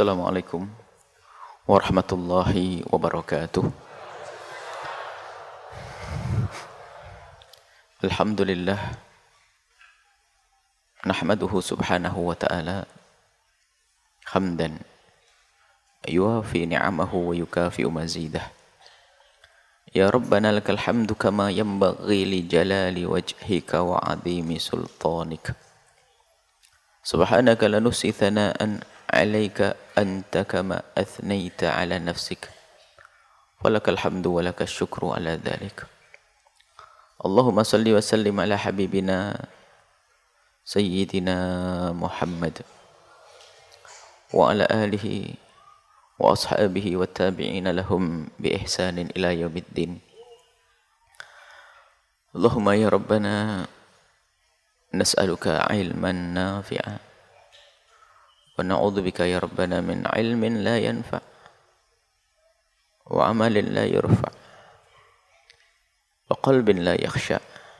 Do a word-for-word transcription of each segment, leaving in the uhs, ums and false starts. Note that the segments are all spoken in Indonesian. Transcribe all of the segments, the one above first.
Assalamualaikum warahmatullahi wabarakatuh. Alhamdulillah nahmaduhu subhanahu wa ta'ala hamdan yuwafi ni'amahu wa yukafi'u mazidah. Ya Rabbana lakal hamdu kama yanbaghi li jalali wajhika wa 'azimi sultanika. Subhanaka la nuhsi thana'an 'alaika anta kama athnayta 'ala nafsik. Walakal hamdu walakal syukru 'ala dhalik. Allahumma salli wa sallim ala habibina Sayyidina Muhammad wa ala alihi wa ashabihi wa tabi'ina lahum bi ihsanin ila yaumiddin. Allahumma ya Rabbana nas'aluka ilman nafi'a wa na'udzubika ya Rabbana min ilmin la yanfa' wa amalin la yurfa' wa qalbin la yakhsha'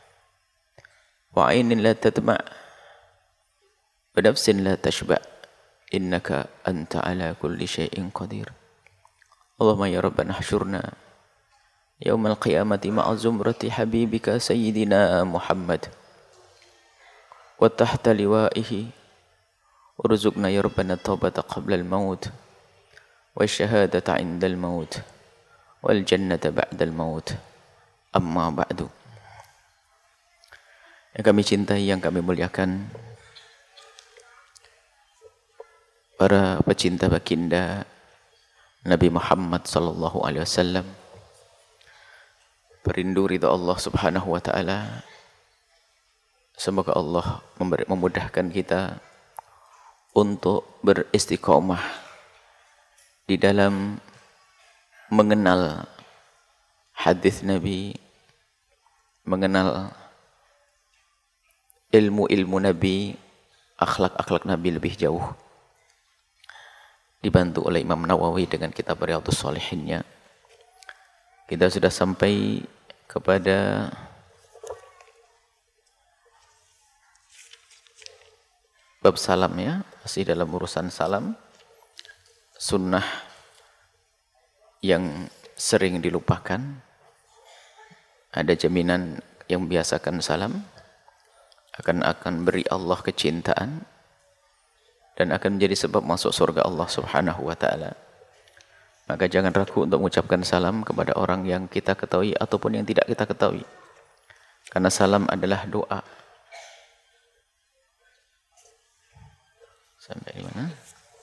wa aynin la tadma' wa nafsin la tashba' innaka anta ala kulli syai'in qadir. Allahumma ya Rabbana hsyurna yaumal qiyamati ma'a zumrati habibika Sayyidina Muhammad wa tahta liwa'ihi urzuqna ya Rabbana taubata qabla al-maut wa syahadata 'inda al-maut wal jannata ba'da al-maut. Amma ba'du. Yang kami cintai, yang kami muliakan, para pecinta baginda Nabi Muhammad sallallahu alaihi wasallam, perindu ridha Allah subhanahu wa ta'ala, semoga Allah memudahkan kita untuk beristiqomah di dalam mengenal hadis Nabi, mengenal ilmu-ilmu Nabi, akhlak-akhlak Nabi lebih jauh. Dibantu oleh Imam Nawawi dengan kitab Riyadhus Shalihinnya. Kita sudah sampai kepada bab salam, ya, masih dalam urusan salam, sunnah yang sering dilupakan. Ada jaminan yang biasakan salam akan akan beri Allah kecintaan dan akan menjadi sebab masuk surga Allah subhanahu wa ta'ala. Maka jangan ragu untuk mengucapkan salam kepada orang yang kita ketahui ataupun yang tidak kita ketahui, karena salam adalah doa. Sampai di mana?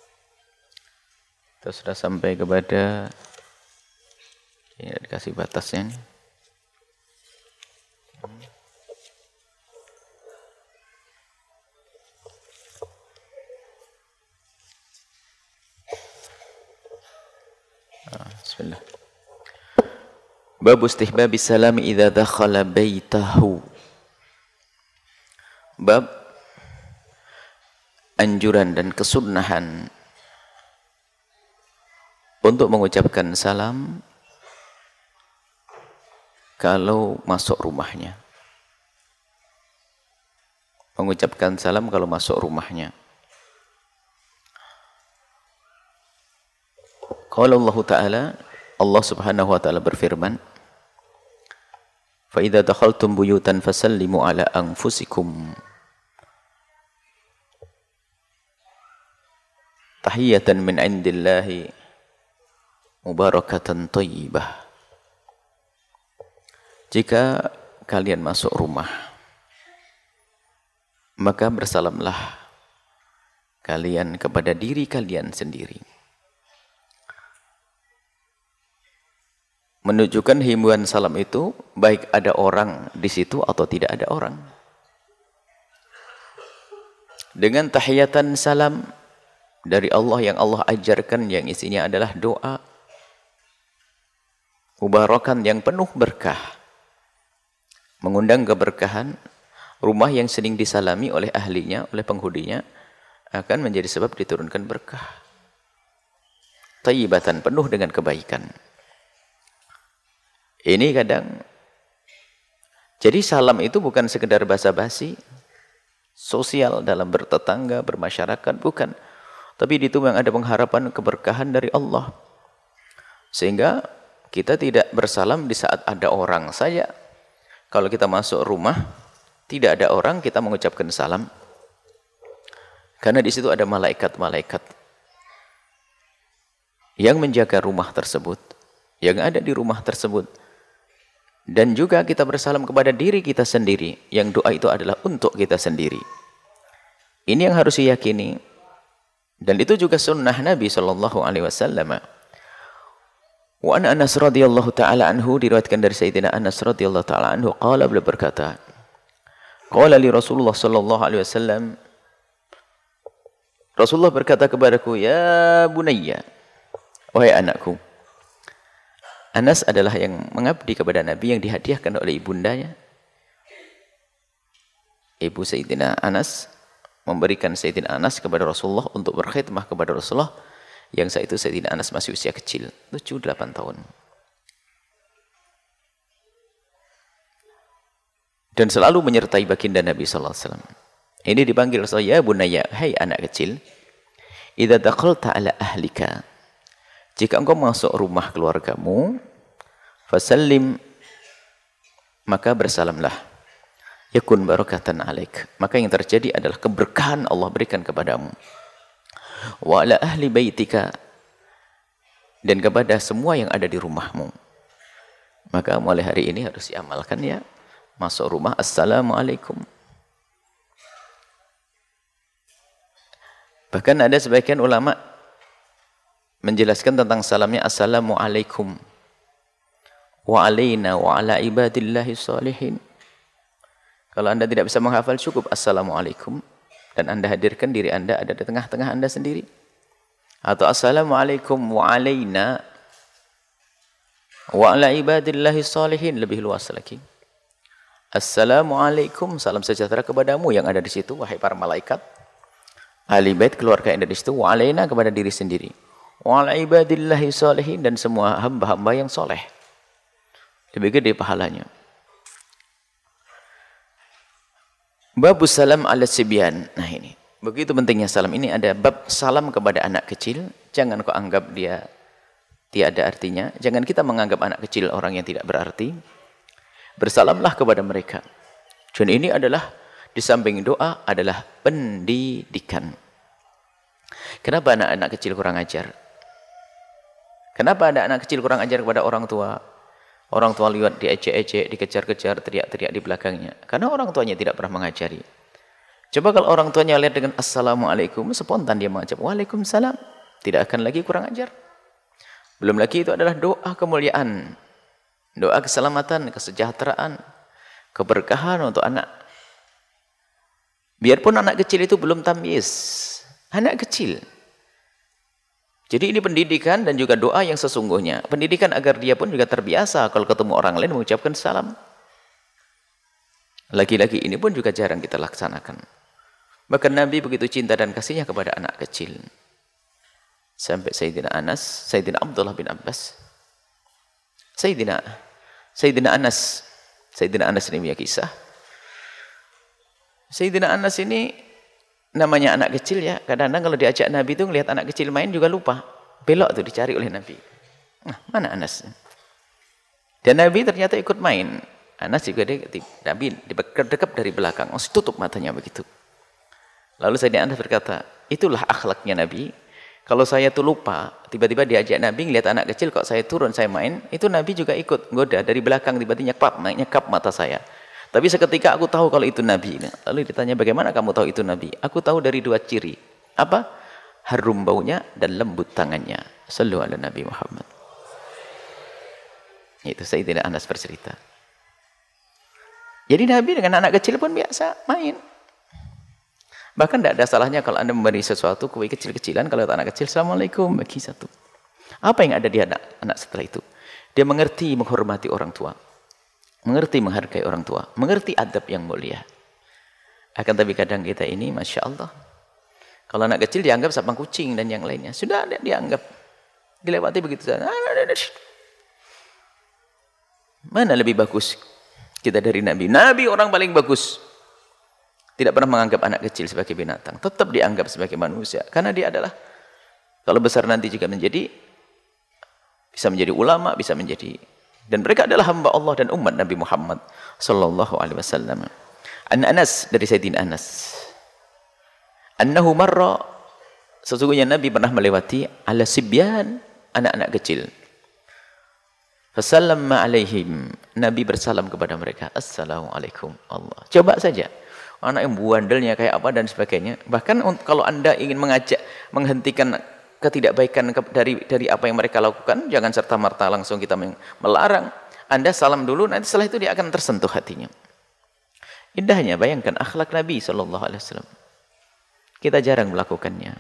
Kita sudah sampai kepada, ini dikasih batasnya nih. Ah, bismillah. Bab istihbab salam idza dakhala baitahu. Bab anjuran dan kesunnahan untuk mengucapkan salam kalau masuk rumahnya. Mengucapkan salam kalau masuk rumahnya. Qala Allah Ta'ala, Allah Subhanahu wa ta'ala berfirman, "Fa idza dakhaltum buyutan fasallimu ala anfusikum tahiyatan min indillahi mubarakatan thayyibah." Jika kalian masuk rumah, maka bersalamlah kalian kepada diri kalian sendiri. Menunjukkan himbauan salam itu baik ada orang di situ atau tidak ada orang. Dengan tahiyatan salam dari Allah yang Allah ajarkan, yang isinya adalah doa mubarakan yang penuh berkah, mengundang keberkahan. Rumah yang sering disalami oleh ahlinya, oleh penghuninya, akan menjadi sebab diturunkan berkah. Thayyibatan, penuh dengan kebaikan. Ini kadang, jadi salam itu bukan sekedar basa-basi sosial dalam bertetangga, bermasyarakat, bukan. Tapi di situ yang ada pengharapan keberkahan dari Allah. Sehingga kita tidak bersalam di saat ada orang saja. Kalau kita masuk rumah, tidak ada orang, kita mengucapkan salam. Karena di situ ada malaikat-malaikat yang menjaga rumah tersebut, yang ada di rumah tersebut. Dan juga kita bersalam kepada diri kita sendiri, yang doa itu adalah untuk kita sendiri. Ini yang harus diyakini. Dan itu juga sunnah Nabi sallallahu alaihi wasallam. Wa an Anas radhiyallahu taala anhu, diriwayatkan dari Sayyidina Anas radhiyallahu taala anhu, qala, beliau berkata, qala li Rasulullah sallallahu alaihi wasallam, Rasulullah berkata kepadaku, ya bunayya, wahai anakku. Anas adalah yang mengabdi kepada Nabi, yang dihadiahkan oleh ibundanya. Ibu Sayyidina Anas memberikan Sayyidina Anas kepada Rasulullah untuk berkhidmah kepada Rasulullah, yang saat itu Sayyidina Anas masih usia kecil, tujuh delapan tahun. Dan selalu menyertai baginda Nabi sallallahu alaihi wasallam. Ini dipanggil Rasulullah, ya bunayya, hai anak kecil, idza dakhalta ala ahlika, jika engkau masuk rumah keluargamu, fasallim, maka bersalamlah. Yakun barakatan alaik, maka yang terjadi adalah keberkahan Allah berikan kepadamu. Wa ala ahli baitika, dan kepada semua yang ada di rumahmu. Maka mulai hari ini harus diamalkan ya. Masuk rumah, assalamualaikum. Bahkan ada sebagian ulama menjelaskan tentang salamnya, assalamualaikum wa alaina wa ala ibadillahi salihin. Kalau Anda tidak bisa menghafal, cukup assalamualaikum, dan Anda hadirkan diri Anda ada di tengah-tengah Anda sendiri. Atau assalamualaikum wa alaina wa ala ibadillahi salihin, lebih luas lagi. Assalamualaikum, salam sejahtera kepadamu yang ada di situ, wahai para malaikat, ahli bait, keluarga yang ada di situ, wa alaina, kepada diri sendiri, wa ala ibadillahi salihin, dan semua hamba-hamba yang soleh. Lebih gede pahalanya. Babus salam ala sibyan. Nah ini, begitu pentingnya salam. Ini ada bab salam kepada anak kecil. Jangan kau anggap dia tiada artinya. Jangan kita menganggap anak kecil orang yang tidak berarti. Bersalamlah kepada mereka. Dan ini adalah, di samping doa, adalah pendidikan. Kenapa anak-anak kecil kurang ajar? Kenapa ada anak kecil kurang ajar kepada orang tua? Orang tua lihat diejek-ejek, dikejar-kejar, teriak-teriak di belakangnya. Karena orang tuanya tidak pernah mengajari. Coba kalau orang tuanya lihat dengan assalamualaikum, spontan dia mengajak waalaikumsalam. Tidak akan lagi kurang ajar. Belum lagi itu adalah doa kemuliaan. Doa keselamatan, kesejahteraan, keberkahan untuk anak. Biarpun anak kecil itu belum tamyiz. Anak kecil. Jadi ini pendidikan dan juga doa yang sesungguhnya. Pendidikan agar dia pun juga terbiasa kalau ketemu orang lain mengucapkan salam. Lagi-lagi ini pun juga jarang kita laksanakan. Bahkan Nabi begitu cinta dan kasihnya kepada anak kecil. Sampai Sayyidina Anas, Sayyidina Abdullah bin Abbas, Sayyidina, Sayyidina Anas, Sayyidina Anas ini punya kisah. Sayyidina Anas ini namanya anak kecil ya, kadang-kadang kalau diajak Nabi itu ngelihat anak kecil main juga lupa. Belok tuh dicari oleh Nabi. Nah, mana Anas? Dan Nabi ternyata ikut main. Anas juga dia, Nabi didekap dari belakang, oh, tutup matanya begitu. Lalu Sayyidina Anas berkata, itulah akhlaknya Nabi. Kalau saya tuh lupa, tiba-tiba diajak Nabi ngelihat anak kecil, kok saya turun, saya main, itu Nabi juga ikut goda dari belakang, tiba-tiba nyekap, nyekap mata saya. Tapi seketika aku tahu kalau itu Nabi. Lalu ditanya, bagaimana kamu tahu itu Nabi? Aku tahu dari dua ciri. Apa? Harum baunya dan lembut tangannya. Sallu ala Nabi Muhammad. Itu Sayyidina Anas bercerita. Jadi Nabi dengan anak kecil pun biasa main. Bahkan tidak ada salahnya kalau Anda memberi sesuatu, kue kecil-kecilan, kalau anak kecil, assalamualaikum, bagi satu. Apa yang ada di anak, anak setelah itu? Dia mengerti menghormati orang tua. Mengerti menghargai orang tua, mengerti adab yang mulia. Akan tapi kadang kita ini, Masya Allah, kalau anak kecil dianggap sapang kucing dan yang lainnya, sudah dianggap, dilewati begitu saja. Mana lebih bagus kita dari Nabi? Nabi orang paling bagus. Tidak pernah menganggap anak kecil sebagai binatang, tetap dianggap sebagai manusia, karena dia adalah Kalau besar nanti juga menjadi, bisa menjadi ulama, bisa menjadi, dan mereka adalah hamba Allah dan umat Nabi Muhammad sallallahu alaihi wasallam. An Anas, dari Sayyidina Anas, annahu marra, sesungguhnya Nabi pernah melewati ala sibyan, anak-anak kecil. Fasallamma alaihim, Nabi bersalam kepada mereka, assalamualaikum Allah. Coba saja, anak yang buandelnya kayak apa dan sebagainya. Bahkan kalau Anda ingin mengajak, menghentikan ketidakbaikan dari dari apa yang mereka lakukan, jangan serta-merta langsung kita melarang. Anda salam dulu, nanti setelah itu dia akan tersentuh hatinya. Indahnya, bayangkan akhlak Nabi sallallahu alaihi wasallam. Kita jarang melakukannya.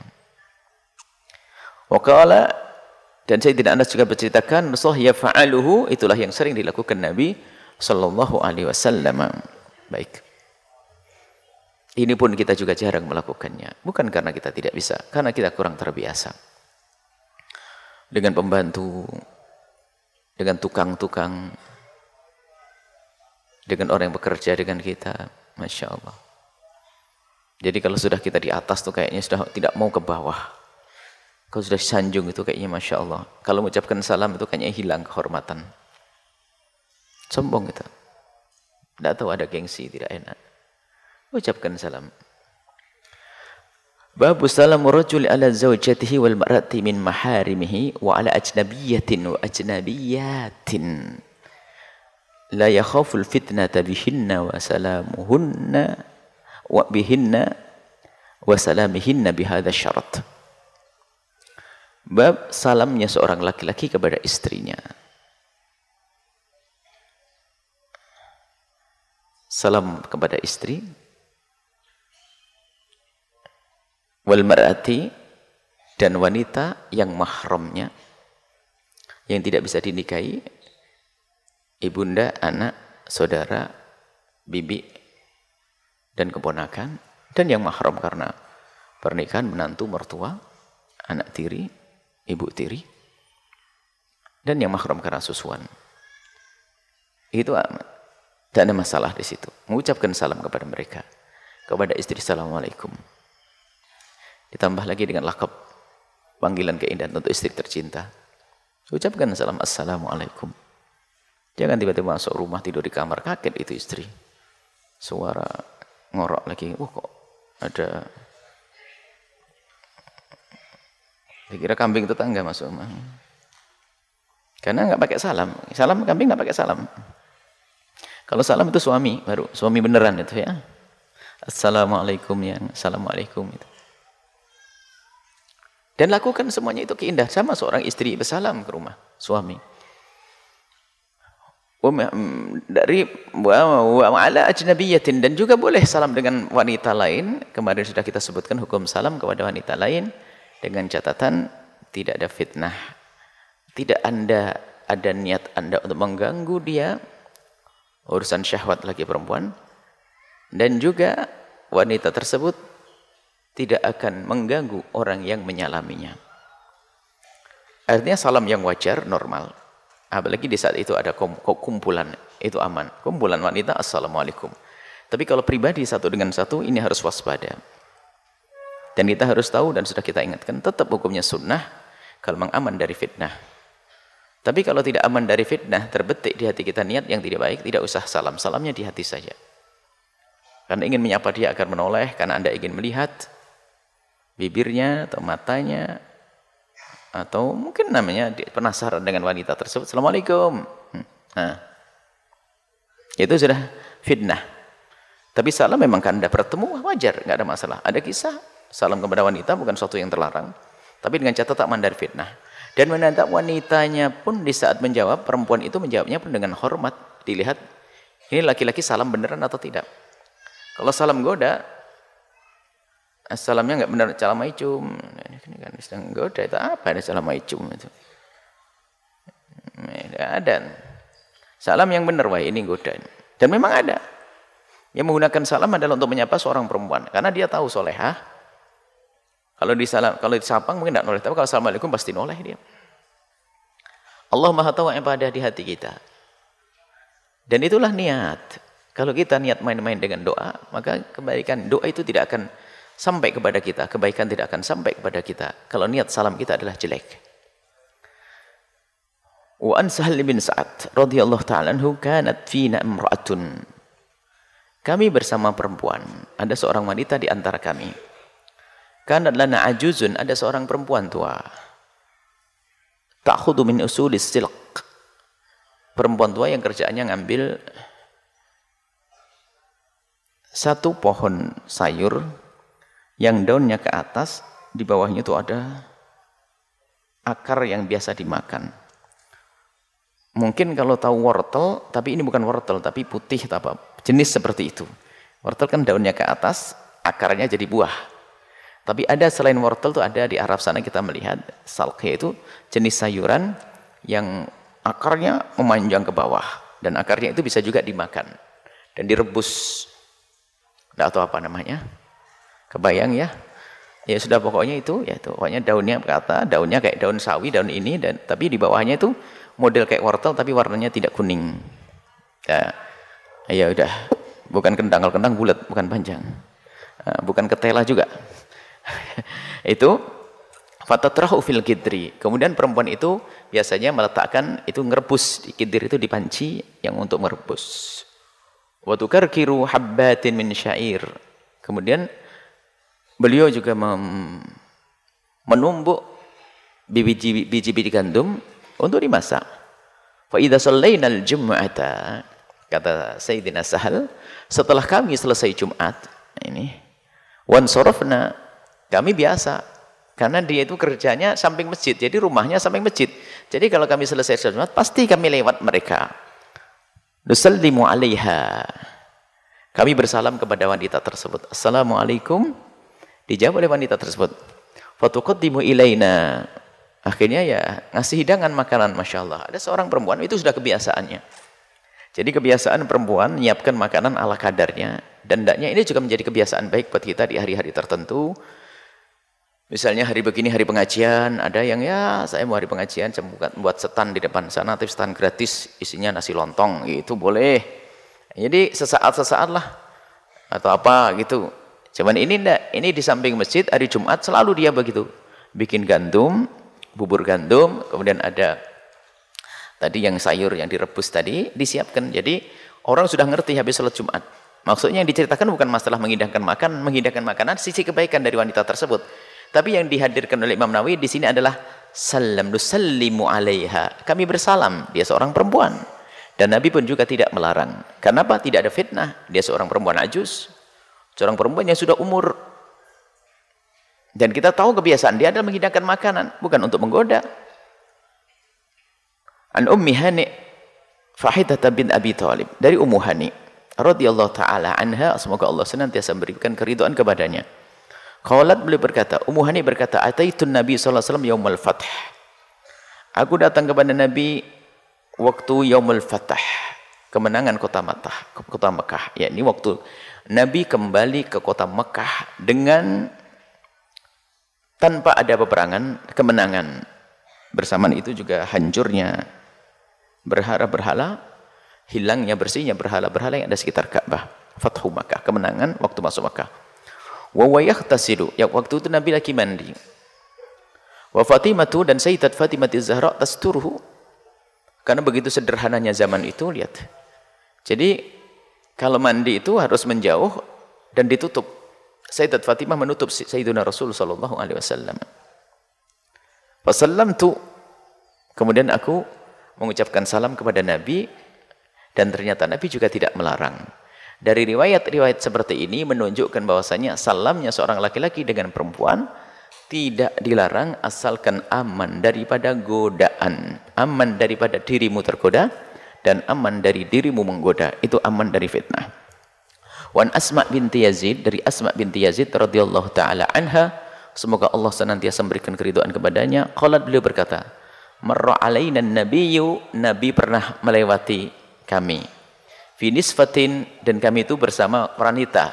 Wa qala, dan Sayyidina Anas juga berceritakan, Rasulullah yafa'aluhu, itulah yang sering dilakukan Nabi sallallahu alaihi wasallam. Baik. Ini pun kita juga jarang melakukannya. Bukan karena kita tidak bisa, karena kita kurang terbiasa. Dengan pembantu, dengan tukang-tukang, dengan orang yang bekerja dengan kita, Masya Allah. Jadi kalau sudah kita di atas tuh kayaknya sudah tidak mau ke bawah. Kalau sudah sanjung itu kayaknya Masya Allah. Kalau mengucapkan salam itu kayaknya hilang kehormatan. Sombong itu. Tidak tahu, ada gengsi, tidak enak. Ucapkan salam. Babu salamu rajuli ala zawjatihi wal mar'ati min maharimihi wa ala ajnabiyatin wa ajnabiyatin. La yakhaful fitnata bihinna wa salamuhunna wa bihinna wa salamihinna bihadha syarat. Bab salamnya seorang laki-laki kepada istrinya. Salam kepada istri. Wal mar'ati, dan wanita yang mahramnya, yang tidak bisa dinikahi, ibunda, anak, saudara, bibi, dan keponakan, dan yang mahram karena pernikahan, menantu, mertua, anak tiri, ibu tiri, dan yang mahram karena susuan. Itu amat. Tidak ada masalah di situ. Mengucapkan salam kepada mereka, kepada istri, assalamualaikum. Ditambah lagi dengan lakab panggilan keindahan untuk istri tercinta. Ucapkan salam, assalamualaikum. Jangan tiba-tiba masuk rumah, tidur di kamar, kaget itu istri. Suara ngorok lagi, wah kok ada, dikira kambing tetangga masuk rumah. Karena nggak pakai salam. Salam kambing nggak pakai salam. Kalau salam itu suami, baru suami beneran itu ya. Assalamualaikum, yang assalamualaikum itu. Dan lakukan semuanya itu keindah. Sama seorang istri bersalam ke rumah suami. Dari wa ala ajnabiyatin, dan juga boleh salam dengan wanita lain. Kemarin sudah kita sebutkan hukum salam kepada wanita lain dengan catatan tidak ada fitnah. Tidak anda ada niat Anda untuk mengganggu dia, urusan syahwat lagi perempuan, dan juga wanita tersebut tidak akan mengganggu orang yang menyalaminya. Artinya salam yang wajar, normal. Apalagi di saat itu ada kumpulan, itu aman. Kumpulan wanita, assalamualaikum. Tapi kalau pribadi satu dengan satu, ini harus waspada. Dan kita harus tahu, dan sudah kita ingatkan, tetap hukumnya sunnah kalau memang aman dari fitnah. Tapi kalau tidak aman dari fitnah, terbetik di hati kita niat yang tidak baik, tidak usah salam. Salamnya di hati saja. Karena ingin menyapa dia agar menoleh, karena Anda ingin melihat bibirnya atau matanya, atau mungkin namanya penasaran dengan wanita tersebut. Assalamualaikum. Nah, itu sudah fitnah. Tapi salam memang kan Anda bertemu wajar, nggak ada masalah. Ada kisah salam kepada wanita bukan sesuatu yang terlarang, tapi dengan catatan aman dari fitnah. Dan menatap wanitanya pun di saat menjawab, perempuan itu menjawabnya pun dengan hormat. Dilihat ini laki-laki salam beneran atau tidak. Kalau salam goda, salamnya nggak benar, assalamualaikum. Ini kan sedang goda, itu apa ada assalamualaikum itu? Tidak ada. Salam yang benar, wah ini goda. Dan memang ada. Yang menggunakan salam adalah untuk menyapa seorang perempuan, karena dia tahu solehah. Kalau disalam, kalau disapang mungkin tidak noleh, tapi kalau assalamualaikum pasti noleh dia. Allah Maha tahu yang ada di hati kita. Dan itulah niat. Kalau kita niat main-main dengan doa, maka kebaikan doa itu tidak akan sampai kepada kita, kebaikan tidak akan sampai kepada kita kalau niat salam kita adalah jelek. Wa an Sahal bin Sa'ad radhiyallahu ta'ala anhu kanat fina imra'atun. Kami bersama perempuan, ada seorang wanita di antara kami. Kanat lana ajuzun, ada seorang perempuan tua. Ta'khudhu min usulis silq. Perempuan tua yang kerjaannya ngambil satu pohon sayur yang daunnya ke atas, di bawahnya itu ada akar yang biasa dimakan. Mungkin kalau tahu wortel, tapi ini bukan wortel, tapi putih atau apa, jenis seperti itu. Wortel kan daunnya ke atas, akarnya jadi buah. Tapi ada selain wortel itu ada di Arab sana kita melihat, salqiyah itu jenis sayuran yang akarnya memanjang ke bawah. Dan akarnya itu bisa juga dimakan. Dan direbus. Tidak tahu apa namanya. Kebayang ya? Ya sudah pokoknya itu, ya itu. Pokoknya daunnya kata, daunnya kayak daun sawi, daun ini, dan tapi di bawahnya itu model kayak wortel tapi warnanya tidak kuning. Ya, ya udah. Bukan kentang, kalau kentang bulat, bukan panjang. Bukan ketela juga. Itu fatatrahu fil kidri. Kemudian perempuan itu biasanya meletakkan itu ngerebus di kidri itu di panci yang untuk merebus. Wa tukarkiru habbatin min syair. Kemudian beliau juga menumbuk biji-biji gandum untuk dimasak. Fa idza shallainal jum'ata, kata Sayyidina Sahal, setelah kami selesai Jumat, ini wan sorofna, kami biasa, karena dia itu kerjanya samping masjid, jadi rumahnya samping masjid. Jadi kalau kami selesai Jumat, pasti kami lewat mereka. Nusallimu alaiha. Kami bersalam kepada wanita tersebut. Assalamualaikum. Dijawab oleh wanita tersebut. Fatuqaddimu ilaina. Akhirnya ya ngasih hidangan makanan, Masya Allah. Ada seorang perempuan, itu sudah kebiasaannya. Jadi kebiasaan perempuan menyiapkan makanan ala kadarnya. Dan hendaknya ini juga menjadi kebiasaan baik buat kita di hari-hari tertentu. Misalnya hari begini, hari pengajian, ada yang ya saya mau hari pengajian, saya buat setan di depan sana, tapi setan gratis, isinya nasi lontong, itu boleh. Jadi sesaat-sesaat lah, atau apa gitu. Cuman ini enggak, ini di samping masjid, hari Jumat selalu dia begitu. Bikin gandum, bubur gandum, kemudian ada tadi yang sayur yang direbus tadi, disiapkan. Jadi orang sudah ngerti habis sholat Jumat. Maksudnya yang diceritakan bukan masalah menghidangkan makan, menghidangkan makanan, sisi kebaikan dari wanita tersebut. Tapi yang dihadirkan oleh Imam Nawawi di sini adalah salam nusallimu alaiha. Kami bersalam, dia seorang perempuan. Dan Nabi pun juga tidak melarang. Kenapa? Tidak ada fitnah. Dia seorang perempuan ajuz. Seorang perempuan yang sudah umur. Dan kita tahu kebiasaan dia adalah menghidangkan makanan, bukan untuk menggoda. An Ummi Hani Fahidah bin Abi Thalib, dari Ummu Hani radhiyallahu taala anha, semoga Allah senantiasa memberikan keridhaan kepadanya. Qalat, beliau berkata, Ummu Hani berkata, ataitun Nabi sallallahu alaihi wasallam yaumul fath. Aku datang kepada Nabi waktu yaumul fath, kemenangan kota Makkah, kota Mekah. Ya, ini waktu Nabi kembali ke kota Mekah dengan tanpa ada peperangan, kemenangan. Bersamaan itu juga hancurnya berhala-berhala, hilangnya bersihnya berhala-berhala yang ada sekitar Ka'bah. Fathu Makkah, kemenangan waktu masuk Makkah. Wa wayaghtasilu, ya waktu itu Nabi lagi mandi. Wa Fatimatu, dan Sayyidat Fatimah Az-Zahra tasturuhu. Karena begitu sederhananya zaman itu, lihat. Jadi kalau mandi itu harus menjauh dan ditutup. Sayyidat Fatimah menutup Sayyidina Rasul sallallahu alaihi wasallam. Fasallamtu, kemudian aku mengucapkan salam kepada Nabi, dan ternyata Nabi juga tidak melarang. Dari riwayat-riwayat seperti ini menunjukkan bahwasanya salamnya seorang laki-laki dengan perempuan tidak dilarang asalkan aman daripada godaan, aman daripada dirimu tergoda, dan aman dari dirimu menggoda, itu aman dari fitnah. Wan Asma binti Yazid, dari Asma binti Yazid radhiyallahu taala anha, semoga Allah senantiasa memberikan keridhaan kepadanya. Qalat, beliau berkata, marra alaina nabiyyu, Nabi pernah melewati kami. Fi nisfatin, dan kami itu bersama wanita.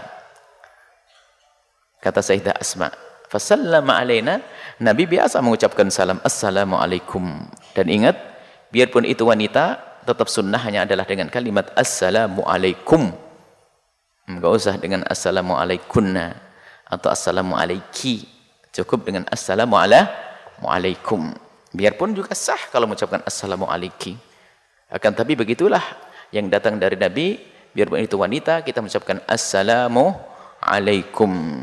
Kata Sayyidah Asma, fasallama alaina, Nabi biasa mengucapkan salam, assalamualaikum. Dan ingat, biarpun itu wanita, tetap sunnahnya adalah dengan kalimat assalamualaikum. Enggak usah dengan assalamualaikunna. atau assalamu alaiki. Cukup dengan assalamu alaikum. Biarpun juga sah kalau mengucapkan assalamu alaiki. Akan tapi begitulah yang datang dari Nabi, biarpun itu wanita, kita mengucapkan assalamu alaikum.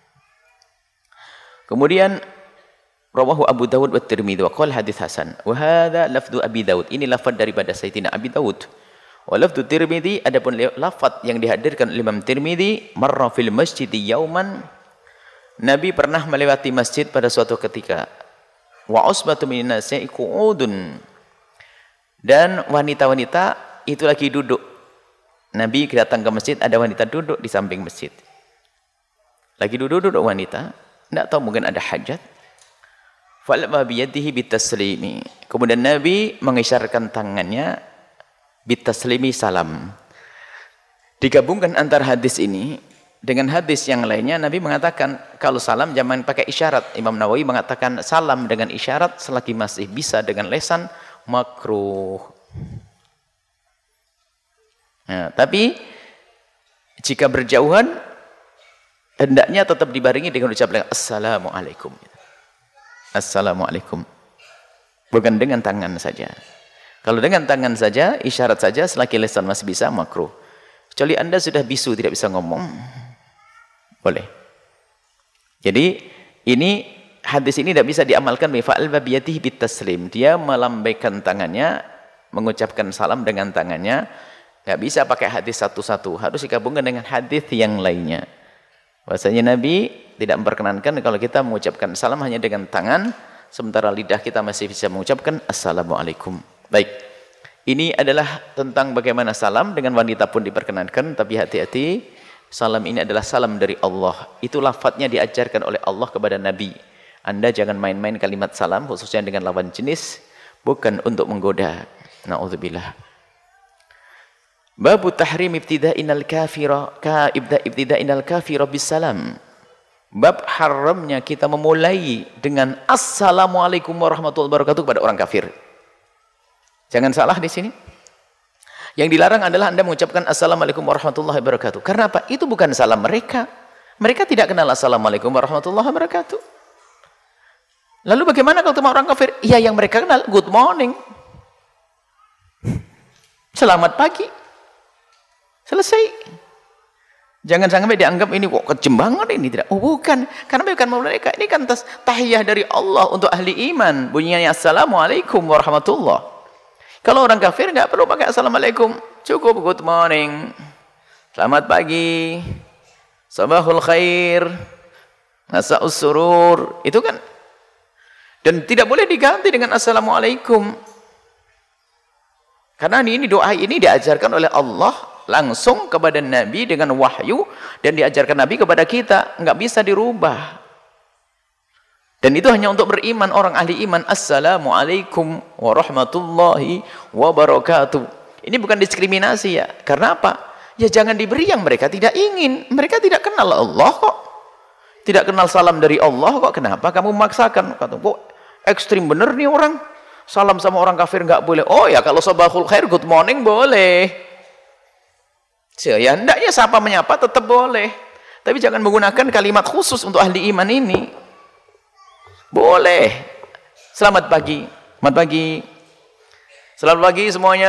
Kemudian rawahu Abu Dawud wa Tirmidzi wa qala hadits hasan. Wa hadza lafdzu Abi Dawud. Ini lafaz daripada Sayyidina Abi Dawud. Wa lafdzu Tirmidzi, adapun lafaz yang dihadirkan Imam Tirmidzi, marra fil masjid yauman, Nabi pernah melewati masjid pada suatu ketika. Wa usbatu minan nasi qu'udun. Dan wanita-wanita itu lagi duduk. Nabi datang ke masjid, ada wanita duduk di samping masjid. Lagi duduk-duduk wanita, tidak tahu mungkin ada hajat. Falma biyadihi bitaslimi. Kemudian Nabi mengisyaratkan tangannya bitaslimi, salam. Digabungkan antara hadis ini dengan hadis yang lainnya, Nabi mengatakan kalau salam jangan pakai isyarat. Imam Nawawi mengatakan salam dengan isyarat selagi masih bisa dengan lesan makruh. Nah, tapi jika berjauhan hendaknya tetap dibarengi dengan ucapan assalamualaikum. Assalamualaikum. Bukan dengan tangan saja. Kalau dengan tangan saja, isyarat saja, selagi lisan masih bisa, makruh. Kecuali Anda sudah bisu, tidak bisa ngomong, boleh. Jadi ini hadis ini tidak bisa diamalkan. Fa'al babiyatihi bitaslim. Dia melambaikan tangannya, mengucapkan salam dengan tangannya. Tidak bisa pakai hadis satu-satu. Harus digabungkan dengan hadis yang lainnya. Bahasanya Nabi tidak memperkenankan kalau kita mengucapkan salam hanya dengan tangan, sementara lidah kita masih bisa mengucapkan assalamualaikum. Baik, ini adalah tentang bagaimana salam dengan wanita pun diperkenankan, tapi hati-hati, salam ini adalah salam dari Allah. Itu lafadznya diajarkan oleh Allah kepada Nabi. Anda jangan main-main kalimat salam, khususnya dengan lawan jenis, bukan untuk menggoda. Na'udzubillah. Babu tahrim ibtida'inal kafira ka ibda ibtida'inal kafira bisalam. Bab haramnya kita memulai dengan assalamualaikum warahmatullahi wabarakatuh kepada orang kafir. Jangan salah di sini. Yang dilarang adalah Anda mengucapkan assalamualaikum warahmatullahi wabarakatuh. Karena apa? Itu bukan salam mereka. Mereka tidak kenal assalamualaikum warahmatullahi wabarakatuh. Lalu bagaimana kalau sama orang kafir? Ya, yang mereka kenal good morning. Selamat pagi. Selesai. Jangan sampai dianggap ini kok kejem banget ini, tidak. Oh bukan, karena bukan mereka. Ini kan tahiyah dari Allah untuk ahli iman. Bunyinya assalamualaikum warahmatullah. Kalau orang kafir nggak perlu pakai assalamualaikum, cukup good morning, selamat pagi, sabahul khair, masa'us surur, itu kan. Dan tidak boleh diganti dengan assalamualaikum. Karena ini doa ini diajarkan oleh Allah langsung kepada Nabi dengan wahyu, dan diajarkan Nabi kepada kita, nggak bisa dirubah. Dan itu hanya untuk beriman, orang ahli iman. Assalamualaikum warahmatullahi wabarakatuh. Ini bukan diskriminasi ya. Karena apa? Ya jangan diberi yang mereka tidak ingin. Mereka tidak kenal Allah kok. Tidak kenal salam dari Allah kok. Kenapa kamu memaksakan? Kata, kok ekstrim bener nih orang. Salam sama orang kafir nggak boleh. Oh ya, kalau sabahul khair, good morning boleh. Ya hendaknya sapa menyapa tetap boleh. Tapi jangan menggunakan kalimat khusus untuk ahli iman ini. Boleh. Selamat pagi. Selamat pagi. Selamat pagi semuanya.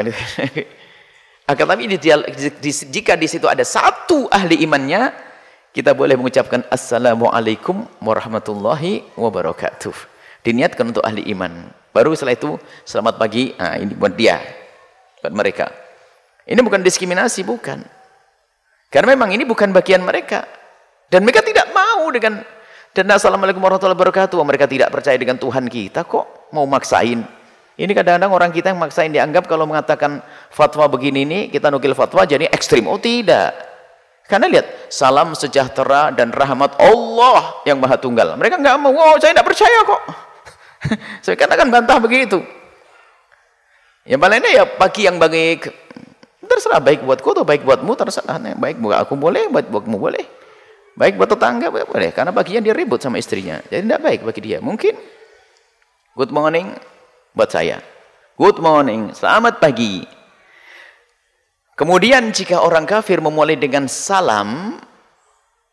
Akan tapi jika di situ ada satu ahli imannya, kita boleh mengucapkan assalamualaikum warahmatullahi wabarakatuh. Diniatkan untuk ahli iman. Baru setelah itu selamat pagi. Nah, ini buat dia, buat mereka. Ini bukan diskriminasi, bukan. Karena memang ini bukan bagian mereka. Dan mereka tidak mau dengan dan assalamualaikum warahmatullahi wabarakatuh. Mereka tidak percaya dengan Tuhan kita kok mau maksain. Ini kadang-kadang orang kita yang maksain dianggap kalau mengatakan fatwa begini ini, kita nukil fatwa jadi ekstrim. Oh tidak. Karena lihat, salam sejahtera dan rahmat Allah yang Maha Tunggal. Mereka nggak mau, oh saya tidak percaya kok. Saya katakan bantah begitu. Yang palingnya ya pagi yang baik. Terserah, baik buatku atau baik buatmu, terserah. Baik buat aku boleh, baik buatmu boleh. Baik buat tetangga boleh, karena paginya dia ribut sama istrinya. Jadi tidak baik bagi dia. Mungkin good morning buat saya. Good morning, selamat pagi. Kemudian jika orang kafir memulai dengan salam,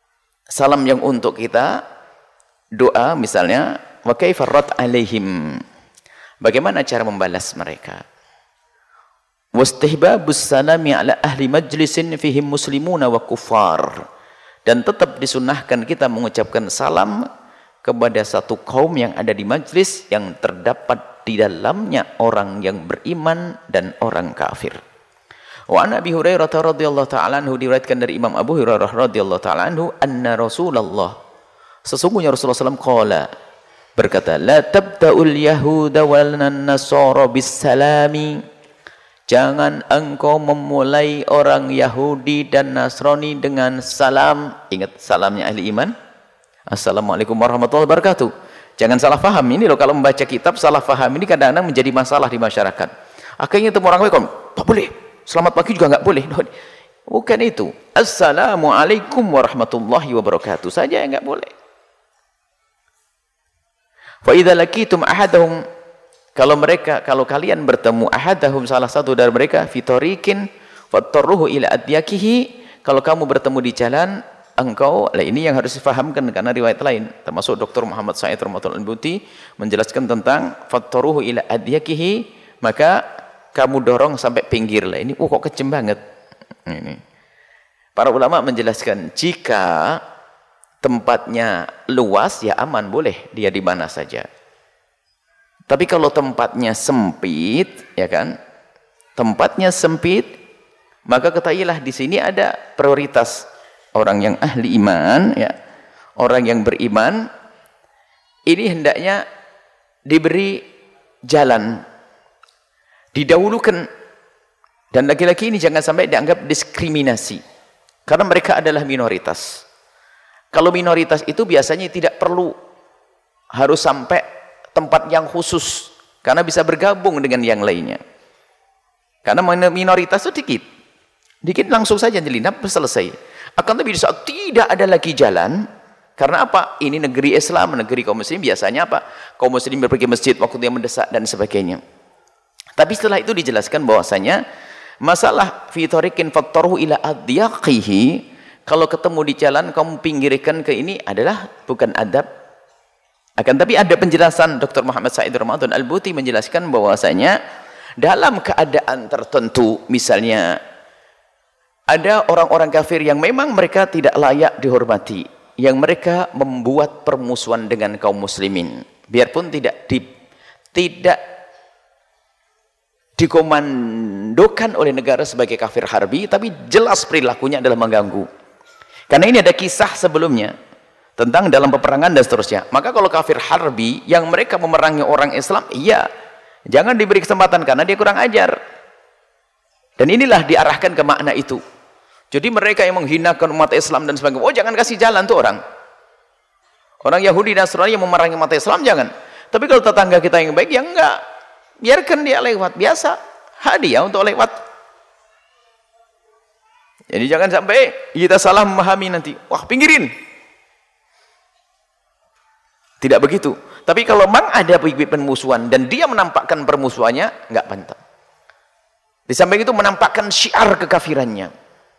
salam yang untuk kita, doa misalnya, wa kaifa rad alaihim. Bagaimana cara membalas mereka? Wastihbabus salami ala ahli majlisin fihim muslimuna wa kuffar. Dan tetap disunahkan kita mengucapkan salam kepada satu kaum yang ada di majlis yang terdapat di dalamnya orang yang beriman dan orang kafir. Wa an Abi Hurairah radhiyallahu ta'ala anhu, diriwayatkan dari Imam Abu Hurairah radhiyallahu ta'ala anhu, anna Rasulullah, sesungguhnya Rasulullah sallallahu alaihi wasallam qala, berkata, la tabda'ul yahuda wal nasara bis salami. Jangan engkau memulai orang Yahudi dan Nasrani dengan salam. Ingat salamnya ahli iman. Assalamualaikum warahmatullahi wabarakatuh. Jangan salah faham. Ini loh, kalau membaca kitab salah faham ini kadang-kadang menjadi masalah di masyarakat. Akhirnya temu orang lain, tak boleh. Selamat pagi juga nggak boleh. Bukan itu. Assalamualaikum warahmatullahi wabarakatuh saja yang nggak boleh. Fa idza laqitum ahadahum, kalau mereka, kalau kalian bertemu ahadahum, salah satu dari mereka, fitorikin fattaruhu ila adyakihi, kalau kamu bertemu di jalan, engkau, lah ini yang harus difahamkan karena riwayat lain, termasuk Doktor Muhammad Said Rahmatul Al-Buti menjelaskan tentang fattaruhu ila adyakihi, maka kamu dorong sampai pinggir lah. Ini, oh kok kejem banget. Ini. Para ulama menjelaskan, jika tempatnya luas, ya aman, boleh dia di mana saja. Tapi kalau tempatnya sempit, ya kan, tempatnya sempit, maka ketahuilah di sini ada prioritas orang yang ahli iman, ya, orang yang beriman, ini hendaknya diberi jalan, didahulukan, dan laki-laki ini jangan sampai dianggap diskriminasi, karena mereka adalah minoritas. Kalau minoritas itu biasanya tidak perlu harus sampai tempat yang khusus, karena bisa bergabung dengan yang lainnya. Karena minoritas itu dikit, dikit langsung saja nyelinap selesai. Akan tapi di saat tidak ada lagi jalan, karena apa? Ini negeri Islam, negeri kaum muslim, biasanya apa? Kaum muslim pergi ke masjid waktu dia mendesak dan sebagainya. Tapi setelah itu dijelaskan bahwasanya masalah fitorikin fattaruhu ila adyaqihi, kalau ketemu di jalan kamu pinggirkan ke ini adalah bukan adab. Akan tapi ada penjelasan Doktor Muhammad Said Rahmatul Al-Buti menjelaskan bahwasanya dalam keadaan tertentu, misalnya ada orang-orang kafir yang memang mereka tidak layak dihormati, yang mereka membuat permusuhan dengan kaum muslimin, biarpun tidak di, tidak dikomandokan oleh negara sebagai kafir harbi, tapi jelas perilakunya adalah mengganggu. Karena ini ada kisah sebelumnya tentang dalam peperangan dan seterusnya. Maka kalau kafir harbi yang mereka memerangi orang Islam, iya, jangan diberi kesempatan karena dia kurang ajar. Dan inilah diarahkan ke makna itu. Jadi mereka yang menghinakan umat Islam dan sebagainya, oh jangan kasih jalan tuh orang. Orang Yahudi dan Nasrani yang memerangi umat Islam, jangan. Tapi kalau tetangga kita yang baik, ya enggak. Biarkan dia lewat, biasa. Hadiah untuk lewat. Jadi jangan sampai kita salah memahami nanti. Wah, pinggirin. Tidak begitu. Tapi kalau memang ada bibit permusuhan dan dia menampakkan permusuhannya, enggak pantas. Di samping itu menampakkan syiar kekafirannya.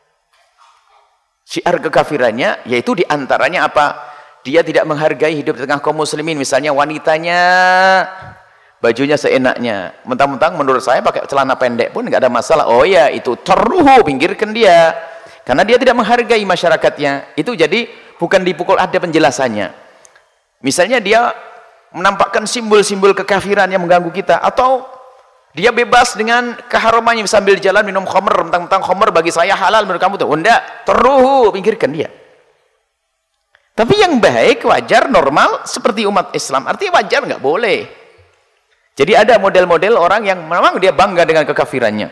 Syiar kekafirannya yaitu diantaranya apa? Dia tidak menghargai hidup di tengah kaum muslimin. Misalnya wanitanya bajunya seenaknya. Mentang-mentang menurut saya pakai celana pendek pun enggak ada masalah. Oh ya, itu terruhu, pinggirkan dia. Karena dia tidak menghargai masyarakatnya. Itu jadi bukan dipukul, ada penjelasannya. Misalnya dia menampakkan simbol-simbol kekafiran yang mengganggu kita, atau dia bebas dengan keharamannya sambil jalan minum khamr, mentang-mentang khamr bagi saya halal, menurut kamu tuh, oh enggak, teruhu, pinggirkan dia. Tapi yang baik, wajar, normal, seperti umat Islam, artinya wajar, nggak boleh. Jadi ada model-model orang yang memang dia bangga dengan kekafirannya,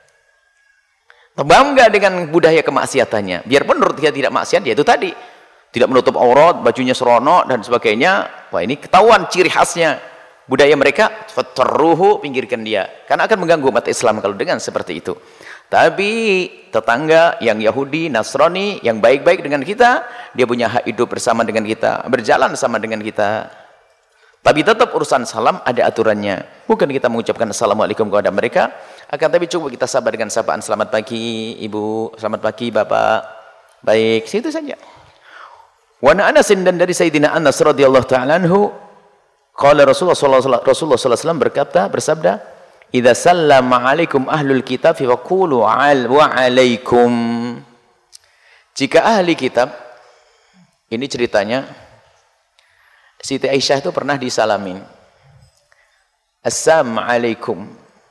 bangga dengan budaya kemaksiatannya, biarpun menurut dia tidak maksiat, dia itu tadi tidak menutup aurat, bajunya seronok dan sebagainya. Wah, ini ketahuan ciri khasnya budaya mereka. Fattaruhu, pinggirkan dia, karena akan mengganggu umat Islam kalau dengan seperti itu. Tapi tetangga yang Yahudi, Nasrani, yang baik-baik dengan kita, dia punya hak hidup bersama dengan kita, berjalan bersama dengan kita. Tapi tetap urusan salam ada aturannya. Bukan kita mengucapkan assalamualaikum kepada mereka, akan tapi coba kita sabar dengan sapaan selamat pagi Ibu, selamat pagi Bapak. Baik, situ saja. Wa an Anas dan dari Sayyidina Anas radhiyallahu ta'ala anhu, qala Rasulullah sallallahu alaihi wasallam berkata, bersabda, "Idza sallama 'alaikum ahlul kitab fa qulu 'al wa 'alaikum." Jika ahli kitab, ini ceritanya Siti Aisyah itu pernah disalamin. Assalamualaikum.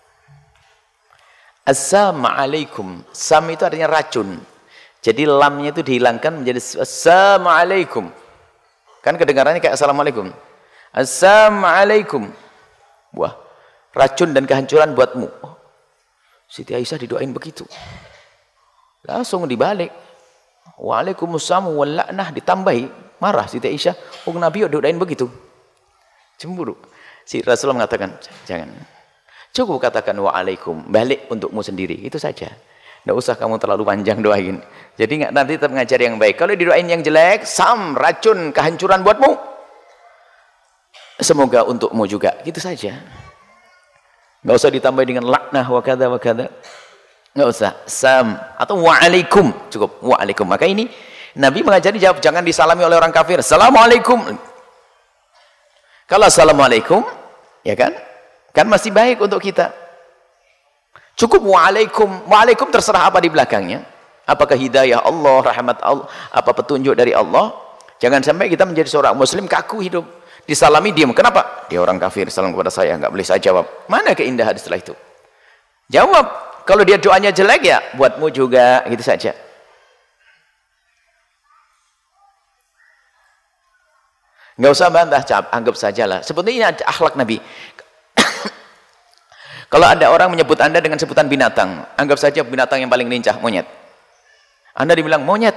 Assalamualaikum. Sam itu artinya racun. Jadi lamnya itu dihilangkan menjadi assalamualaikum. Kan kedengarannya kayak assalamualaikum. Assalamualaikum. Wah, racun dan kehancuran buatmu. Oh, Siti Aisyah didoain begitu. Langsung dibalik. Waalaikumsalam wal la'nah, ditambahi. Marah Siti Aisyah, oh Nabi doain begitu. Cemburu. Si Rasulullah mengatakan, jangan. Cukup katakan waalaikum, balik untukmu sendiri, itu saja. Tidak usah kamu terlalu panjang doain. Jadi nanti tetap mengajar yang baik. Kalau didoain yang jelek, sam, racun, kehancuran buatmu. Semoga untukmu juga, gitu saja. Nggak usah ditambah dengan laknah wa kada wa kada. Nggak usah, sam atau waalaikum, cukup waalaikum. Maka ini Nabi mengajari jawab, jangan disalami oleh orang kafir. Assalamualaikum. Kalau assalamualaikum, ya kan? Kan masih baik untuk kita. Cukup waalaikum. Waalaikum terserah apa di belakangnya. Apakah hidayah Allah, rahmat Allah, apa petunjuk dari Allah. Jangan sampai kita menjadi seorang muslim kaku hidup. Disalami diam. Kenapa? Dia orang kafir, salam kepada saya, nggak boleh saya jawab. Mana keindahan setelah itu? Jawab. Kalau dia doanya jelek ya, buatmu juga, gitu saja. Nggak usah bantah, anggap sajalah. Sebetulnya ini akhlak Nabi. Kalau ada orang menyebut Anda dengan sebutan binatang, anggap saja binatang yang paling lincah, monyet. Anda dibilang monyet.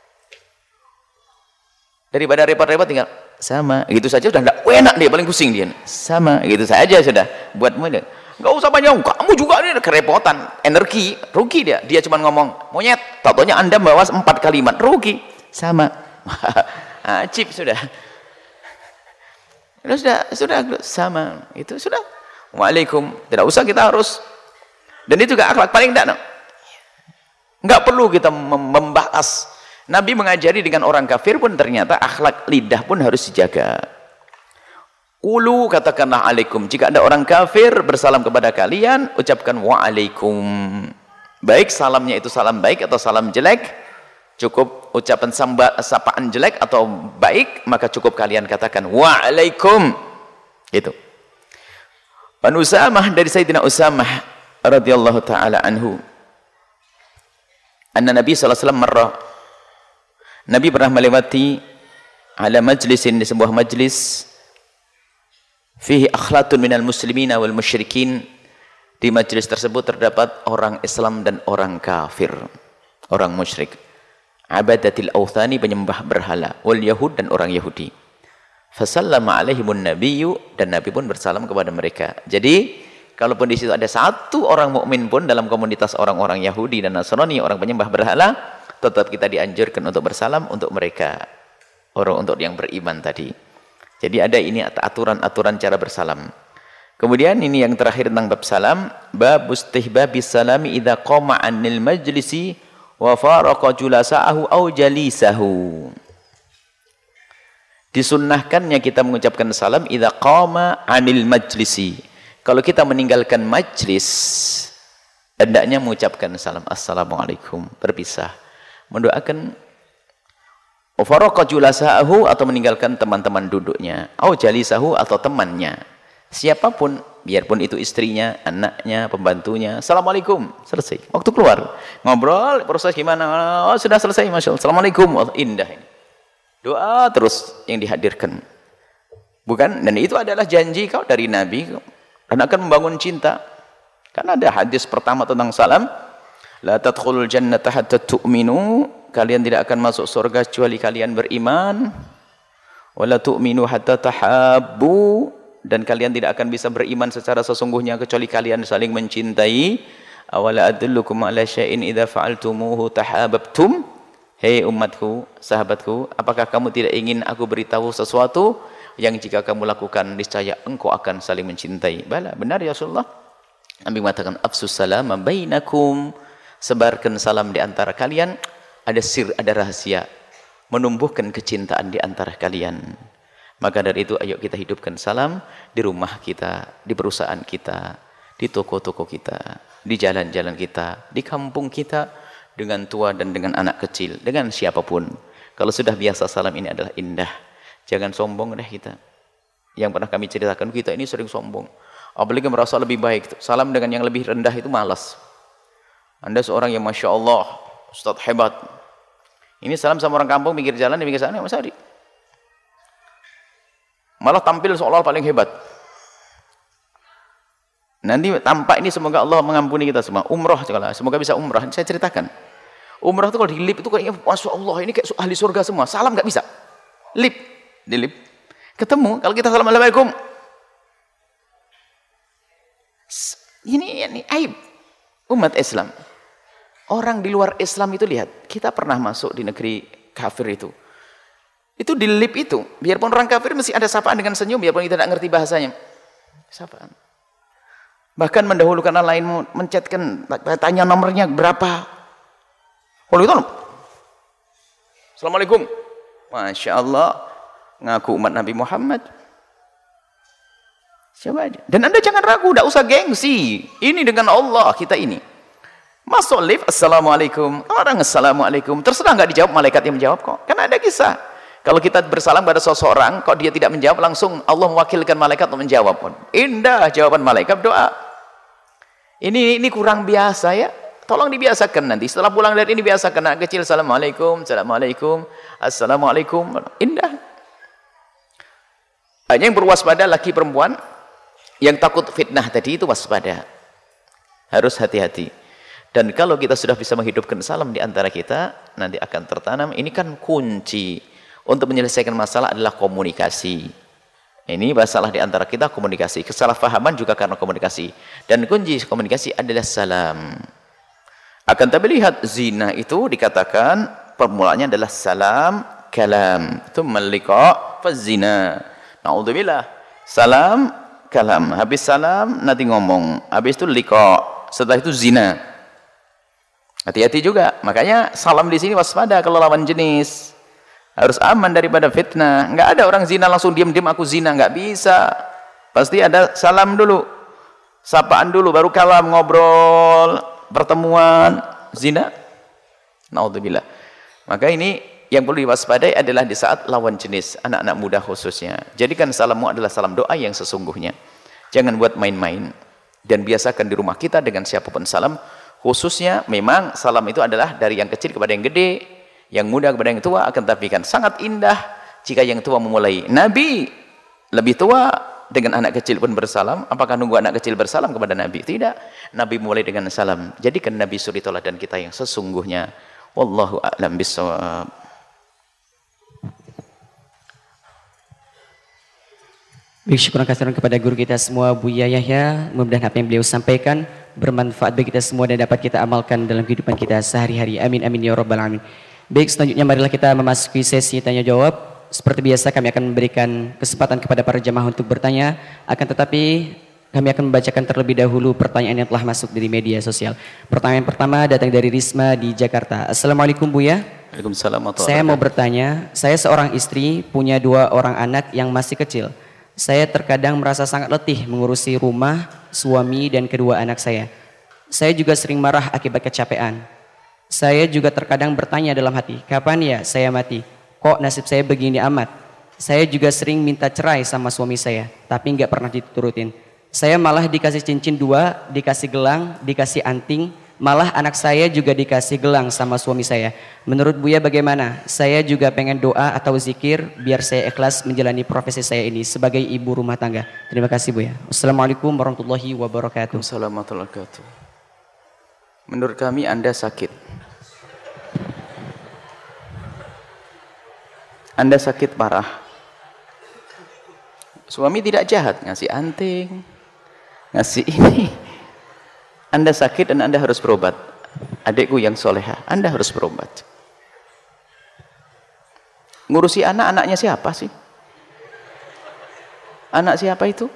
Daripada repot-repot tinggal sama, gitu saja sudah enggak enak, dia paling pusing dia. Sama, gitu saja sudah. Buatmu dia. Nggak usah banyak, kamu juga ini kerepotan, energi, rugi dia. Dia cuma ngomong monyet, taunya Anda bawa empat kalimat, rugi. Sama. Ajib sudah. Sudah, sudah sama, itu sudah. Waalaikum, tidak usah kita harus. Dan itu juga akhlak paling tidak. Enggak perlu kita membahas. Nabi mengajari dengan orang kafir pun ternyata akhlak lidah pun harus dijaga. Ulu, katakanlah alaikum. Jika ada orang kafir bersalam kepada kalian, ucapkan waalaikum. Baik salamnya itu salam baik atau salam jelek, cukup ucapan samba, sapaan jelek atau baik, maka cukup kalian katakan waalaikum. Itu. An Usamah dari Sayyidina Usamah radhiyallahu taala anhu. Anna Nabi sallallahu alaihi wasallam marra. Nabi pernah melewati ala majlisin, di sebuah majlis, fihi akhlatun minal muslimina wal musyrikin. Di majlis tersebut terdapat orang Islam dan orang kafir, orang musyrik. Abadatil awthani, penyembah berhala, wal yahud, dan orang Yahudi. Fasallama alaihimun nabiyyu, dan Nabi pun bersalam kepada mereka. Jadi kalaupun di situ ada satu orang mukmin pun dalam komunitas orang-orang Yahudi dan Nasrani, orang penyembah berhala, tetap kita dianjurkan untuk bersalam untuk mereka, orang untuk yang beriman tadi. Jadi ada ini aturan-aturan cara bersalam. Kemudian ini yang terakhir tentang bab salam, bab istihbabis salami idza qama 'anil majlisi wa faraqa julasa'ahu aw jalisahu. Disunnahkannya kita mengucapkan salam idza qama 'anil majlisi. Kalau kita meninggalkan majlis, hendaknya mengucapkan salam assalamualaikum, berpisah, mendoakan wa faraqa julasa'ahu, atau meninggalkan teman-teman duduknya, aw jalisahu, atau temannya. Siapapun, biarpun itu istrinya, anaknya, pembantunya, assalamualaikum, selesai. Waktu keluar, ngobrol, proses gimana? Oh, sudah selesai, masya Allah. Assalamualaikum, oh, indah ini. Doa terus yang dihadirkan. Bukan? Dan itu adalah janji kau dari Nabi, dan akan membangun cinta. Karena ada hadis pertama tentang salam, la tadkhulul jannata hatta tu'minu, kalian tidak akan masuk surga kecuali kalian beriman. Wala tu'minu hatta tahabbu, dan kalian tidak akan bisa beriman secara sesungguhnya kecuali kalian saling mencintai. Awala adullukum ala syai'in idza fa'altumuhu tahabbtum. Hei umatku, sahabatku, apakah kamu tidak ingin aku beritahu sesuatu yang jika kamu lakukan niscaya engkau akan saling mencintai? Bala, benar ya Rasulullah. Nabi mengatakan afsus salam bainakum, sebarkan salam di antara kalian. Ada sir, ada rahasia. menumbuhkan kecintaan di antara kalian. Maka dari itu ayo kita hidupkan salam di rumah kita, di perusahaan kita, di toko-toko kita, di jalan-jalan kita, di kampung kita, dengan tua dan dengan anak kecil, dengan siapapun. Kalau sudah biasa salam ini adalah indah. Jangan sombong deh kita. Yang pernah kami ceritakan, kita ini sering sombong. Apalagi merasa lebih baik. Salam dengan yang lebih rendah itu malas. Anda seorang yang Masya Allah, Ustadz hebat. Ini salam sama orang kampung, pinggir jalan, di pinggir sana, Mas Adi. Malah tampil seolah-olah paling hebat. Nanti tampak ini semoga Allah mengampuni kita semua. Umrah, semoga bisa umrah. Saya ceritakan. Umrah itu kalau di lip itu kayaknya, Masya Allah, ini kayak ahli surga semua. Salam nggak bisa. Lip. Di lip. Ketemu, kalau kita Assalamualaikum. Ini, ini aib. Umat Islam. Orang di luar Islam itu lihat. Kita pernah masuk di negeri kafir itu. Itu di lip itu, biarpun orang kafir mesti ada sapaan dengan senyum, biarpun kita tidak ngerti bahasanya. Sapaan. Bahkan mendahulukan orang lain, mencetkan, tanya nomornya berapa. Kalau itu, Assalamualaikum. Masya Allah, ngaku umat Nabi Muhammad. Coba aja. Dan Anda jangan ragu, tidak usah gengsi. Ini dengan Allah, kita ini. Masuk lift, Assalamualaikum. Orang Assalamualaikum. Terserah nggak dijawab, malaikat yang menjawab kok. Karena ada kisah. Kalau kita bersalam pada seseorang, kok dia tidak menjawab, langsung Allah mewakilkan malaikat untuk menjawab. Indah jawaban malaikat, doa. Ini ini kurang biasa ya. Tolong dibiasakan nanti. Setelah pulang dari ini biasakan. Anak kecil, Assalamualaikum, Assalamualaikum, Assalamualaikum. Indah. Hanya yang berwaspada laki perempuan, yang takut fitnah tadi itu waspada. Harus hati-hati. Dan kalau kita sudah bisa menghidupkan salam di antara kita, nanti akan tertanam. Ini kan kunci. Untuk menyelesaikan masalah adalah komunikasi. Ini masalah di antara kita komunikasi. Kesalahpahaman juga karena komunikasi. Dan kunci komunikasi adalah salam. Akan tapi lihat zina itu dikatakan permulaannya adalah salam kalam. Itu malika fazina. Na'udzubillah. Salam kalam. Habis salam nanti ngomong. Habis itu liko. Setelah itu zina. Hati-hati juga. Makanya salam di sini waspada kalau lawan jenis. Harus aman daripada fitnah. Enggak ada orang zina langsung diam-diam aku zina, enggak bisa. Pasti ada salam dulu. Sapaan dulu baru kalam, ngobrol, pertemuan. Zina. Naudzubillah. Maka ini yang perlu diwaspadai adalah di saat lawan jenis, anak-anak muda khususnya. Jadikan salammu adalah salam doa yang sesungguhnya. Jangan buat main-main. Dan biasakan di rumah kita dengan siapapun salam. Khususnya memang salam itu adalah dari yang kecil kepada yang gede. Yang muda kepada yang tua, akan tapi kan sangat indah jika yang tua memulai. Nabi lebih tua dengan anak kecil pun bersalam. Apakah nunggu anak kecil bersalam kepada Nabi? Tidak. Nabi mulai dengan salam. Jadikan Nabi suri teladan kita yang sesungguhnya. Wallahu a'lam bishawab. Baik, syukur kasihan kepada guru kita semua, Buya Yahya. Mudah-mudahan apa yang beliau sampaikan bermanfaat bagi kita semua dan dapat kita amalkan dalam kehidupan kita sehari-hari. Amin amin ya rabbal alamin. Baik, selanjutnya marilah kita memasuki sesi tanya jawab. Seperti biasa kami akan memberikan kesempatan kepada para jemaah untuk bertanya. Akan tetapi kami akan membacakan terlebih dahulu pertanyaan yang telah masuk dari media sosial. Pertanyaan pertama datang dari Risma di Jakarta. Assalamualaikum Buya. Waalaikumsalam. Saya mau bertanya, saya seorang istri punya dua orang anak yang masih kecil. Saya terkadang merasa sangat letih mengurusi rumah, suami dan kedua anak saya. Saya juga sering marah akibat kecapean. Saya juga terkadang bertanya dalam hati, kapan ya saya mati? Kok nasib saya begini amat? Saya juga sering minta cerai sama suami saya, tapi nggak pernah diturutin. Saya malah dikasih cincin dua, dikasih gelang, dikasih anting, malah anak saya juga dikasih gelang sama suami saya. Menurut Buya bagaimana? Saya juga pengen doa atau zikir biar saya ikhlas menjalani profesi saya ini sebagai ibu rumah tangga. Terima kasih Buya. Wassalamualaikum warahmatullahi wabarakatuh. Assalamualaikum warahmatullahi wabarakatuh. Menurut kami Anda sakit. Anda sakit parah. Suami tidak jahat, ngasih anting, ngasih ini. Anda sakit dan Anda harus berobat. Adikku yang soleha, Anda harus berobat. Ngurusi anak, anaknya siapa sih? Anak siapa itu?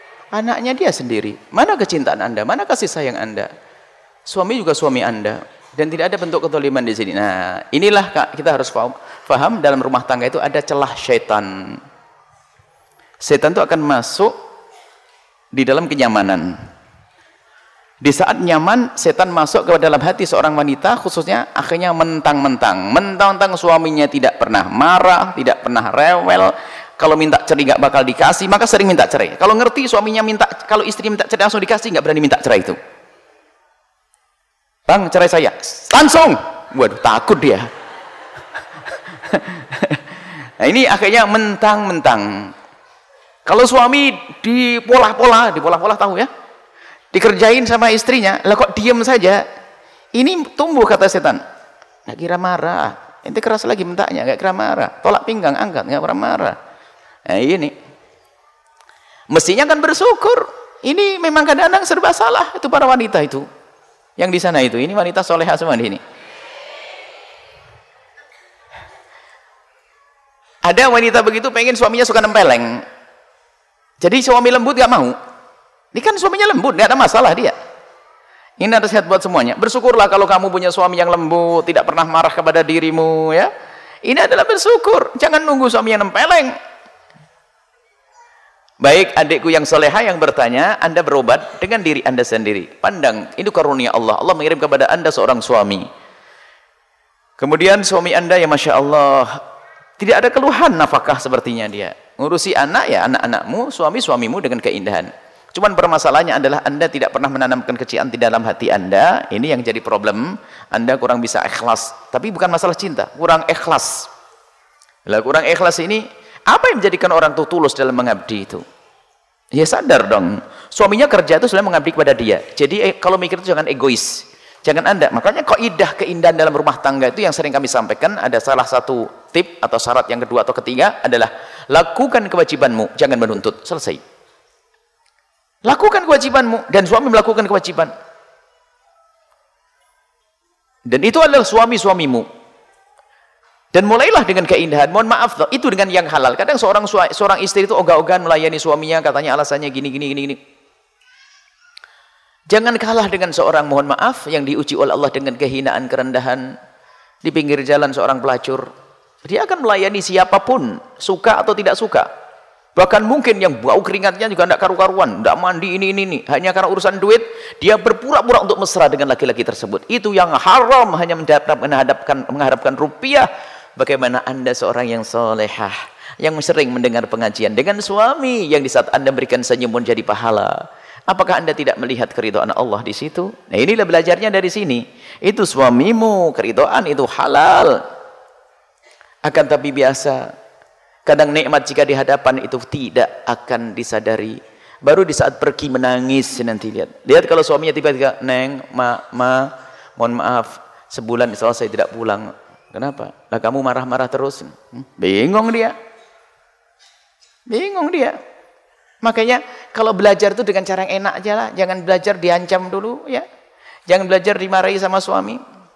Anaknya dia sendiri. Mana kecintaan Anda? Mana kasih sayang Anda? Suami juga suami Anda. Dan tidak ada bentuk kezaliman di sini. Nah, inilah Kak, kita harus paham, paham dalam rumah tangga itu ada celah syaitan. Setan itu akan masuk di dalam kenyamanan. Di saat nyaman, setan masuk ke dalam hati seorang wanita, khususnya akhirnya mentang-mentang. Mentang-mentang suaminya tidak pernah marah, tidak pernah rewel. Kalau minta cerai nggak bakal dikasih, maka sering minta cerai. Kalau ngerti suaminya minta, kalau istri minta cerai langsung dikasih, nggak berani minta cerai itu. Bang, cerai saya. Langsung. Waduh, takut dia. Nah, ini akhirnya mentang-mentang. Kalau suami dipolah-polah, dipolah-polah tahu ya? Dikerjain sama istrinya, lah kok diem saja. Ini tumbuh kata setan. Nggak kira marah. Ente keras lagi mintaknya, nggak kira marah. Tolak pinggang, angkat, nggak pernah marah. Nah ini. Mestinya kan bersyukur. Ini memang kadang-kadang serba salah itu para wanita itu. Yang di sana itu, ini wanita soleha semua di sini. Ada wanita begitu pengen suaminya suka nempeleng. Jadi suami lembut nggak mau. Ini kan suaminya lembut, nggak ada masalah dia. Ini nasihat buat semuanya. Bersyukurlah kalau kamu punya suami yang lembut, tidak pernah marah kepada dirimu, ya. Ini adalah bersyukur. Jangan nunggu suami yang nempeleng. Baik, adikku yang soleha yang bertanya, Anda berobat dengan diri Anda sendiri. Pandang, ini karunia Allah. Allah mengirim kepada Anda seorang suami. Kemudian suami Anda, ya Masya Allah, tidak ada keluhan nafkah sepertinya dia. Ngurusi anak, ya anak-anakmu, suami-suamimu dengan keindahan. Cuman permasalahannya adalah Anda tidak pernah menanamkan kecintaan di dalam hati Anda. Ini yang jadi problem. Anda kurang bisa ikhlas. Tapi bukan masalah cinta, kurang ikhlas. Lah kurang ikhlas ini, apa yang menjadikan orang itu tulus dalam mengabdi itu? Ya sadar dong. Suaminya kerja itu selalu mengabdi kepada dia. Jadi eh, kalau mikir itu jangan egois. Jangan Anda. Makanya kaidah keindahan dalam rumah tangga itu yang sering kami sampaikan, ada salah satu tip atau syarat yang kedua atau ketiga adalah lakukan kewajibanmu, jangan menuntut. Selesai. Lakukan kewajibanmu dan suami melakukan kewajiban. Dan itu adalah suami-suamimu. Dan mulailah dengan keindahan. Mohon maaf, itu dengan yang halal. Kadang seorang seorang istri itu ogah-ogahan melayani suaminya, katanya alasannya gini gini gini gini. Jangan kalah dengan seorang, mohon maaf, yang diuji oleh Allah dengan kehinaan, kerendahan. Di pinggir jalan seorang pelacur, dia akan melayani siapapun, suka atau tidak suka. Bahkan mungkin yang bau keringatnya juga tidak karu-karuan, tidak mandi ini, ini, ini. Hanya karena urusan duit, dia berpura-pura untuk mesra dengan laki-laki tersebut. Itu yang haram, hanya menghadapkan, mengharapkan rupiah. Bagaimana Anda seorang yang solehah, yang sering mendengar pengajian dengan suami, yang di saat Anda berikan senyum pun jadi pahala. Apakah Anda tidak melihat keridhaan Allah di situ? Nah inilah belajarnya dari sini. Itu suamimu, keridhaan itu halal. Akan tapi biasa. Kadang nikmat jika di hadapan itu tidak akan disadari. Baru di saat pergi menangis nanti lihat. Lihat kalau suaminya tiba-tiba, Neng, ma, ma, mohon maaf, sebulan insya Allah saya tidak pulang. Kenapa? Lah kamu marah-marah terus. Hmm? Bingung dia. Bingung dia. Makanya kalau belajar itu dengan cara yang enak aja lah. Jangan belajar diancam dulu, ya. Jangan belajar dimarahi sama suami.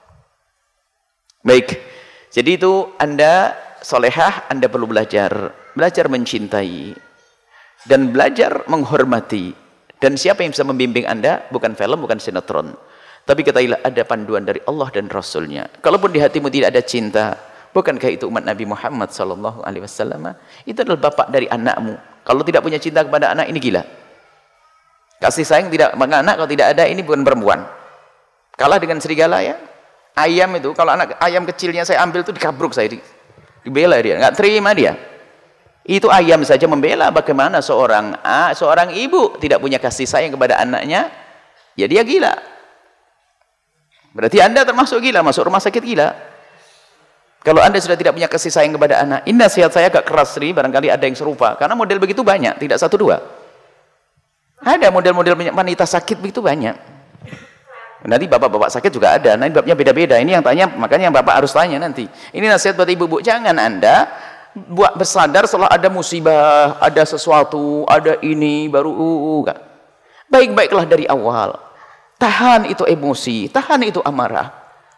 Baik. Jadi itu Anda solehah, Anda perlu belajar. Belajar mencintai. Dan belajar menghormati. Dan siapa yang bisa membimbing Anda? Bukan film, bukan sinetron. Tapi ketahuilah ada panduan dari Allah dan Rasulnya. Kalaupun di hatimu tidak ada cinta, bukankah itu umat Nabi Muhammad sallallahu alaihi wasallam? Itu adalah bapak dari anakmu. Kalau tidak punya cinta kepada anak, ini gila. Kasih sayang tidak kepada anak, kalau tidak ada, ini bukan perempuan. Kalah dengan serigala ya. Ayam itu, kalau anak ayam kecilnya saya ambil itu dikabruk saya. Dibela dia, nggak terima dia. Itu ayam saja membela. Bagaimana seorang ah, seorang ibu tidak punya kasih sayang kepada anaknya? Ya dia gila. Berarti Anda termasuk gila, masuk rumah sakit gila. Kalau Anda sudah tidak punya kasih sayang kepada anak, ini nasihat saya agak keras nih, barangkali ada yang serupa. Karena model begitu banyak, tidak satu dua. Ada model-model wanita sakit begitu banyak. Nanti bapak-bapak sakit juga ada, nanti babnya beda-beda. Ini yang tanya, makanya yang bapak harus tanya nanti. Ini nasihat buat ibu-ibu, jangan Anda buat bersadar setelah ada musibah, ada sesuatu, ada ini, baru uh, uh, baik-baiklah dari awal. Tahan itu emosi, tahan itu amarah.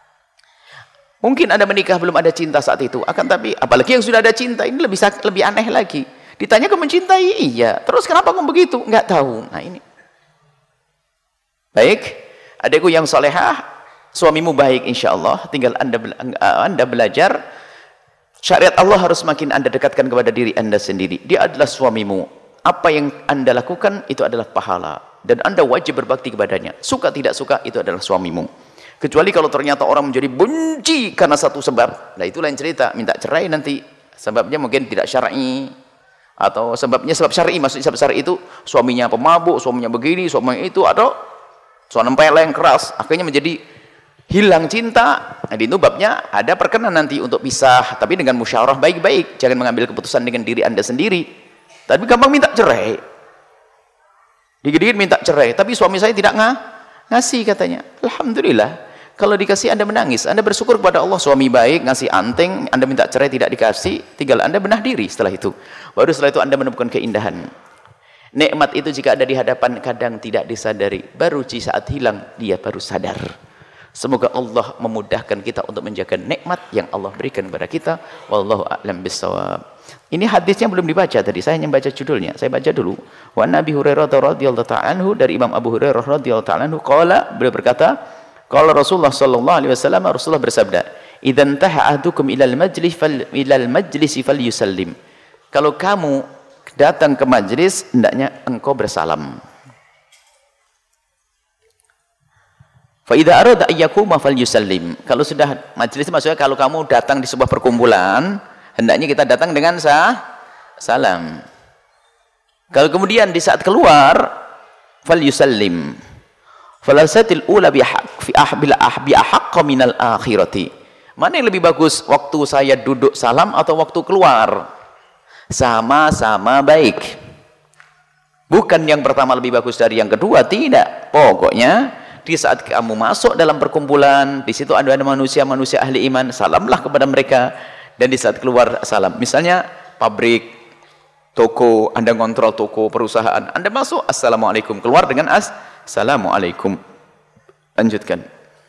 Mungkin Anda menikah belum ada cinta saat itu, akan tapi apalagi yang sudah ada cinta, ini lebih lebih aneh lagi. Ditanya kamu mencintai, iya. Terus kenapa kamu begitu? Enggak tahu. Nah ini. Baik, adikku yang solehah, suamimu baik insya Allah, tinggal anda, anda belajar syariat Allah harus makin anda dekatkan kepada diri anda sendiri. Dia adalah suamimu, apa yang anda lakukan itu adalah pahala dan anda wajib berbakti kepadanya, suka tidak suka itu adalah suamimu. Kecuali kalau ternyata orang menjadi benci karena satu sebab, nah itu lain cerita, minta cerai nanti sebabnya mungkin tidak syar'i, atau sebabnya sebab syar'i, maksudnya sebab syar'i itu suaminya pemabuk, suaminya begini, suaminya itu, atau suami peleng keras, akhirnya menjadi hilang cinta. Nah itu babnya ada perkenan nanti untuk pisah, tapi dengan musyawarah baik-baik, jangan mengambil keputusan dengan diri anda sendiri. Tapi gampang minta cerai, dikit-dikit minta cerai, tapi suami saya tidak ngah ngasih katanya. Alhamdulillah, kalau dikasih anda menangis, anda bersyukur kepada Allah, suami baik, ngasih anteng, anda minta cerai tidak dikasih, tinggal anda benah diri setelah itu. Baru setelah itu anda menemukan keindahan. Nikmat itu jika ada di hadapan kadang tidak disadari, baru di saat hilang dia baru sadar. Semoga Allah memudahkan kita untuk menjaga nikmat yang Allah berikan kepada kita. Wallahu a'lam bissawab. Ini hadisnya belum dibaca tadi, saya hanya baca judulnya. Saya baca dulu. Wa Nabi Hurairah radhiyallahu ta'ala anhu, dari Imam Abu Hurairah radhiyallahu ta'ala anhu qala, beliau berkata, kalau Rasulullah sallallahu alaihi wasallam, Rasulullah bersabda, "Idzan taha ahdukum ilal majlis fal ilal majlisi falyusallim." Kalau kamu datang ke majlis, hendaknya engkau bersalam. Fa idza arada ayyakuma falyusallim. Kalau sudah majlis, maksudnya kalau kamu datang di sebuah perkumpulan, hendaknya kita datang dengan sah salam. Kalau kemudian di saat keluar, falyusallim. Falasatil ula bihaq fi ahbil ahbi ahaqqa minal akhirati. Mana yang lebih bagus, waktu saya duduk salam atau waktu keluar? Sama-sama baik. Bukan yang pertama lebih bagus dari yang kedua, tidak. Pokoknya di saat kamu masuk dalam perkumpulan, di situ ada manusia-manusia ahli iman, salamlah kepada mereka, dan di saat keluar salam. Misalnya pabrik, toko, anda ngontrol toko, perusahaan, anda masuk assalamualaikum, keluar dengan as assalamualaikum. Lanjutkan.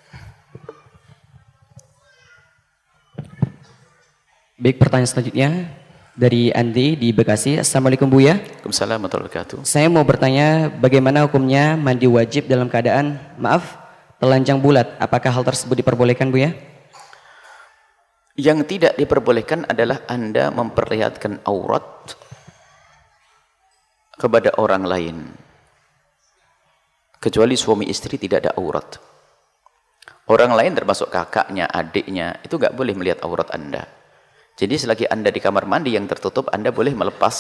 Baik, pertanyaan selanjutnya dari Andi di Bekasi. Assalamualaikum Buya. Waalaikumsalam warahmatullahi wabarakatuh. Saya mau bertanya, bagaimana hukumnya mandi wajib dalam keadaan, maaf, telanjang bulat? Apakah hal tersebut diperbolehkan Buya? Yang tidak diperbolehkan adalah anda memperlihatkan aurat kepada orang lain. Kecuali suami istri tidak ada aurat. Orang lain termasuk kakaknya, adiknya, itu nggak boleh melihat aurat anda. Jadi selagi anda di kamar mandi yang tertutup, anda boleh melepas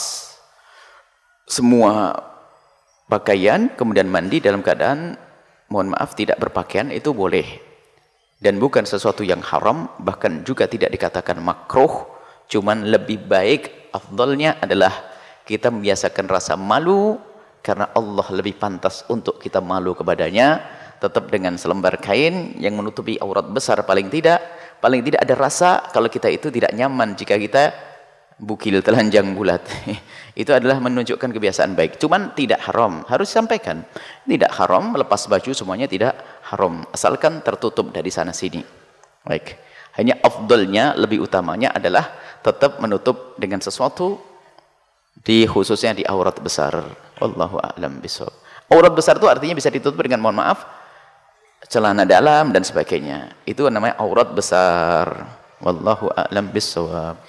semua pakaian, kemudian mandi dalam keadaan, mohon maaf, tidak berpakaian, itu boleh. Dan bukan sesuatu yang haram, bahkan juga tidak dikatakan makruh, cuman lebih baik, afdalnya adalah kita membiasakan rasa malu, karena Allah lebih pantas untuk kita malu kepadanya, tetap dengan selembar kain yang menutupi aurat besar paling tidak, paling tidak ada rasa kalau kita itu tidak nyaman jika kita bukil telanjang bulat. Itu adalah menunjukkan kebiasaan baik. Cuman tidak haram, harus disampaikan. Tidak haram, melepas baju semuanya tidak haram, asalkan tertutup dari sana sini. Baik. Hanya afdalnya, lebih utamanya adalah tetap menutup dengan sesuatu di khususnya di aurat besar. Wallahu a'lam bishawab. Aurat besar itu artinya bisa ditutup dengan, mohon maaf, celana dalam dan sebagainya. Itu namanya aurat besar. Wallahu a'lam bishawab.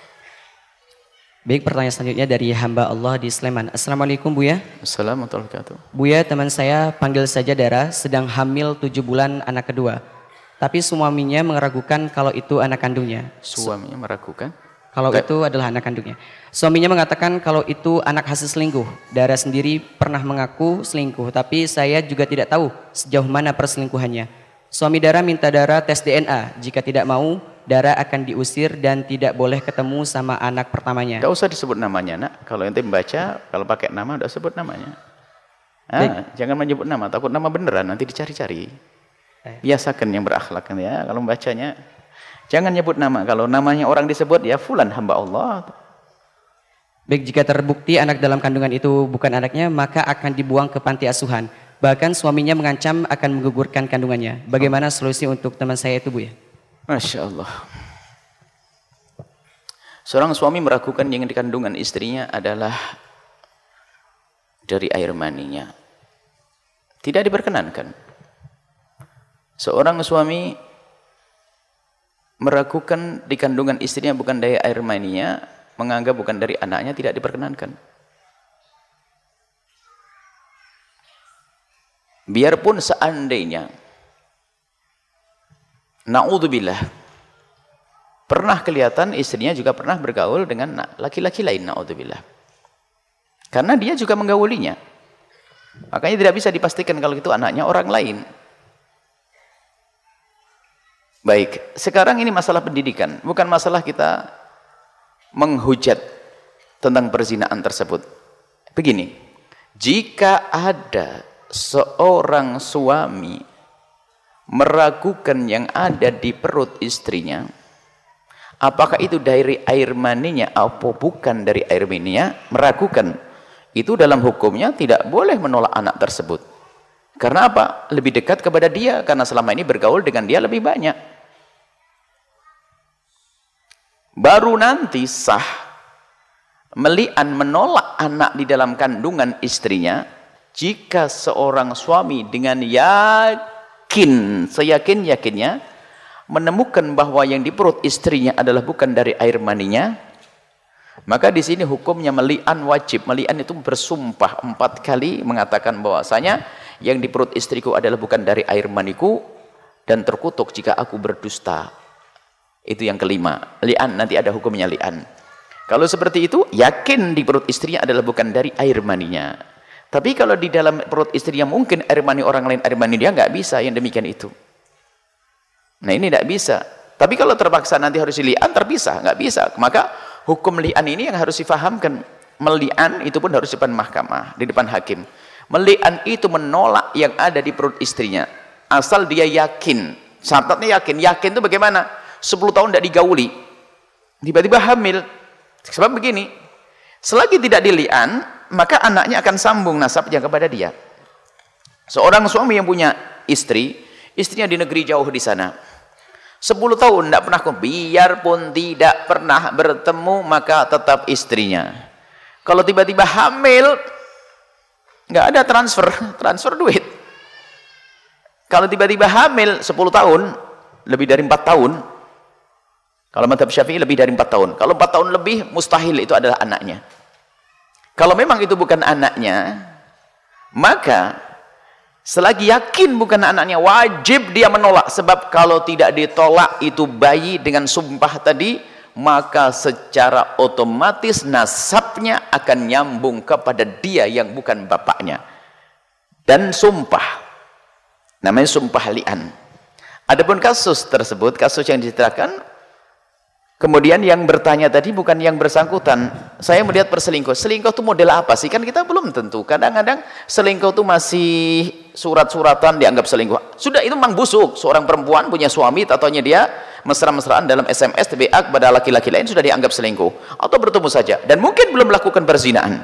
Baik, pertanyaan selanjutnya dari hamba Allah di Sleman. Assalamualaikum Buya. Assalamualaikum warahmatullahi wabarakatuh. Buya, teman saya panggil saja Dara, sedang hamil tujuh bulan anak kedua. Tapi suaminya meragukan kalau itu anak kandungnya. Suaminya meragukan? Kalau Gak. itu adalah anak kandungnya. Suaminya mengatakan kalau itu anak hasil selingkuh. Dara sendiri pernah mengaku selingkuh, tapi saya juga tidak tahu sejauh mana perselingkuhannya. Suami Dara minta Dara tes D N A. Jika tidak mau, Dara akan diusir dan tidak boleh ketemu sama anak pertamanya. Gak usah disebut namanya, nak. Kalau ente membaca, kalau pakai nama, udah sebut namanya. Ah, jangan menyebut nama, takut nama beneran, nanti dicari-cari. Biasakan yang berakhlak ya, kalau membacanya. Jangan nyebut nama. Kalau namanya orang disebut, ya fulan hamba Allah. Baik, jika terbukti anak dalam kandungan itu bukan anaknya, maka akan dibuang ke panti asuhan. Bahkan suaminya mengancam akan menggugurkan kandungannya. Bagaimana solusi untuk teman saya itu, Bu ya? Masya Allah. Seorang suami meragukan yang di kandungan istrinya adalah dari air maninya. Tidak diperkenankan. Seorang suami meragukan di kandungan istrinya bukan dari air maninya, menganggap bukan dari anaknya, tidak diperkenankan. Biarpun seandainya, na'udzubillah, pernah kelihatan istrinya juga pernah bergaul dengan laki-laki lain, na'udzubillah. Karena dia juga menggaulinya. Makanya tidak bisa dipastikan kalau itu anaknya orang lain. Baik, sekarang ini masalah pendidikan, bukan masalah kita menghujat tentang perzinahan tersebut. Begini, jika ada seorang suami meragukan yang ada di perut istrinya, apakah itu dari air maninya atau bukan dari air maninya, meragukan, itu dalam hukumnya tidak boleh menolak anak tersebut. Karena apa? Lebih dekat kepada dia, karena selama ini bergaul dengan dia lebih banyak. Baru nanti sah meli'an menolak anak di dalam kandungan istrinya jika seorang suami dengan yakin, seyakin-yakinnya menemukan bahwa yang di perut istrinya adalah bukan dari air maninya, maka di sini hukumnya meli'an wajib. Meli'an itu bersumpah empat kali mengatakan bahwasanya yang di perut istriku adalah bukan dari air maniku dan terkutuk jika aku berdusta. Itu yang kelima, li'an, nanti ada hukumnya li'an. Kalau seperti itu, yakin di perut istrinya adalah bukan dari air maninya. Tapi kalau di dalam perut istrinya mungkin air mani orang lain, air mani dia, nggak bisa yang demikian itu. Nah ini nggak bisa. Tapi kalau terpaksa nanti harus li'an, terpisah, nggak bisa. Maka hukum li'an ini yang harus difahamkan. Meli'an itu pun harus di depan mahkamah, di depan hakim. Meli'an itu menolak yang ada di perut istrinya. Asal dia yakin. Syaratnya yakin. Yakin itu bagaimana? sepuluh tahun tidak digauli, tiba-tiba hamil. Sebab begini, selagi tidak dili'an, maka anaknya akan sambung nasabnya kepada dia. Seorang suami yang punya istri, istrinya di negeri jauh di sana, sepuluh tahun tidak pernah, biarpun tidak pernah bertemu, maka tetap istrinya. Kalau tiba-tiba hamil, nggak ada transfer, transfer duit. Kalau tiba-tiba hamil sepuluh tahun, lebih dari empat tahun, kalau mazhab Syafi'i lebih dari empat tahun. Kalau empat tahun lebih, mustahil itu adalah anaknya. Kalau memang itu bukan anaknya, maka selagi yakin bukan anaknya, wajib dia menolak. Sebab kalau tidak ditolak itu bayi dengan sumpah tadi, maka secara otomatis nasabnya akan nyambung kepada dia yang bukan bapaknya. Dan sumpah, namanya sumpah li'an. Adapun kasus tersebut, kasus yang diceritakan, kemudian yang bertanya tadi bukan yang bersangkutan. Saya melihat perselingkuh. Selingkuh itu model apa sih? Kan kita belum tentu. Kadang-kadang selingkuh itu masih surat-suratan dianggap selingkuh. Sudah itu memang busuk. Seorang perempuan punya suami, tatonya dia mesra-mesraan dalam S M S, B A kepada laki-laki lain sudah dianggap selingkuh. Atau bertemu saja. Dan mungkin belum melakukan perzinahan.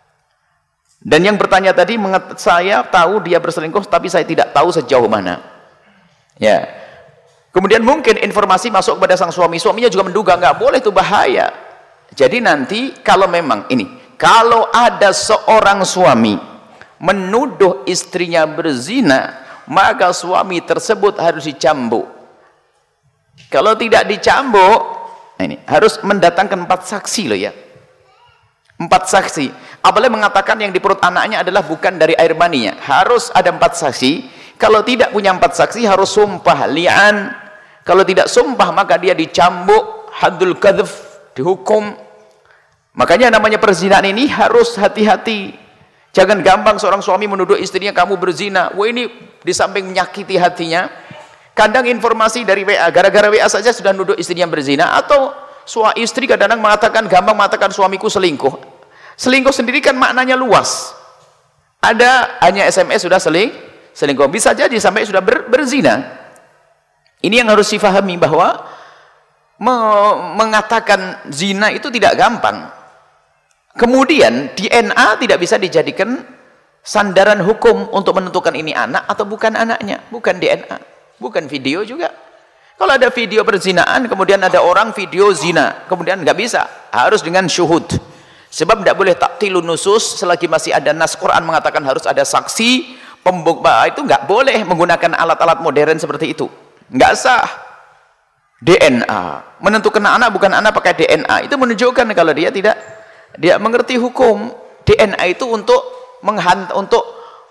Dan yang bertanya tadi, saya tahu dia berselingkuh, tapi saya tidak tahu sejauh mana. Ya. Kemudian mungkin informasi masuk kepada sang suami, suaminya juga menduga nggak boleh, itu bahaya. Jadi nanti kalau memang ini, kalau ada seorang suami menuduh istrinya berzina, maka suami tersebut harus dicambuk. Kalau tidak dicambuk, nah ini harus mendatangkan empat saksi loh ya. Empat saksi. Apalagi mengatakan yang di perut anaknya adalah bukan dari air maninya. Harus ada empat saksi. Kalau tidak punya empat saksi harus sumpah li'an. Kalau tidak sumpah maka dia dicambuk, haddul kadhf, dihukum. Makanya namanya perzinahan ini harus hati-hati. Jangan gampang seorang suami menuduh istrinya kamu berzina. Wah ini di samping menyakiti hatinya. Kadang informasi dari W A, gara-gara W A saja sudah nuduh istrinya berzina. Atau suami istri kadang-kadang mengatakan, gampang mengatakan suamiku selingkuh. Selingkuh sendiri kan maknanya luas. Ada hanya S M S sudah seling, selingkuh. Bisa jadi sampai sudah ber, berzina. Ini yang harus difahami bahwa me mengatakan zina itu tidak gampang. Kemudian D N A tidak bisa dijadikan sandaran hukum untuk menentukan ini anak atau bukan anaknya. Bukan D N A, bukan video juga. Kalau ada video perzinaan, kemudian ada orang video zina, kemudian nggak bisa, harus dengan syuhud. Sebab tidak boleh taktilun nusus selagi masih ada nas Quran mengatakan harus ada saksi, Pembuktian itu nggak boleh menggunakan alat-alat modern seperti itu. Nggak sah. D N A. Menentukan anak bukan anak pakai D N A. Itu menunjukkan kalau dia tidak dia mengerti hukum. D N A itu untuk menghant untuk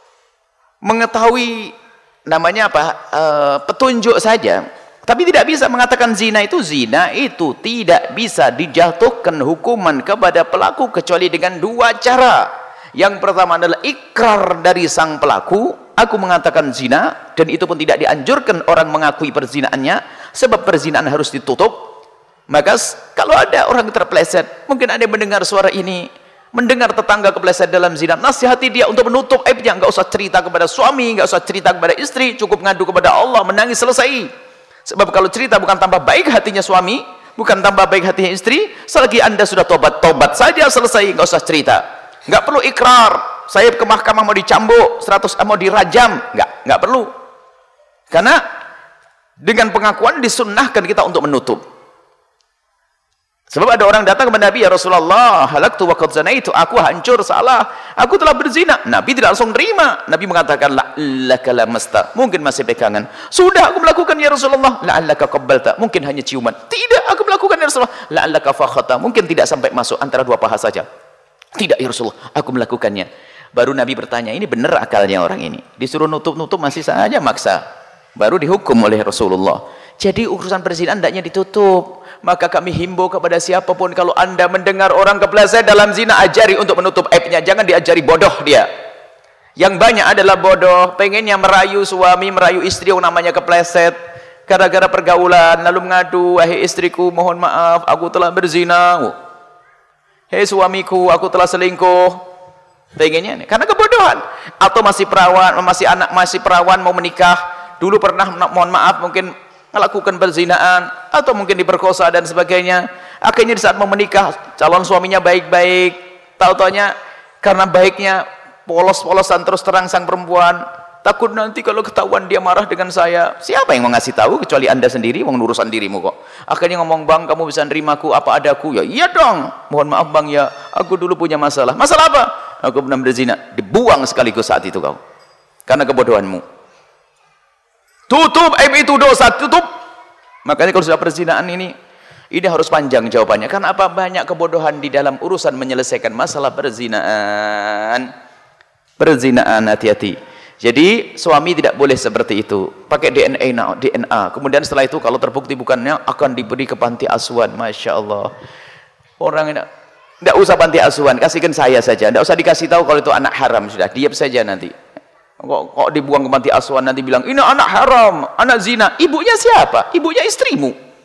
mengetahui namanya apa? E, petunjuk saja. Tapi tidak bisa mengatakan zina itu zina itu tidak bisa dijatuhkan hukuman kepada pelaku kecuali dengan dua cara. Yang pertama adalah ikrar dari sang pelaku, aku mengatakan zina, dan itu pun tidak dianjurkan orang mengakui perzinaannya, sebab perzinaan harus ditutup. Maka kalau ada orang terpeleset, mungkin ada yang mendengar suara ini, mendengar tetangga kepleset dalam zina, nasihati dia untuk menutup aibnya. Enggak usah cerita kepada suami, enggak usah cerita kepada istri, cukup ngadu kepada Allah, menangis, selesai. Sebab kalau cerita bukan tambah baik hatinya suami, bukan tambah baik hatinya istri, selagi anda sudah tobat, tobat saja, selesai, enggak usah cerita. Enggak perlu ikrar, saya ke mahkamah mau dicambuk, seratus mau dirajam, enggak, enggak perlu. Karena dengan pengakuan disunnahkan kita untuk menutup. Sebab ada orang datang kepada Nabi, ya Rasulullah, halaktu wa qad zanaitu, aku hancur, salah, aku telah berzina. Nabi tidak langsung terima. Nabi mengatakan, la'allaka lamasta, mungkin masih pegangan. Sudah aku melakukan ya Rasulullah, la'allaka qabbalta, mungkin hanya ciuman. Tidak, aku melakukan ya Rasulullah, la'allaka fakhata, mungkin tidak sampai masuk antara dua paha saja. Tidak ya Rasulullah, aku melakukannya. Baru Nabi bertanya, ini benar akalnya orang ini. Disuruh nutup-nutup masih saja maksa. Baru dihukum oleh Rasulullah. Jadi urusan perzinahan hendaknya ditutup. Maka kami himbau kepada siapapun, kalau anda mendengar orang kepleset dalam zina, ajari untuk menutup aibnya. Jangan diajari bodoh dia. Yang banyak adalah bodoh, pengennya merayu suami, merayu istri yang namanya kepleset. Gara-gara pergaulan, lalu mengadu, wahai istriku, mohon maaf, aku telah berzina. Hei suamiku, aku telah selingkuh. Pengennya, karena kebodohan. Atau masih perawan, masih anak, masih perawan mau menikah. Dulu pernah, mohon maaf, mungkin melakukan perzinaan, atau mungkin diperkosa dan sebagainya. Akhirnya di saat mau menikah, calon suaminya baik-baik, tahu-taunya karena baiknya polos-polosan terus terang sang perempuan, takut nanti kalau ketahuan dia marah dengan saya. Siapa yang mau ngasih tahu kecuali anda sendiri, mau urusan dirimu kok. Akhirnya ngomong, bang, kamu bisa nerimaku apa adaku? Ya iya dong, mohon maaf bang ya, aku dulu punya masalah. Masalah apa? Aku pernah berzina. Dibuang sekaligus saat itu kau, karena kebodohanmu. Tutup aib itu, dosa, tutup. Makanya kalau sudah perzinaan ini, ini harus panjang jawabannya. Karena apa? Banyak kebodohan di dalam urusan menyelesaikan masalah perzinaan. Perzinaan, hati-hati. Jadi suami tidak boleh seperti itu. Pakai D N A, D N A. Kemudian setelah itu kalau terbukti bukannya, akan diberi ke panti asuhan. Masya Allah. Orang ini tidak usah panti asuhan, kasihkan saya saja. Tidak usah dikasih tahu kalau itu anak haram, sudah diam saja nanti. Kok, kok dibuang ke panti asuhan nanti bilang ini anak haram, anak zina. Ibunya siapa? Ibunya istrimu.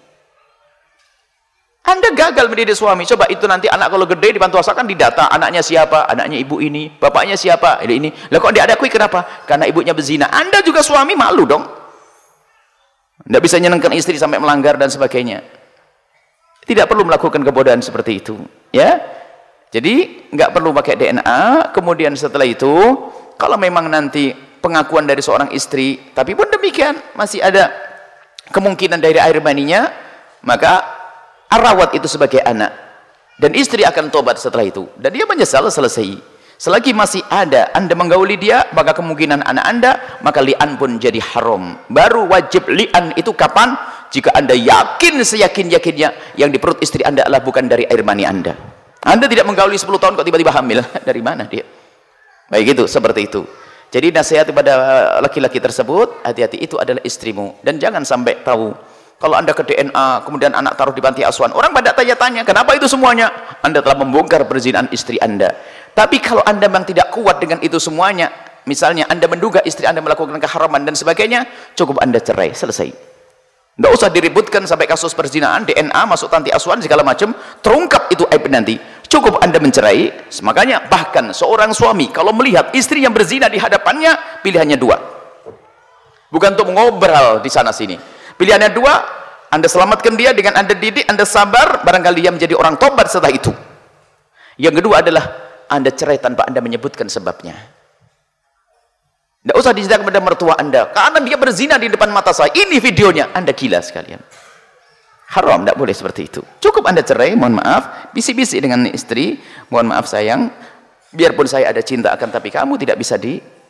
Anda gagal mendidik suami. Coba itu nanti anak kalau gede di panti asuhan didata, anaknya siapa? Anaknya ibu ini, bapaknya siapa? Ini ini. Lah kok dia diakui, kenapa? Karena ibunya berzina. Anda juga suami malu dong. Tidak bisa nyenengkan istri sampai melanggar dan sebagainya. Tidak perlu melakukan kebodohan seperti itu, ya. Jadi nggak perlu pakai D N A. Kemudian setelah itu, kalau memang nanti pengakuan dari seorang istri, tapi pun demikian masih ada kemungkinan dari air maninya, maka rawat itu sebagai anak, dan istri akan tobat setelah itu, dan dia menyesal, selesai. Selagi masih ada anda menggauli dia, maka kemungkinan anak anda, maka li'an pun jadi haram. Baru wajib li'an itu kapan? Jika anda yakin seyakin-yakinnya yang di perut istri anda adalah bukan dari air mani anda. Anda tidak menggauli sepuluh tahun kok tiba-tiba hamil. Dari mana dia? Baik itu, seperti itu. Jadi nasihat kepada laki-laki tersebut, hati-hati, itu adalah istrimu. Dan jangan sampai tahu. Kalau anda ke D N A, kemudian anak taruh di panti asuhan, orang pada tanya-tanya, kenapa itu semuanya? Anda telah membongkar perzinahan istri anda. Tapi kalau anda memang tidak kuat dengan itu semuanya, misalnya anda menduga istri anda melakukan keharaman dan sebagainya, cukup anda cerai, selesai. Tidak usah diributkan sampai kasus perzinahan, D N A, masuk panti asuhan, segala macam, terungkap itu aib nanti. Cukup anda mencerai. Makanya bahkan seorang suami kalau melihat istri yang berzina di hadapannya, pilihannya dua. Bukan untuk ngobrol di sana sini. Pilihannya dua, anda selamatkan dia dengan anda didik, anda sabar, barangkali dia menjadi orang tobat setelah itu. Yang kedua adalah anda cerai tanpa anda menyebutkan sebabnya. Tidak usah diceritakan kepada mertua anda, karena dia berzina di depan mata saya, ini videonya. Anda gila sekalian. Haram, tidak boleh seperti itu. Cukup anda cerai, mohon maaf, bisik-bisik dengan istri, mohon maaf sayang, biarpun saya ada cinta akan, tapi kamu tidak bisa di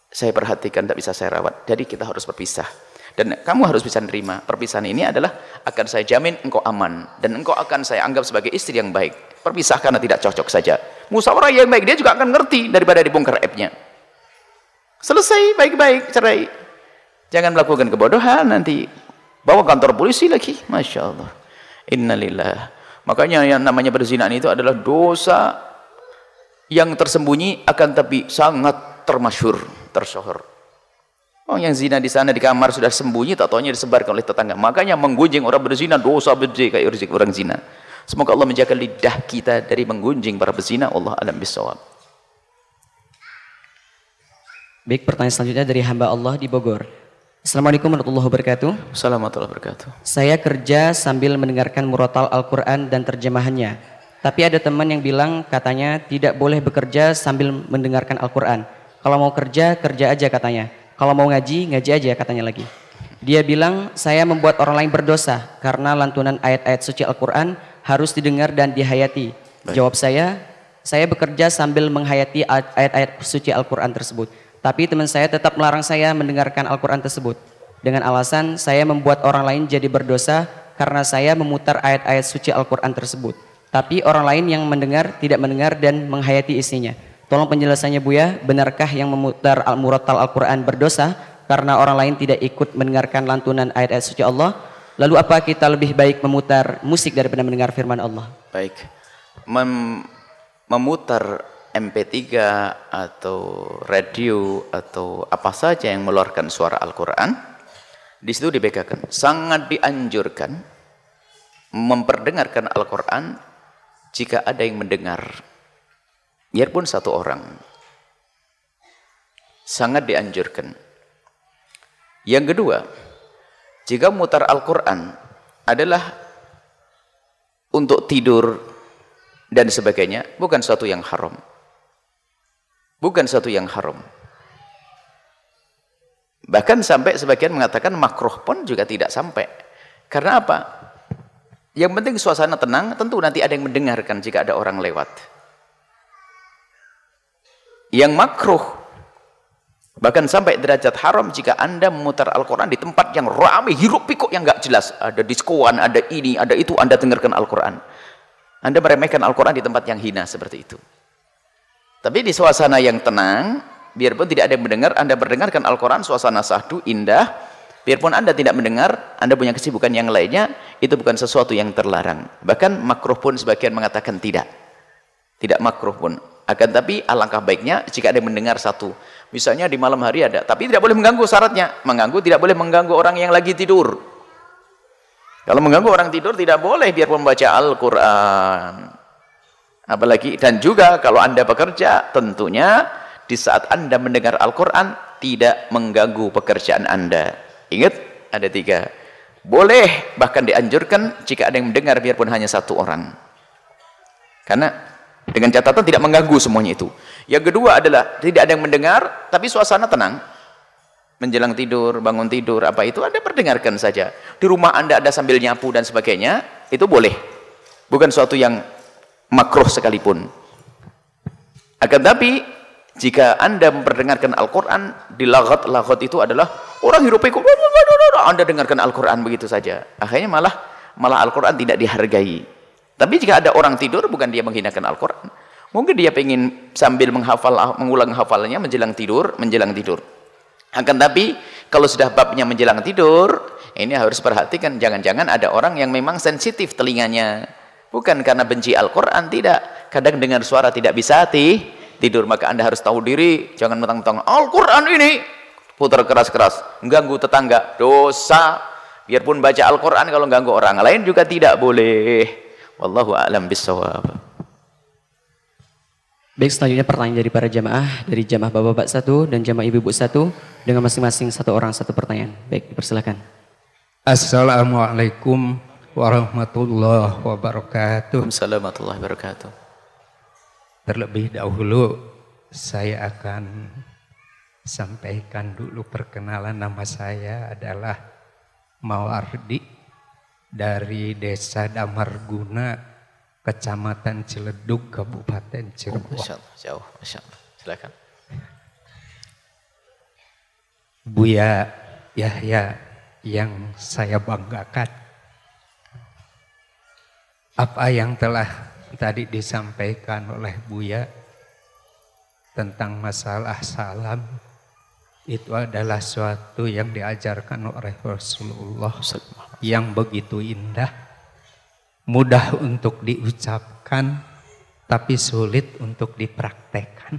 saya perhatikan, tidak bisa saya rawat. Jadi kita harus berpisah. Dan kamu harus bisa menerima perpisahan ini adalah akan saya jamin engkau aman dan engkau akan saya anggap sebagai istri yang baik. Perpisah karena tidak cocok saja. Musyawarah yang baik, dia juga akan ngerti daripada dibongkar aibnya. Selesai baik-baik cerai. Jangan melakukan kebodohan nanti bawa kantor polisi lagi. Masya Allah. Innalillah. Makanya yang namanya berzina itu adalah dosa yang tersembunyi akan tapi sangat termasyhur, tersohor. Oh, yang zina di sana di kamar sudah sembunyi, tak taunya disebarkan oleh tetangga. Makanya menggunjing orang berzina dosa besar kayak orang zina. Semoga Allah menjaga lidah kita dari menggunjing para pezina. Allah alam bisawab. Baik, pertanyaan selanjutnya dari hamba Allah di Bogor. Assalamualaikum warahmatullahi wabarakatuh. Assalamualaikum warahmatullahi wabarakatuh. Saya kerja sambil mendengarkan murotal Al-Quran dan terjemahannya. Tapi ada teman yang bilang katanya tidak boleh bekerja sambil mendengarkan Al-Quran. Kalau mau kerja, kerja aja katanya. Kalau mau ngaji, ngaji aja katanya lagi. Dia bilang saya membuat orang lain berdosa karena lantunan ayat-ayat suci Al-Quran harus didengar dan dihayati. Baik. Jawab saya, saya bekerja sambil menghayati ayat-ayat suci Al-Quran tersebut. Tapi teman saya tetap melarang saya mendengarkan Al-Quran tersebut. Dengan alasan saya membuat orang lain jadi berdosa karena saya memutar ayat-ayat suci Al-Quran tersebut. Tapi orang lain yang mendengar tidak mendengar dan menghayati isinya. Tolong penjelasannya Buya, benarkah yang memutar al-murattal Al-Quran berdosa karena orang lain tidak ikut mendengarkan lantunan ayat-ayat suci Allah? Lalu apa kita lebih baik memutar musik daripada mendengar firman Allah? Baik, Mem memutar M P tiga atau radio atau apa saja yang mengeluarkan suara Al-Quran, di situ dibedakan. Sangat dianjurkan memperdengarkan Al-Quran jika ada yang mendengar. Biarpun satu orang, sangat dianjurkan. Yang kedua, jika mutar Al-Quran adalah untuk tidur dan sebagainya, bukan suatu yang haram. Bukan suatu yang haram. Bahkan sampai sebagian mengatakan makruh pun juga tidak sampai. Karena apa? Yang penting suasana tenang, tentu nanti ada yang mendengarkan jika ada orang lewat. Yang makruh bahkan sampai derajat haram jika Anda memutar Al-Quran di tempat yang ramai hiruk pikuk yang nggak jelas, ada diskoan, ada ini, ada itu, Anda dengarkan Al-Quran. Anda meremehkan Al-Quran di tempat yang hina seperti itu. Tapi di suasana yang tenang, biarpun tidak ada yang mendengar, Anda mendengarkan Al-Quran, suasana sahdu, indah, biarpun Anda tidak mendengar, Anda punya kesibukan yang lainnya, itu bukan sesuatu yang terlarang. Bahkan makruh pun sebagian mengatakan tidak. Tidak makruh pun. Akan tapi alangkah baiknya jika ada yang mendengar satu. Misalnya di malam hari ada, tapi tidak boleh mengganggu syaratnya. Mengganggu tidak boleh mengganggu orang yang lagi tidur. Kalau mengganggu orang tidur tidak boleh biarpun membaca Al-Quran. Apalagi, dan juga kalau Anda bekerja, tentunya di saat Anda mendengar Al-Quran tidak mengganggu pekerjaan Anda. Ingat, ada tiga. Boleh, bahkan dianjurkan jika ada yang mendengar biarpun hanya satu orang. Karena dengan catatan tidak mengganggu semuanya itu. Yang kedua adalah tidak ada yang mendengar, tapi suasana tenang. Menjelang tidur, bangun tidur, apa itu Anda perdengarkan saja. Di rumah Anda ada sambil nyapu dan sebagainya, itu boleh. Bukan suatu yang makruh sekalipun. Akan tapi jika Anda memperdengarkan Al-Quran, di lagat-lagat itu adalah orang hirup pikuk, Anda dengarkan Al-Quran begitu saja. Akhirnya malah malah Al-Quran tidak dihargai. Tapi jika ada orang tidur, bukan dia menghinakan Al-Quran. Mungkin dia ingin sambil menghafal, mengulang hafalannya menjelang tidur, menjelang tidur. Akan tapi, kalau sudah babnya menjelang tidur, ini harus perhatikan, jangan-jangan ada orang yang memang sensitif telinganya. Bukan karena benci Al-Quran, tidak. Kadang dengar suara tidak bisa hati, tidur. Maka Anda harus tahu diri, jangan mentang-mentang Al-Quran ini, putar keras-keras, mengganggu tetangga, dosa. Biarpun baca Al-Quran, kalau mengganggu orang lain juga tidak boleh. Wallahu a'lam bissawab. Baik, selanjutnya pertanyaan dari para jamaah, dari jamaah bapak-bapak satu dan jamaah ibu-ibu satu, dengan masing-masing satu orang satu pertanyaan. Baik, dipersilakan. Assalamualaikum warahmatullahi wabarakatuh. Assalamualaikum warahmatullahi wabarakatuh. Terlebih dahulu saya akan sampaikan dulu perkenalan. Nama saya adalah Mawardi dari Desa Damarguna, Kecamatan Ciledug, Kabupaten Cirebon. Oh, Masya Allah, jauh, Masya Allah. Silakan. Buya Yahya yang saya banggakan, apa yang telah tadi disampaikan oleh Buya tentang masalah salam, itu adalah suatu yang diajarkan oleh Rasulullah yang begitu indah, mudah untuk diucapkan, tapi sulit untuk dipraktekkan.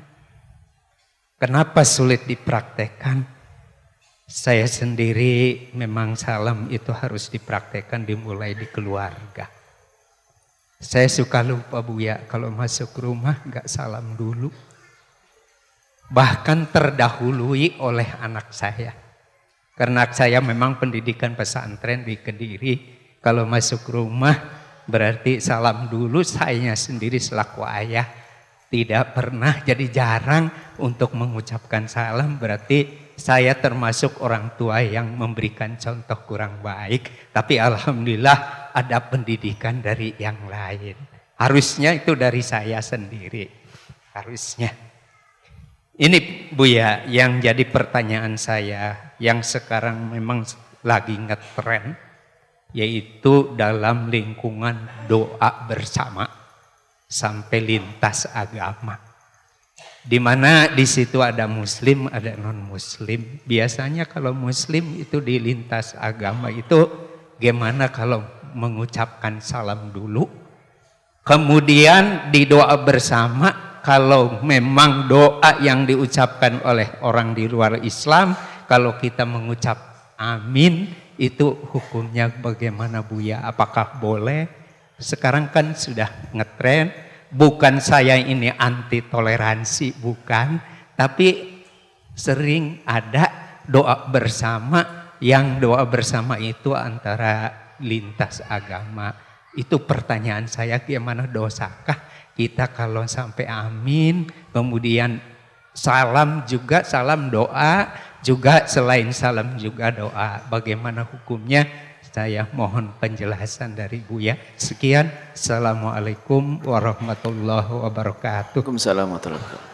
Kenapa sulit dipraktekkan? Saya sendiri memang salam itu harus dipraktekkan dimulai di keluarga. Saya suka lupa Buya kalau masuk rumah gak salam dulu. Bahkan terdahului oleh anak saya. Karena saya memang pendidikan pesantren di Kediri. Kalau masuk rumah berarti salam dulu, saya sendiri selaku ayah tidak pernah, jadi jarang untuk mengucapkan salam. Berarti saya termasuk orang tua yang memberikan contoh kurang baik. Tapi alhamdulillah ada pendidikan dari yang lain. Harusnya itu dari saya sendiri. Harusnya. Ini Buya yang jadi pertanyaan saya yang sekarang memang lagi ngetren, yaitu dalam lingkungan doa bersama sampai lintas agama. Di mana di situ ada muslim, ada non muslim. Biasanya kalau muslim itu di lintas agama itu gimana kalau mengucapkan salam dulu, kemudian di doa bersama, kalau memang doa yang diucapkan oleh orang di luar Islam, kalau kita mengucap amin, itu hukumnya bagaimana Buya? Apakah boleh? Sekarang kan sudah ngetren, bukan saya ini anti toleransi, bukan. Tapi sering ada doa bersama, yang doa bersama itu antara lintas agama. Itu pertanyaan saya, gimana dosakah kita kalau sampai amin, kemudian salam juga, salam doa, juga selain salam juga doa. Bagaimana hukumnya? Saya mohon penjelasan dari Buya. Sekian. Assalamualaikum warahmatullahi wabarakatuh. Waalaikumsalam warahmatullahi wabarakatuh.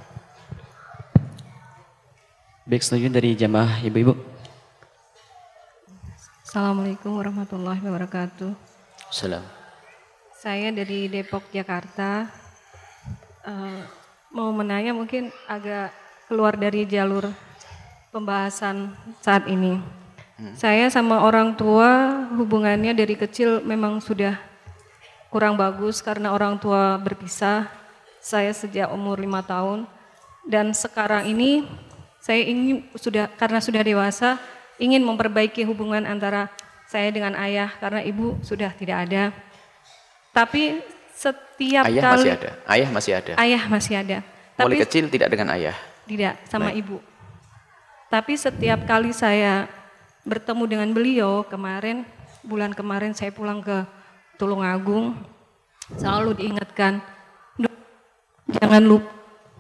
Baik, selanjutnya dari jamaah ibu-ibu. Assalamualaikum warahmatullahi wabarakatuh. Salam. Saya dari Depok, Jakarta. Uh, mau menanya mungkin agak keluar dari jalur pembahasan saat ini. Hmm. Saya sama orang tua hubungannya dari kecil memang sudah kurang bagus karena orang tua berpisah. Saya sejak umur lima tahun dan sekarang ini saya ingin sudah karena sudah dewasa ingin memperbaiki hubungan antara saya dengan ayah karena ibu sudah tidak ada. Tapi setiap ayah kali masih ada. Ayah masih ada. Ayah masih ada. Mulai Tapi kecil tidak dengan ayah. Tidak, sama Baik. ibu. Tapi setiap kali saya bertemu dengan beliau, kemarin, bulan kemarin saya pulang ke Tulungagung, selalu diingatkan, Duk, jangan lupa,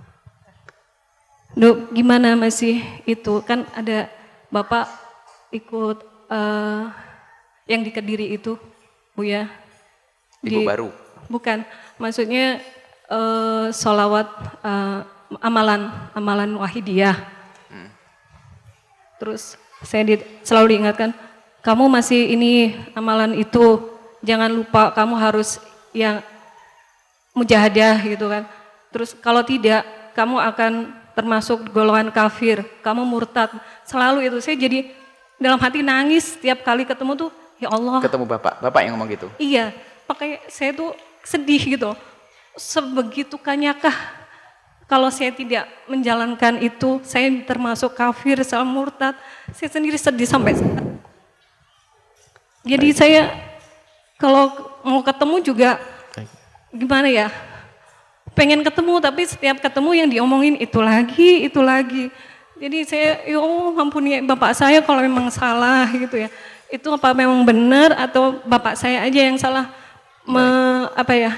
Duk, gimana masih itu, kan ada Bapak ikut uh, yang di Kediri itu, Buya. Ibu baru? Bukan, maksudnya uh, sholawat uh, amalan, amalan wahidiyah. Hmm. Terus saya di, selalu diingatkan, kamu masih ini amalan itu, jangan lupa kamu harus yang mujahadah gitu kan. Terus kalau tidak, kamu akan termasuk golongan kafir, kamu murtad. Selalu itu, saya jadi dalam hati nangis setiap kali ketemu tuh, ya Allah. Ketemu Bapak, Bapak yang ngomong gitu? Iya, pakai saya tuh sedih gitu. Sebegitukannyakah kalau saya tidak menjalankan itu, saya termasuk kafir, salah murtad. Saya sendiri sedih sampai sekarang. Jadi Baik. Saya kalau mau ketemu juga Baik. Gimana ya? Pengen ketemu tapi setiap ketemu yang diomongin itu lagi, itu lagi. Jadi saya, ya Allah ampuni Bapak saya kalau memang salah gitu ya. Itu apa memang benar atau Bapak saya aja yang salah me, apa ya?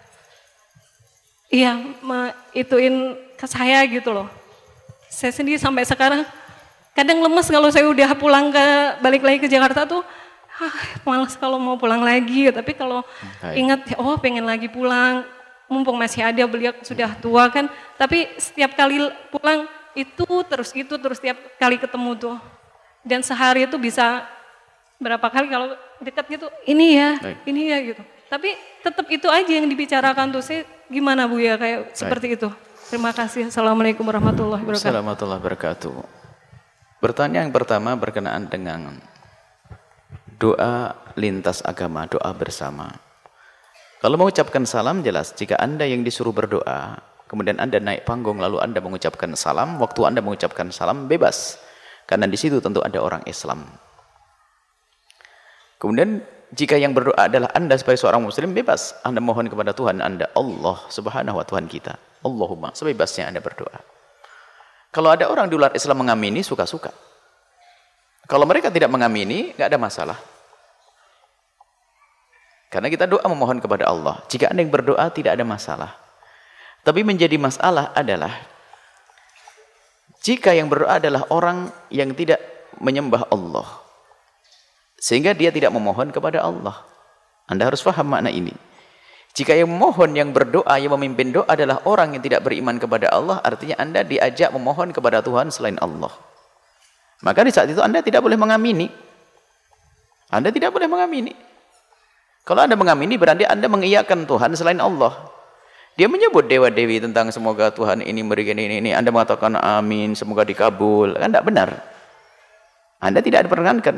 Iya, me, ituin ke saya gitu loh. Saya sendiri sampai sekarang kadang lemes kalau saya udah pulang ke balik lagi ke Jakarta tuh, ah, malas kalau mau pulang lagi. Tapi kalau Hai. ingat, oh pengen lagi pulang, mumpung masih ada beliau sudah tua kan. Tapi setiap kali pulang itu terus itu terus tiap kali ketemu tuh. Dan sehari itu bisa berapa kali kalau dekat gitu, ini ya, Baik. ini ya gitu. Tapi tetap itu aja yang dibicarakan tuh. Saya gimana Bu ya kayak Baik. seperti itu. Terima kasih. Assalamualaikum warahmatullahi wabarakatuh. Assalamualaikum warahmatullahi wabarakatuh. Pertanyaan yang pertama berkenaan dengan doa lintas agama, doa bersama. Kalau mengucapkan salam jelas, jika Anda yang disuruh berdoa, kemudian Anda naik panggung lalu Anda mengucapkan salam, waktu Anda mengucapkan salam bebas. Karena di situ tentu ada orang Islam. Kemudian jika yang berdoa adalah Anda sebagai seorang muslim, bebas. Anda mohon kepada Tuhan Anda, Allah subhanahu wa Tuhan kita. Allahumma, sebebasnya Anda berdoa. Kalau ada orang di luar Islam mengamini, suka-suka. Kalau mereka tidak mengamini, nggak ada masalah. Karena kita doa memohon kepada Allah. Jika Anda yang berdoa, tidak ada masalah. Tapi menjadi masalah adalah jika yang berdoa adalah orang yang tidak menyembah Allah. Sehingga dia tidak memohon kepada Allah. Anda harus paham makna ini. Jika yang memohon, yang berdoa, yang memimpin doa adalah orang yang tidak beriman kepada Allah, artinya Anda diajak memohon kepada Tuhan selain Allah. Maka di saat itu Anda tidak boleh mengamini. Anda tidak boleh mengamini. Kalau Anda mengamini berarti Anda mengiyakan Tuhan selain Allah. Dia menyebut dewa-dewi tentang semoga Tuhan ini memberikan ini, ini. Anda mengatakan amin, semoga dikabul. Kan tidak benar. Anda tidak diperkenankan.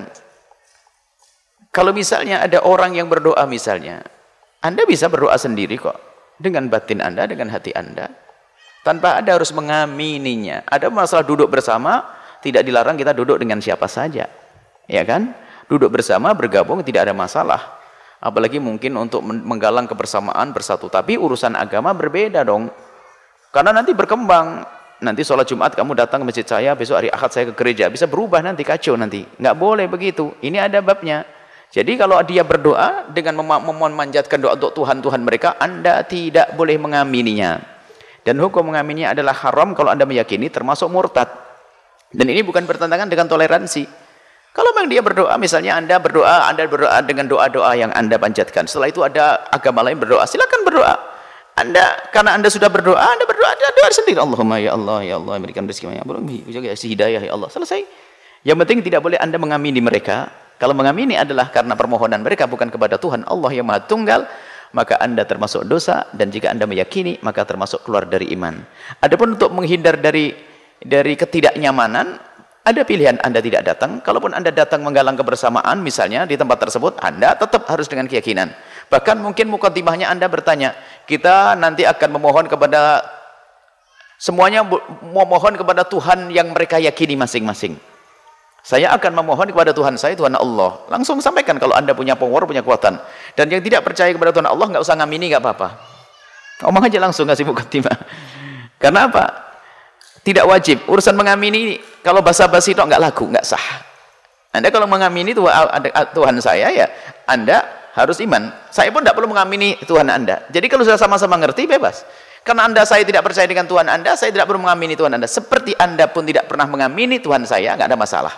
Kalau misalnya ada orang yang berdoa misalnya, Anda bisa berdoa sendiri kok. Dengan batin Anda, dengan hati Anda. Tanpa Anda harus mengamininya. Ada masalah duduk bersama, tidak dilarang kita duduk dengan siapa saja. Ya kan? Duduk bersama, bergabung, tidak ada masalah. Apalagi mungkin untuk menggalang kebersamaan bersatu. Tapi urusan agama berbeda dong. Karena nanti berkembang. Nanti sholat Jumat kamu datang ke masjid saya, besok hari Ahad saya ke gereja. Bisa berubah nanti, kacau nanti. Nggak boleh begitu. Ini ada babnya. Jadi kalau dia berdoa dengan memohon manjatkan doa untuk Tuhan-Tuhan mereka, Anda tidak boleh mengamininya. Dan hukum mengamininya adalah haram kalau Anda meyakini, termasuk murtad. Dan ini bukan bertentangan dengan toleransi. Kalau memang dia berdoa, misalnya Anda berdoa, Anda berdoa dengan doa-doa yang Anda panjatkan. Setelah itu ada agama lain berdoa, silakan berdoa. Anda, karena Anda sudah berdoa, Anda berdoa, Anda doa sendiri. Allahumma ya Allah, ya Allah, berikan rezeki yang belum, kasih hidayah ya Allah. Selesai. Yang penting tidak boleh Anda mengamini mereka. Kalau mengamini adalah karena permohonan mereka, bukan kepada Tuhan Allah yang Maha Tunggal, maka Anda termasuk dosa. Dan jika Anda meyakini, maka termasuk keluar dari iman. Adapun untuk menghindar dari dari ketidaknyamanan, ada pilihan Anda tidak datang. Kalaupun Anda datang menggalang kebersamaan, misalnya di tempat tersebut, Anda tetap harus dengan keyakinan. Bahkan mungkin mukaddimahnya Anda bertanya, kita nanti akan memohon kepada semuanya, memohon kepada Tuhan yang mereka yakini masing-masing. Saya akan memohon kepada Tuhan saya, Tuhan Allah. Langsung sampaikan kalau Anda punya power, punya kekuatan. Dan yang tidak percaya kepada Tuhan Allah, nggak usah ngamini, nggak apa-apa. Ngomong aja langsung, kasih mukaddimah. Karena apa? Tidak wajib. Urusan mengamini, kalau basa-basi itu nggak laku, nggak sah. Anda kalau mengamini Tuhan saya, ya Anda harus iman. Saya pun tidak perlu mengamini Tuhan Anda. Jadi kalau sudah sama-sama ngerti, bebas. Karena Anda, saya tidak percaya dengan Tuhan Anda, saya tidak perlu mengamini Tuhan Anda. Seperti Anda pun tidak pernah mengamini Tuhan saya, nggak ada masalah.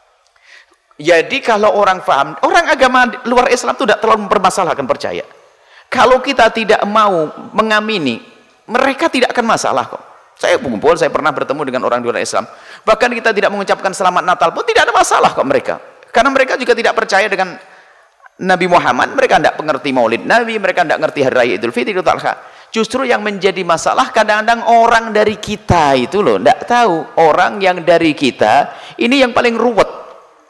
Jadi kalau orang paham, orang agama luar Islam itu tidak terlalu mempermasalahkan percaya. Kalau kita tidak mau mengamini, mereka tidak akan masalah kok. Saya mengumpul, saya pernah bertemu dengan orang di luar Islam. Bahkan kita tidak mengucapkan selamat Natal pun tidak ada masalah kok mereka. Karena mereka juga tidak percaya dengan Nabi Muhammad, mereka tidak mengerti Maulid Nabi, mereka tidak mengerti Hari Raya Idul Fitri, Idul Adha. Justru yang menjadi masalah kadang-kadang orang dari kita itu loh, tidak tahu orang yang dari kita ini yang paling ruwet.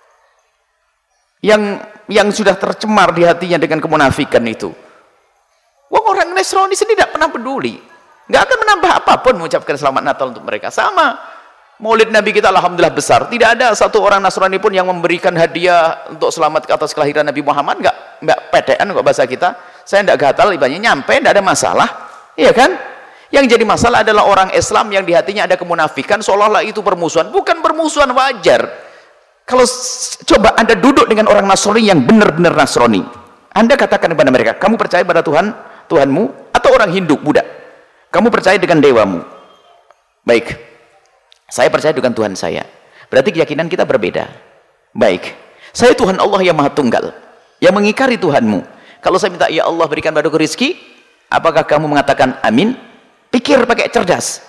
Yang yang sudah tercemar di hatinya dengan kemunafikan itu. Wong orang Nasrani sendiri tidak pernah peduli. Nggak akan menambah apapun mengucapkan selamat Natal untuk mereka. Sama Maulid Nabi kita alhamdulillah besar. Tidak ada satu orang Nasrani pun yang memberikan hadiah untuk selamat atas kelahiran Nabi Muhammad. Nggak, nggak pedean kok bahasa kita. Saya nggak gatal, ibadahnya nyampe, nggak ada masalah. Iya kan? Yang jadi masalah adalah orang Islam yang di hatinya ada kemunafikan, seolah-olah itu permusuhan. Bukan permusuhan, wajar. Kalau coba Anda duduk dengan orang Nasrani yang benar-benar Nasrani, Anda katakan kepada mereka, kamu percaya pada Tuhan, Tuhanmu, atau orang Hindu, Buddha? Kamu percaya dengan dewamu? Baik, saya percaya dengan Tuhan saya. Berarti keyakinan kita berbeda. Baik, saya Tuhan Allah yang Maha Tunggal, yang mengingkari Tuhanmu. Kalau saya minta, ya Allah berikan padaku rezeki, apakah kamu mengatakan amin? Pikir pakai cerdas.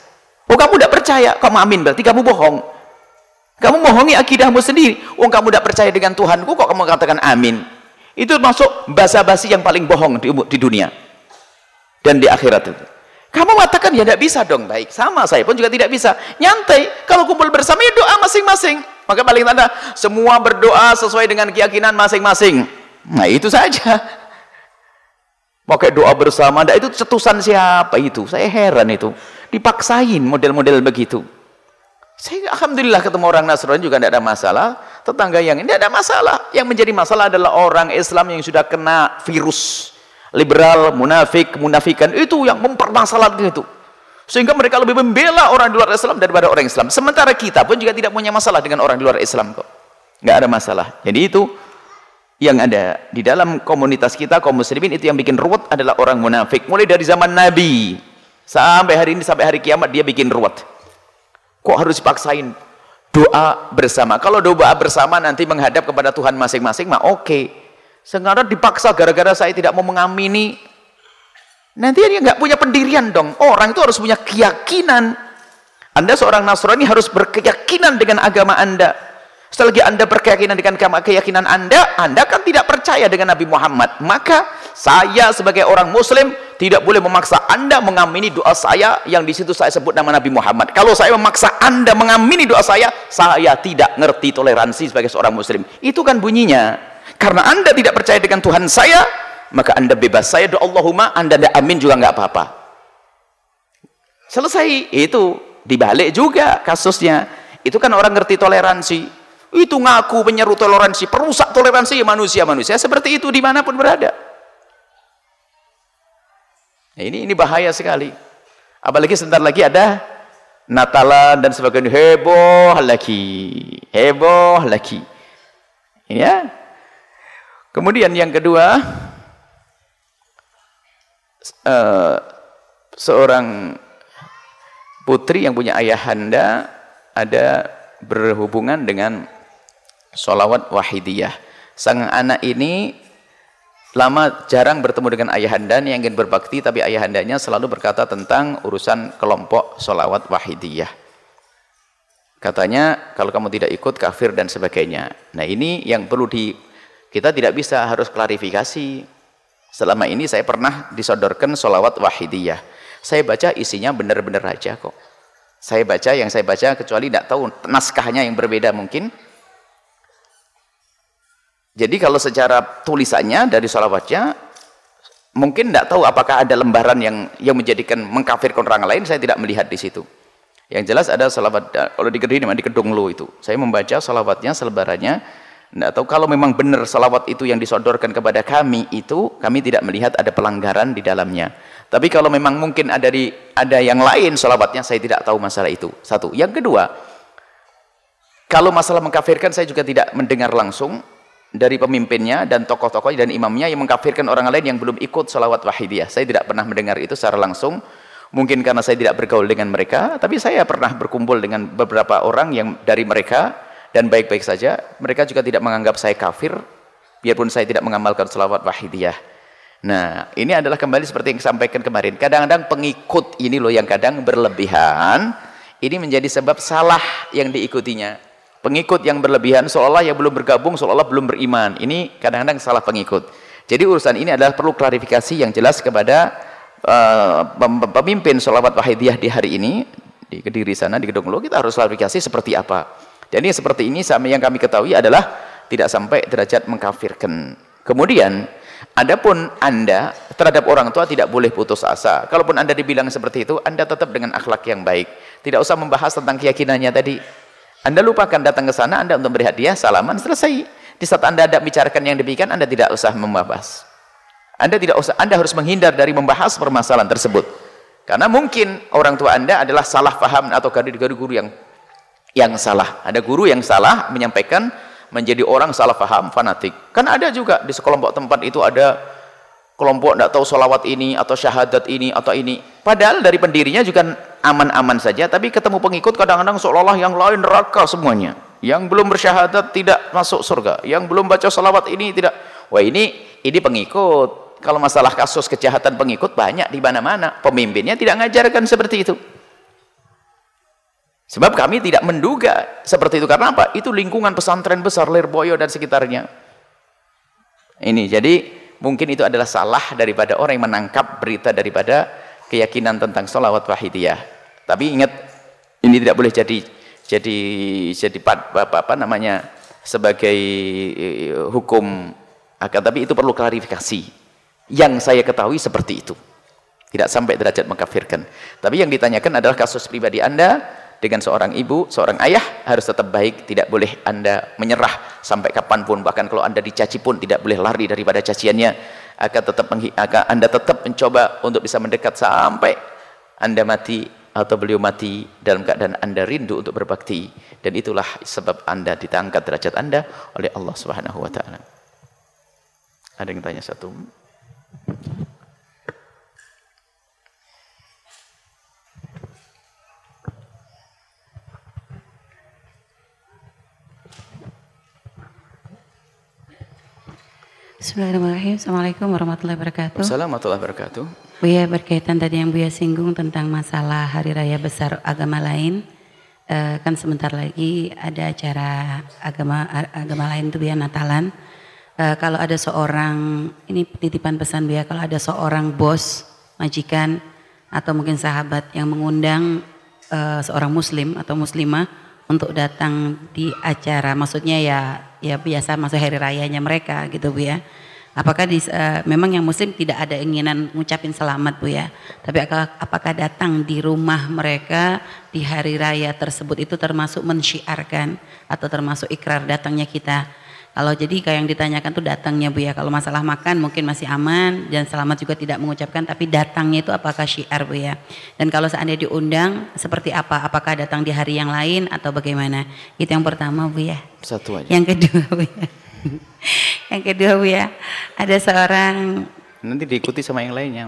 Oh kamu tidak percaya, kamu amin berarti kamu bohong. Kamu bohongi akidahmu sendiri. Oh kamu tidak percaya dengan Tuhanku kok kamu katakan amin. Itu masuk basa-basi yang paling bohong di, di dunia dan di akhirat itu. Kamu mengatakan ya tidak bisa dong. Baik, sama saya pun juga tidak bisa. Nyantai, kalau kumpul bersama ya doa masing-masing. Maka paling tanda semua berdoa sesuai dengan keyakinan masing-masing. Nah itu saja. Pakai doa bersama, nah, itu cetusan siapa itu? Saya heran itu. Dipaksain model-model begitu. Saya alhamdulillah ketemu orang Nasrani juga tidak ada masalah. Tetangga yang ini tidak ada masalah. Yang menjadi masalah adalah orang Islam yang sudah kena virus liberal, munafik, munafikan itu yang mempermasalahkan itu. Sehingga mereka lebih membela orang di luar Islam daripada orang Islam. Sementara kita pun juga tidak punya masalah dengan orang di luar Islam kok. Nggak ada masalah. Jadi itu yang ada di dalam komunitas kita kaum muslimin itu yang bikin ruwet adalah orang munafik. Mulai dari zaman Nabi sampai hari ini sampai hari kiamat dia bikin ruwet. Kok harus dipaksain doa bersama? Kalau doa bersama nanti menghadap kepada Tuhan masing-masing mah oke. Okay. Sekarang dipaksa gara-gara saya tidak mau mengamini. Nanti dia nggak punya pendirian dong. Orang itu harus punya keyakinan. Anda seorang Nasrani harus berkeyakinan dengan agama Anda. Selagi Anda berkeyakinan dengan keyakinan Anda, Anda kan tidak percaya dengan Nabi Muhammad. Maka saya sebagai orang Muslim tidak boleh memaksa Anda mengamini doa saya yang di situ saya sebut nama Nabi Muhammad. Kalau saya memaksa Anda mengamini doa saya, saya tidak ngerti toleransi sebagai seorang Muslim. Itu kan bunyinya. Karena Anda tidak percaya dengan Tuhan saya, maka Anda bebas. Saya doa Allahumma, Anda tidak amin juga nggak apa-apa. Selesai. Itu dibalik juga kasusnya. Itu kan orang ngerti toleransi. Itu ngaku menyeru toleransi, perusak toleransi manusia-manusia seperti itu dimanapun berada. Nah, ini ini bahaya sekali. Apalagi sebentar lagi ada Natalan dan sebagainya, heboh lagi, heboh lagi. Ya. Kemudian yang kedua, uh, seorang putri yang punya ayahanda ada berhubungan dengan sholawat wahidiyah. Sang anak ini lama jarang bertemu dengan ayahandanya yang ingin berbakti, tapi ayahandanya selalu berkata tentang urusan kelompok sholawat wahidiyah. Katanya kalau kamu tidak ikut kafir dan sebagainya. Nah ini yang perlu di kita tidak bisa harus klarifikasi. Selama ini saya pernah disodorkan sholawat wahidiyah. Saya baca isinya benar-benar aja kok. Saya baca yang saya baca kecuali tidak tahu naskahnya yang berbeda mungkin. Jadi kalau secara tulisannya dari sholawatnya mungkin tidak tahu apakah ada lembaran yang yang menjadikan mengkafirkan orang lain, saya tidak melihat di situ. Yang jelas ada sholawat kalau di Kediri di Kedunglo itu. Saya membaca sholawatnya selebarannya. Tidak tahu kalau memang benar sholawat itu yang disodorkan kepada kami itu, kami tidak melihat ada pelanggaran di dalamnya. Tapi kalau memang mungkin ada di ada yang lain sholawatnya, saya tidak tahu masalah itu. Satu. Yang kedua, kalau masalah mengkafirkan saya juga tidak mendengar langsung dari pemimpinnya dan tokoh-tokohnya dan imamnya yang mengkafirkan orang lain yang belum ikut sholawat wahidiyah. Saya tidak pernah mendengar itu secara langsung. Mungkin karena saya tidak bergaul dengan mereka, tapi saya pernah berkumpul dengan beberapa orang yang dari mereka dan baik-baik saja. Mereka juga tidak menganggap saya kafir, biarpun saya tidak mengamalkan sholawat wahidiyah. Nah, ini adalah kembali seperti yang disampaikan kemarin. Kadang-kadang pengikut ini loh yang kadang berlebihan, ini menjadi sebab salah yang diikutinya. Pengikut yang berlebihan, seolah yang belum bergabung, seolah belum beriman. Ini kadang-kadang salah pengikut. Jadi urusan ini adalah perlu klarifikasi yang jelas kepada uh, pemimpin sholawat wahidiyah di hari ini, di Kediri sana, di Kedunglo, kita harus klarifikasi seperti apa. Jadi seperti ini sama yang kami ketahui adalah tidak sampai derajat mengkafirkan. Kemudian, adapun Anda terhadap orang tua tidak boleh putus asa. Kalaupun Anda dibilang seperti itu, Anda tetap dengan akhlak yang baik. Tidak usah membahas tentang keyakinannya tadi. Anda lupakan datang ke sana, Anda untuk beri hadiah, salaman, selesai. Di saat Anda ada bicarakan yang demikian, Anda tidak usah membahas. Anda tidak usah, Anda harus menghindar dari membahas permasalahan tersebut. Karena mungkin orang tua Anda adalah salah paham atau guru-guru yang yang salah. Ada guru yang salah menyampaikan menjadi orang salah paham, fanatik. Kan ada juga di sekelompok tempat itu ada kelompok tidak tahu sholawat ini atau syahadat ini atau ini. Padahal dari pendirinya juga aman-aman saja, tapi ketemu pengikut kadang-kadang seolah-olah yang lain neraka semuanya. Yang belum bersyahadat tidak masuk surga, yang belum baca sholawat ini tidak. Wah ini ini pengikut. Kalau masalah kasus kejahatan pengikut banyak di mana-mana. Pemimpinnya tidak mengajarkan seperti itu. Sebab kami tidak menduga seperti itu. Karena apa? Itu lingkungan pesantren besar, Lirboyo dan sekitarnya. Ini, jadi mungkin itu adalah salah daripada orang yang menangkap berita daripada keyakinan tentang sholawat wahidiyah. Tapi ingat, ini tidak boleh jadi jadi jadi apa, apa namanya sebagai hukum. Akan tapi itu perlu klarifikasi. Yang saya ketahui seperti itu. Tidak sampai derajat mengkafirkan. Tapi yang ditanyakan adalah kasus pribadi Anda dengan seorang ibu, seorang ayah harus tetap baik. Tidak boleh Anda menyerah sampai kapanpun. Bahkan kalau Anda dicaci pun tidak boleh lari daripada caciannya. Akan tetap akan Anda tetap mencoba untuk bisa mendekat sampai Anda mati atau beliau mati dalam keadaan Anda rindu untuk berbakti. Dan itulah sebab Anda ditangkat derajat Anda oleh Allah Subhanahu wa taala. Ada yang tanya satu? Bismillahirrahmanirrahim. Assalamualaikum warahmatullahi wabarakatuh. Assalamualaikum warahmatullahi wabarakatuh. Buya, berkaitan tadi yang Buya singgung tentang masalah hari raya besar agama lain, e, kan sebentar lagi ada acara agama agama lain tuh Buya, Natalan. E, kalau ada seorang, ini titipan pesan Buya, kalau ada seorang bos, majikan atau mungkin sahabat yang mengundang e, seorang muslim atau muslimah untuk datang di acara, maksudnya ya ya biasa masuk hari rayanya mereka gitu Bu ya. Apakah di, uh, memang yang muslim tidak ada inginan ngucapin selamat Bu ya, tapi apakah, apakah datang di rumah mereka di hari raya tersebut itu termasuk mensyiarkan atau termasuk ikrar datangnya kita? Kalau jadi kayak yang ditanyakan tuh datangnya Bu ya, kalau masalah makan mungkin masih aman dan selamat juga tidak mengucapkan, tapi datangnya itu apakah syiar Bu ya? Dan kalau seandainya diundang seperti apa? Apakah datang di hari yang lain atau bagaimana? Itu yang pertama Bu ya. Satu aja. Yang kedua Bu ya. Yang kedua Bu ya, ada seorang, nanti diikuti sama yang lainnya.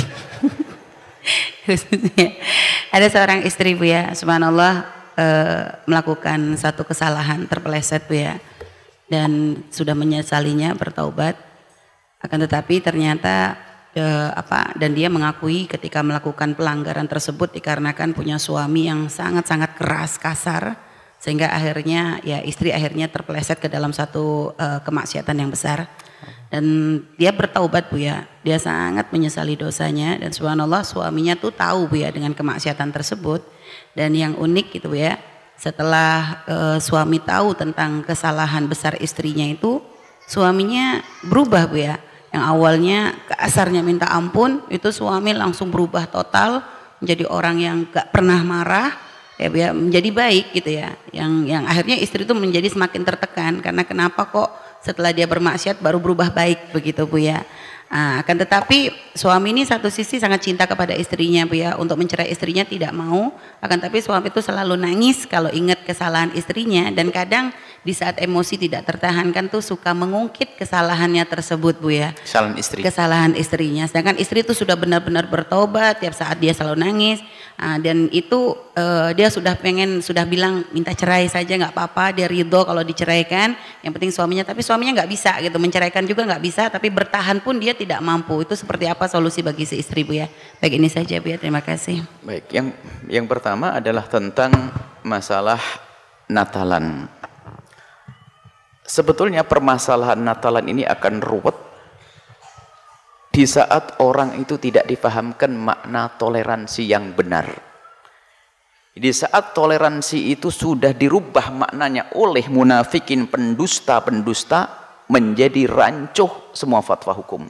Ada seorang istri Bu ya, subhanallah e, melakukan satu kesalahan, terpeleset Bu ya, dan sudah menyesalinya, bertaubat. Akan tetapi ternyata e, apa dan dia mengakui ketika melakukan pelanggaran tersebut dikarenakan punya suami yang sangat-sangat keras, kasar, sehingga akhirnya ya istri akhirnya terpeleset ke dalam satu uh, kemaksiatan yang besar, dan dia bertaubat Bu ya, dia sangat menyesali dosanya, dan subhanallah suaminya tuh tahu Bu ya dengan kemaksiatan tersebut. Dan yang unik gitu Bu ya, setelah uh, suami tahu tentang kesalahan besar istrinya itu, suaminya berubah Bu ya, yang awalnya kasarnya minta ampun, itu suami langsung berubah total menjadi orang yang gak pernah marah ya Bu ya, menjadi baik gitu ya, yang yang akhirnya istri itu menjadi semakin tertekan karena kenapa kok setelah dia bermaksiat baru berubah baik begitu Bu ya. Nah, akan tetapi suami ini satu sisi sangat cinta kepada istrinya Bu ya, untuk mencerai istrinya tidak mau, akan tapi suami itu selalu nangis kalau ingat kesalahan istrinya, dan kadang di saat emosi tidak tertahankan tuh suka mengungkit kesalahannya tersebut Bu ya. Kesalahan istri. Kesalahan istrinya. Sedangkan istri itu sudah benar-benar bertobat, tiap saat dia selalu nangis. Nah, dan itu uh, dia sudah pengen, sudah bilang minta cerai saja nggak apa-apa, dia ridho kalau diceraikan, yang penting suaminya, tapi suaminya nggak bisa gitu, menceraikan juga nggak bisa, tapi bertahan pun dia tidak mampu. Itu seperti apa solusi bagi si istri Bu ya? Baik, ini saja Bu ya, terima kasih. Baik, yang yang pertama adalah tentang masalah Natalan. Sebetulnya permasalahan Natalan ini akan ruwet di saat orang itu tidak dipahamkan makna toleransi yang benar. Di saat toleransi itu sudah dirubah maknanya oleh munafikin, pendusta-pendusta, menjadi rancuh semua fatwa hukum.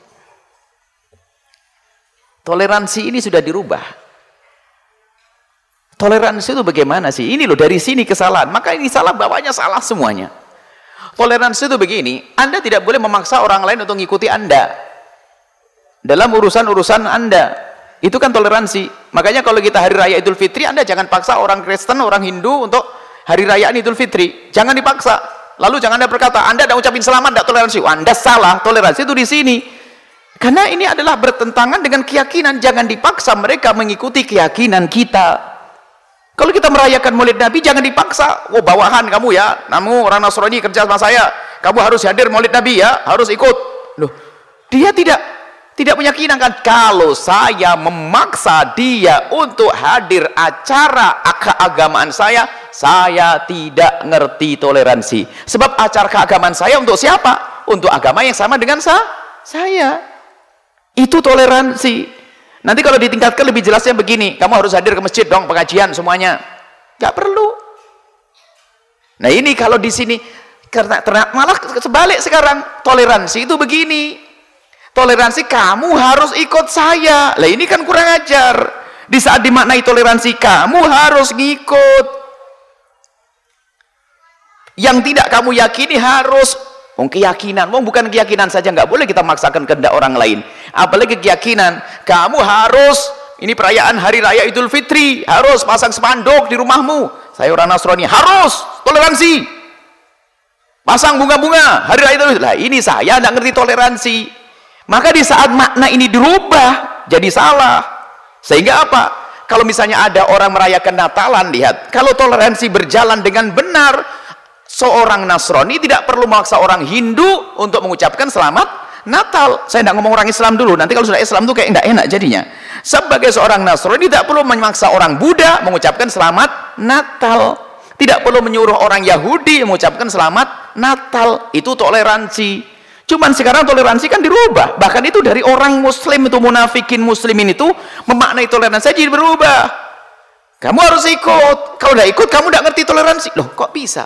Toleransi ini sudah dirubah. Toleransi itu bagaimana sih? Ini loh, dari sini kesalahan. Maka ini salah, bawahnya salah semuanya. Toleransi itu begini, Anda tidak boleh memaksa orang lain untuk mengikuti Anda dalam urusan-urusan Anda. Itu kan toleransi. Makanya kalau kita hari raya Idul Fitri, Anda jangan paksa orang Kristen, orang Hindu untuk hari rayaan Idul Fitri. Jangan dipaksa. Lalu jangan Anda berkata, Anda tidak ucapin selamat, tidak toleransi. Oh, Anda salah, toleransi itu di sini. Karena ini adalah bertentangan dengan keyakinan. Jangan dipaksa mereka mengikuti keyakinan kita. Kalau kita merayakan Maulid Nabi, jangan dipaksa. Oh, bawahan kamu ya, kamu orang Nasrani kerja sama saya, kamu harus hadir Maulid Nabi ya, harus ikut. Loh, dia tidak Tidak punya keyakinan kan? Kalau saya memaksa dia untuk hadir acara keagamaan saya, saya tidak ngerti toleransi. Sebab acara keagamaan saya untuk siapa? Untuk agama yang sama dengan sa saya. Itu toleransi. Nanti kalau ditingkatkan lebih jelasnya begini, kamu harus hadir ke masjid dong, pengajian semuanya. Gak perlu. Nah ini kalau di sini, karena malah sebalik sekarang, toleransi itu begini. Toleransi kamu harus ikut saya. Lah ini kan kurang ajar. Di saat dimaknai toleransi kamu harus ngikut. Yang tidak kamu yakini harus. Wong keyakinan, wong bukan keyakinan saja nggak boleh kita maksakan kehendak orang lain. Apalagi keyakinan, kamu harus ini perayaan hari raya Idul Fitri, harus pasang spanduk di rumahmu. Saya orang Nasrani, harus toleransi. Pasang bunga-bunga hari raya Idul Fitri. Lah ini saya nggak ngerti toleransi. Maka di saat makna ini dirubah jadi salah. Sehingga apa? Kalau misalnya ada orang merayakan Natalan, lihat, kalau toleransi berjalan dengan benar, seorang Nasrani tidak perlu memaksa orang Hindu untuk mengucapkan selamat Natal. Saya tidak ngomong orang Islam dulu, nanti kalau sudah Islam tuh kayak tidak enak jadinya. Sebagai seorang Nasrani tidak perlu memaksa orang Buddha mengucapkan selamat Natal. Tidak perlu menyuruh orang Yahudi mengucapkan selamat Natal. Itu toleransi. Cuman sekarang toleransi kan dirubah. Bahkan itu dari orang Muslim itu, munafikin Muslimin itu memaknai toleransi jadi berubah. Kamu harus ikut. Kalau tidak ikut kamu tidak ngerti toleransi. Loh kok bisa?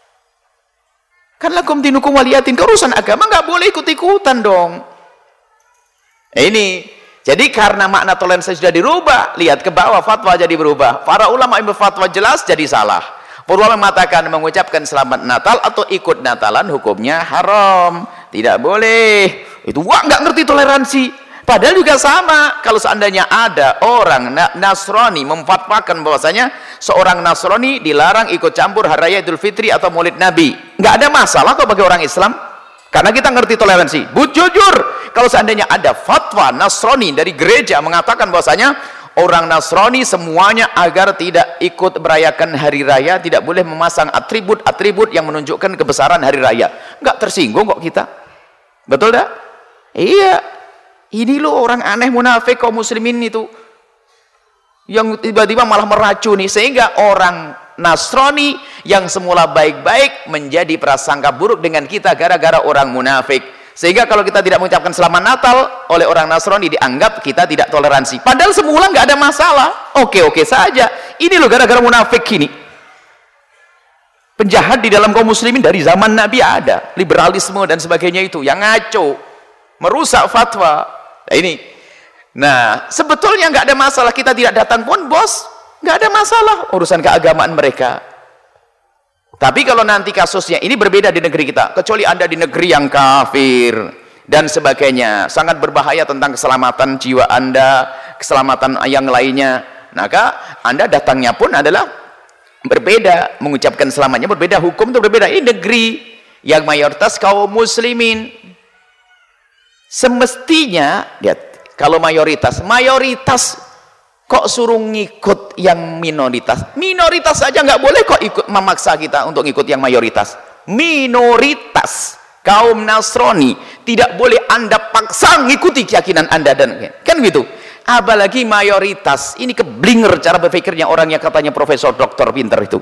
Kan lakum dinukum waliyatin, urusan agama nggak boleh ikut-ikutan dong. Nah, ini jadi karena makna toleransi sudah dirubah, lihat ke bawah fatwa jadi berubah. Para ulama yang berfatwa jelas jadi salah. Para ulama mengatakan mengucapkan selamat Natal atau ikut Natalan hukumnya haram, tidak boleh. Itu wah nggak ngerti toleransi. Padahal juga sama, kalau seandainya ada orang Nasrani memfatwakan bahwasanya seorang Nasrani dilarang ikut campur hari raya Idul Fitri atau Maulid Nabi, nggak ada masalah kok bagi orang Islam, karena kita ngerti toleransi. Bu, jujur, kalau seandainya ada fatwa Nasrani dari gereja mengatakan bahwasanya orang Nasrani semuanya agar tidak ikut merayakan hari raya, tidak boleh memasang atribut-atribut yang menunjukkan kebesaran hari raya, nggak tersinggung kok kita. Betul dah? Iya. Ini loh orang aneh munafik kaum muslimin itu yang tiba-tiba malah meracuni, sehingga orang Nasrani yang semula baik-baik menjadi prasangka buruk dengan kita gara-gara orang munafik. Sehingga kalau kita tidak mengucapkan selamat Natal oleh orang Nasrani dianggap kita tidak toleransi. Padahal semula nggak ada masalah, oke-oke saja. Ini loh gara-gara munafik ini. Penjahat di dalam kaum muslimin dari zaman Nabi ada, liberalisme dan sebagainya itu yang ngaco, merusak fatwa. Nah ini, nah sebetulnya nggak ada masalah kita tidak datang pun bos, nggak ada masalah urusan keagamaan mereka. Tapi kalau nanti kasusnya ini berbeda di negeri kita, kecuali anda di negeri yang kafir dan sebagainya, sangat berbahaya tentang keselamatan jiwa anda, keselamatan yang lainnya, maka anda datangnya pun adalah berbeda, mengucapkan selamatnya berbeda, hukum itu berbeda. Ini negeri yang mayoritas kaum muslimin. Semestinya, lihat, kalau mayoritas, mayoritas kok suruh ngikut yang minoritas? Minoritas saja nggak boleh kok ikut memaksa kita untuk ngikut yang mayoritas. Minoritas kaum Nasrani tidak boleh anda paksa ngikuti keyakinan anda dan kan gitu. Apalagi mayoritas, ini keblinger cara berpikirnya orang yang katanya profesor doktor pinter itu.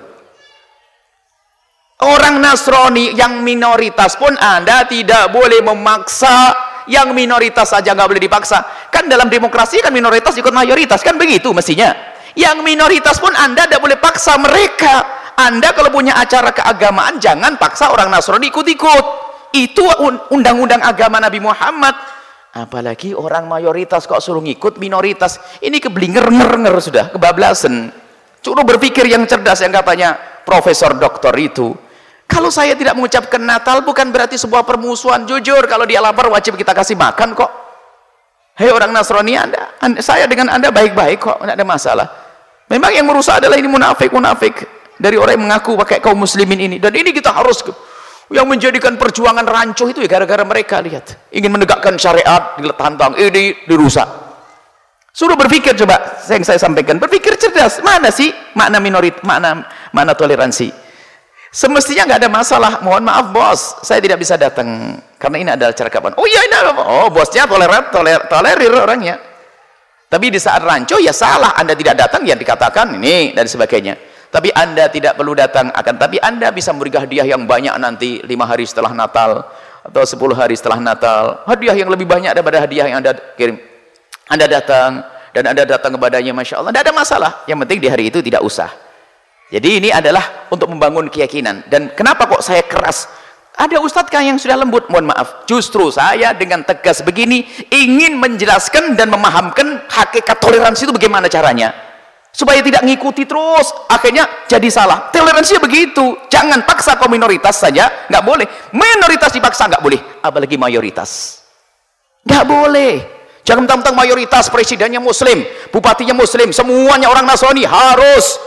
Orang Nasrani yang minoritas pun anda tidak boleh memaksa. Yang minoritas saja nggak boleh dipaksa. Kan dalam demokrasi kan minoritas ikut mayoritas, kan begitu mestinya. Yang minoritas pun anda tidak boleh paksa mereka. Anda kalau punya acara keagamaan jangan paksa orang Nasrani ikut-ikut. Itu undang-undang agama Nabi Muhammad. Apalagi orang mayoritas kok suruh ngikut minoritas. Ini keblinger nger sudah, kebablasan. Suruh berpikir yang cerdas yang katanya profesor doktor itu. Kalau saya tidak mengucapkan Natal bukan berarti sebuah permusuhan. Jujur, kalau dia lapar wajib kita kasih makan kok. Hei orang Nasrani, anda, anda saya dengan anda baik-baik kok, tidak ada masalah. Memang yang merusak adalah ini munafik-munafik dari orang yang mengaku pakai kaum muslimin ini. Dan ini kita harus, yang menjadikan perjuangan rancuh itu ya gara-gara mereka, lihat, ingin menegakkan syariat, ditantang, ini dirusak. Suruh berpikir, coba yang saya sampaikan, berpikir cerdas. Mana sih makna minorit, makna mana toleransi? Semestinya nggak ada masalah. Mohon maaf bos, saya tidak bisa datang karena ini adalah cerkapan. Oh iya, ini oh bosnya toleran, toler, tolerir orangnya. Tapi di saat rancu ya salah. Anda tidak datang ya dikatakan ini dan sebagainya. Tapi Anda tidak perlu datang. Akan tapi Anda bisa memberi hadiah yang banyak nanti lima hari setelah Natal atau sepuluh hari setelah Natal. Hadiah yang lebih banyak daripada hadiah yang Anda kirim. Anda datang dan Anda datang kepadanya, masya Allah, tidak ada masalah. Yang penting di hari itu tidak usah. Jadi ini adalah untuk membangun keyakinan. Dan kenapa kok saya keras? Ada ustadzkah yang sudah lembut? Mohon maaf, justru saya dengan tegas begini ingin menjelaskan dan memahamkan hakikat toleransi itu bagaimana caranya, supaya tidak ngikuti terus akhirnya jadi salah. Toleransinya begitu, jangan paksa kaum minoritas saja, nggak boleh. Minoritas dipaksa nggak boleh, apalagi mayoritas nggak boleh. Jangan mentang-mentang mayoritas presidennya muslim, bupatinya muslim, semuanya orang Nasrani harus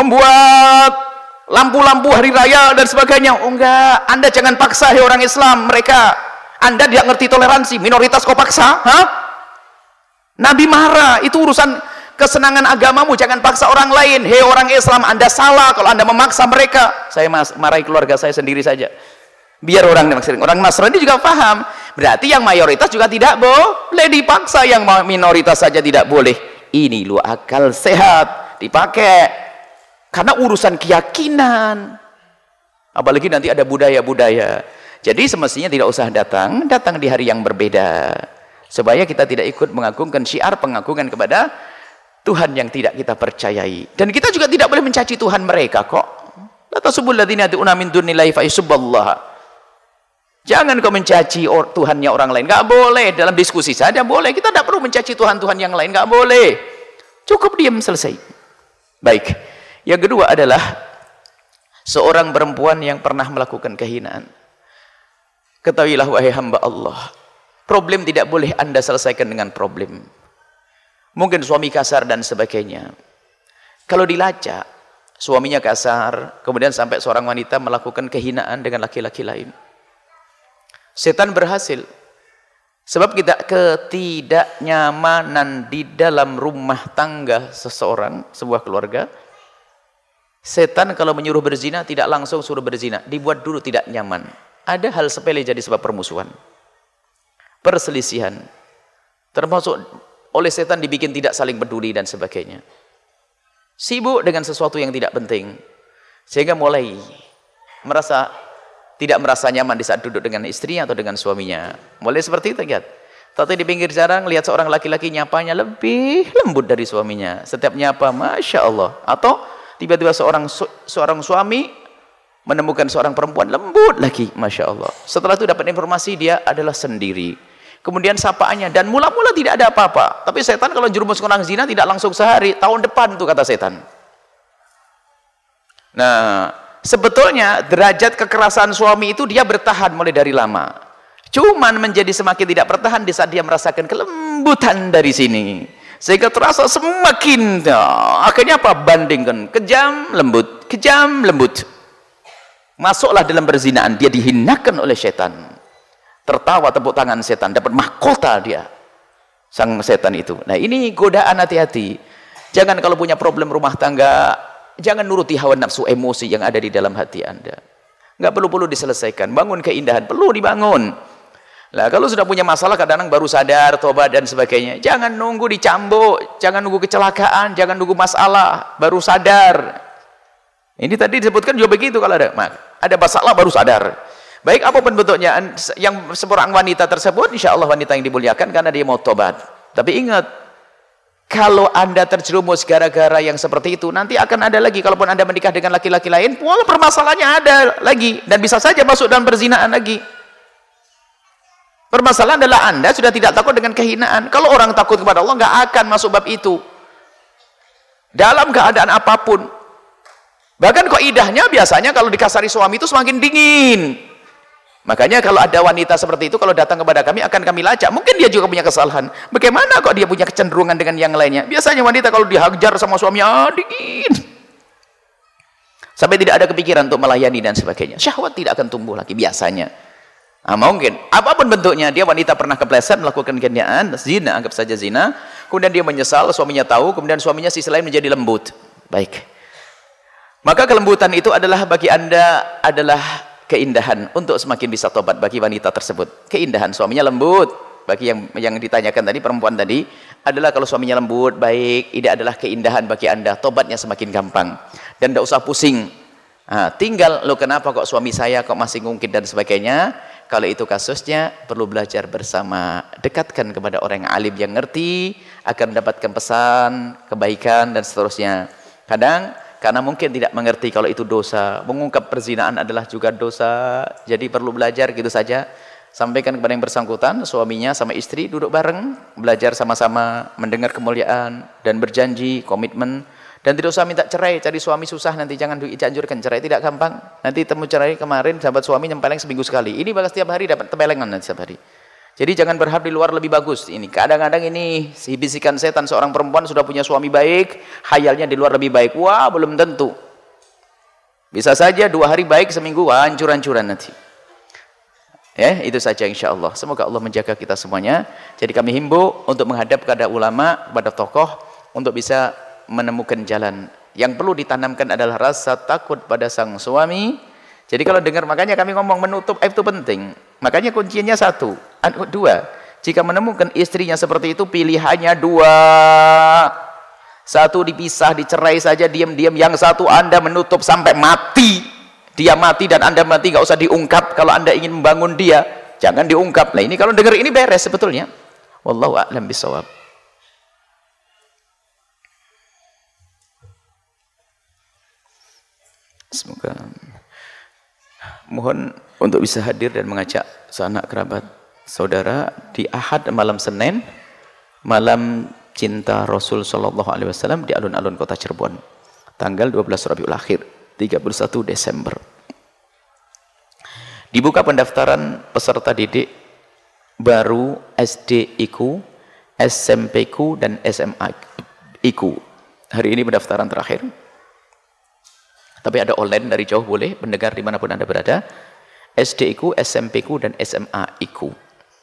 membuat lampu-lampu hari raya dan sebagainya. Oh enggak, Anda jangan paksa hei orang Islam. Mereka, Anda tidak ngerti toleransi, minoritas kok paksa? Hah? Nabi marah, itu urusan kesenangan agamamu, jangan paksa orang lain. Hei orang Islam, Anda salah kalau Anda memaksa mereka. Saya marahi keluarga saya sendiri saja. Biar orang orang Nasrani juga paham. Berarti yang mayoritas juga tidak boleh dipaksa, yang minoritas saja tidak boleh. Ini lu akal sehat dipakai. Karena urusan keyakinan, apalagi nanti ada budaya-budaya. Jadi semestinya tidak usah datang, datang di hari yang berbeda, supaya kita tidak ikut mengagungkan syiar pengagungan kepada Tuhan yang tidak kita percayai. Dan kita juga tidak boleh mencaci Tuhan mereka kok. La tasubul ladzina yad'una min dunillahi fa yasubballaha. Jangan kau mencaci or, Tuhannya orang lain. Nggak boleh, dalam diskusi saja boleh. Kita tidak perlu mencaci Tuhan-Tuhan yang lain, nggak boleh. Cukup diam, selesai. Baik. Yang kedua adalah seorang perempuan yang pernah melakukan kehinaan. Ketahuilah wahai hamba Allah, problem tidak boleh Anda selesaikan dengan problem. Mungkin suami kasar dan sebagainya. Kalau dilacak, suaminya kasar, kemudian sampai seorang wanita melakukan kehinaan dengan laki-laki lain. Setan berhasil. Sebab kita ketidaknyamanan di dalam rumah tangga seseorang, sebuah keluarga. Setan kalau menyuruh berzina tidak langsung suruh berzina, dibuat dulu tidak nyaman. Ada hal sepele jadi sebab permusuhan, perselisihan, termasuk oleh setan dibikin tidak saling peduli dan sebagainya. Sibuk dengan sesuatu yang tidak penting, sehingga mulai merasa tidak merasa nyaman di saat duduk dengan istrinya atau dengan suaminya. Mulai seperti itu, lihat. Tapi di pinggir jalan lihat seorang laki-laki nyapanya lebih lembut dari suaminya. Setiap nyapa, masya Allah. Atau tiba-tiba seorang su seorang suami menemukan seorang perempuan lembut lagi, masya Allah. Setelah itu dapat informasi dia adalah sendiri. Kemudian sapaannya, dan mula-mula tidak ada apa-apa. Tapi setan kalau jerumus orang zina tidak langsung sehari, tahun depan tuh kata setan. Nah, sebetulnya derajat kekerasan suami itu dia bertahan mulai dari lama. Cuman menjadi semakin tidak bertahan di saat dia merasakan kelembutan dari sini. Sehingga terasa semakin, nah, akhirnya apa? Bandingkan, kejam, lembut, kejam, lembut. Masuklah dalam perzinaan, dia dihinakan oleh setan. Tertawa tepuk tangan setan, dapat mahkota dia, sang setan itu. Nah ini godaan, hati-hati. Jangan kalau punya problem rumah tangga, jangan nuruti hawa nafsu emosi yang ada di dalam hati Anda. Nggak perlu-perlu diselesaikan, bangun keindahan, perlu dibangun. Lah kalau sudah punya masalah kadang-kadang baru sadar, tobat dan sebagainya. Jangan nunggu dicambuk, jangan nunggu kecelakaan, jangan nunggu masalah baru sadar. Ini tadi disebutkan juga begitu, kalau ada ada masalah baru sadar. Baik apapun bentuknya, yang seorang wanita tersebut insya Allah wanita yang dimuliakan karena dia mau tobat. Tapi ingat, kalau Anda terjerumus gara-gara yang seperti itu, nanti akan ada lagi. Kalaupun Anda menikah dengan laki-laki lain, pola permasalahannya ada lagi dan bisa saja masuk dalam perzinaan lagi. Permasalahan adalah Anda sudah tidak takut dengan kehinaan. Kalau orang takut kepada Allah, nggak akan masuk bab itu. Dalam keadaan apapun. Bahkan kaidahnya biasanya kalau dikasari suami itu semakin dingin. Makanya kalau ada wanita seperti itu, kalau datang kepada kami akan kami lacak. Mungkin dia juga punya kesalahan. Bagaimana kok dia punya kecenderungan dengan yang lainnya? Biasanya wanita kalau dihajar sama suaminya, ah, dingin. Sampai tidak ada kepikiran untuk melayani dan sebagainya. Syahwat tidak akan tumbuh lagi biasanya. Nah, mungkin apapun bentuknya, dia wanita pernah kepleset melakukan kenyaan, zina, anggap saja zina, kemudian dia menyesal, suaminya tahu, kemudian suaminya sisi lain menjadi lembut. Baik. Maka kelembutan itu adalah bagi Anda adalah keindahan untuk semakin bisa tobat bagi wanita tersebut. Keindahan suaminya lembut. Bagi yang yang ditanyakan tadi, perempuan tadi, adalah kalau suaminya lembut, baik, ini adalah keindahan bagi Anda. Tobatnya semakin gampang. Dan tidak usah pusing. Nah, tinggal, lo kenapa kok suami saya kok masih ngungkit dan sebagainya. Kalau itu kasusnya, perlu belajar bersama. Dekatkan kepada orang yang alim yang ngerti, akan mendapatkan pesan, kebaikan, dan seterusnya. Kadang, karena mungkin tidak mengerti kalau itu dosa. Mengungkap perzinaan adalah juga dosa. Jadi perlu belajar gitu saja. Sampaikan kepada yang bersangkutan, suaminya sama istri duduk bareng, belajar sama-sama, mendengar kemuliaan, dan berjanji, komitmen. Dan tidak usah minta cerai, cari suami susah, nanti jangan dianjurkan cerai, tidak gampang. Nanti temu cerai kemarin, sahabat suami nyempeleng seminggu sekali. Ini bakal setiap hari dapat tempelengan nanti setiap hari. Jadi jangan berharap di luar lebih bagus. Ini kadang-kadang ini si bisikan setan, seorang perempuan sudah punya suami baik, khayalnya di luar lebih baik. Wah, belum tentu. Bisa saja dua hari baik, seminggu wah, hancur-hancuran nanti. Ya, itu saja insya Allah. Semoga Allah menjaga kita semuanya. Jadi kami himbau untuk menghadap kepada ulama, kepada tokoh, untuk bisa menemukan jalan. Yang perlu ditanamkan adalah rasa takut pada sang suami. Jadi kalau dengar, makanya kami ngomong menutup aib itu penting. Makanya kuncinya satu, dua. Jika menemukan istrinya seperti itu, pilihannya dua. Satu dipisah, dicerai saja diam-diam. Yang satu Anda menutup sampai mati. Dia mati dan Anda mati, nggak usah diungkap. Kalau Anda ingin membangun dia, jangan diungkap. Nah ini kalau dengar ini beres sebetulnya. Wallahu a'lam bishawab. Semoga mohon untuk bisa hadir dan mengajak sanak kerabat saudara di Ahad malam Senin, malam cinta Rasul Shallallahu Alaihi Wasallam di alun-alun kota Cirebon, tanggal dua belas Rabiul Akhir, tiga puluh satu Desember. Dibuka pendaftaran peserta didik baru S D I Q U, S M P Q U, dan S M A I Q U. Hari ini pendaftaran terakhir. Tapi ada online dari jauh boleh, pendengar dimanapun Anda berada. S D I Q U, S M P Q U, dan S M A I Q U.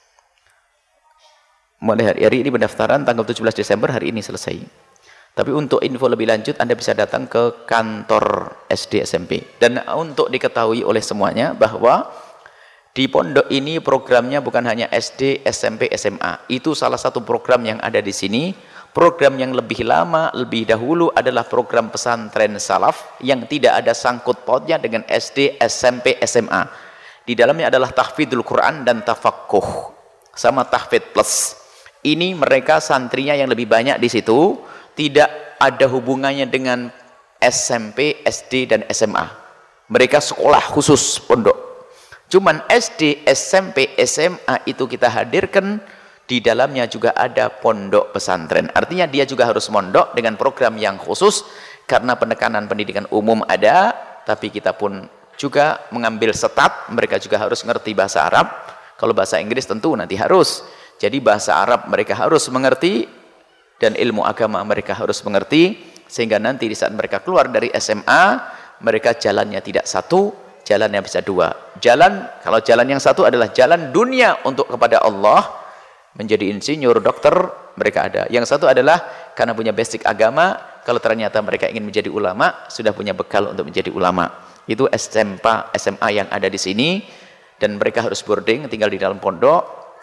Mulai hari, hari ini pendaftaran tanggal tujuh belas Desember, hari ini selesai. Tapi untuk info lebih lanjut Anda bisa datang ke kantor S D S M P. Dan untuk diketahui oleh semuanya bahwa di pondok ini programnya bukan hanya S D, S M P, S M A. Itu salah satu program yang ada di sini. Program yang lebih lama, lebih dahulu adalah program pesantren salaf yang tidak ada sangkut pautnya dengan S D, S M P, S M A. Di dalamnya adalah tahfidzul Quran dan tafaqquh sama tahfidz plus. Ini mereka santrinya yang lebih banyak di situ, tidak ada hubungannya dengan S M P, S D, dan S M A. Mereka sekolah khusus pondok. Cuman S D, S M P, S M A itu kita hadirkan, di dalamnya juga ada pondok pesantren. Artinya dia juga harus mondok dengan program yang khusus, karena penekanan pendidikan umum ada, tapi kita pun juga mengambil setat, mereka juga harus ngerti bahasa Arab. Kalau bahasa Inggris tentu nanti harus. Jadi bahasa Arab mereka harus mengerti, dan ilmu agama mereka harus mengerti, sehingga nanti di saat mereka keluar dari S M A, mereka jalannya tidak satu, jalannya bisa dua. Jalan, kalau jalan yang satu adalah jalan dunia untuk kepada Allah, menjadi insinyur, dokter, mereka ada. Yang satu adalah karena punya basic agama, kalau ternyata mereka ingin menjadi ulama, sudah punya bekal untuk menjadi ulama. Itu S M P, S M A yang ada di sini, dan mereka harus boarding, tinggal di dalam pondok,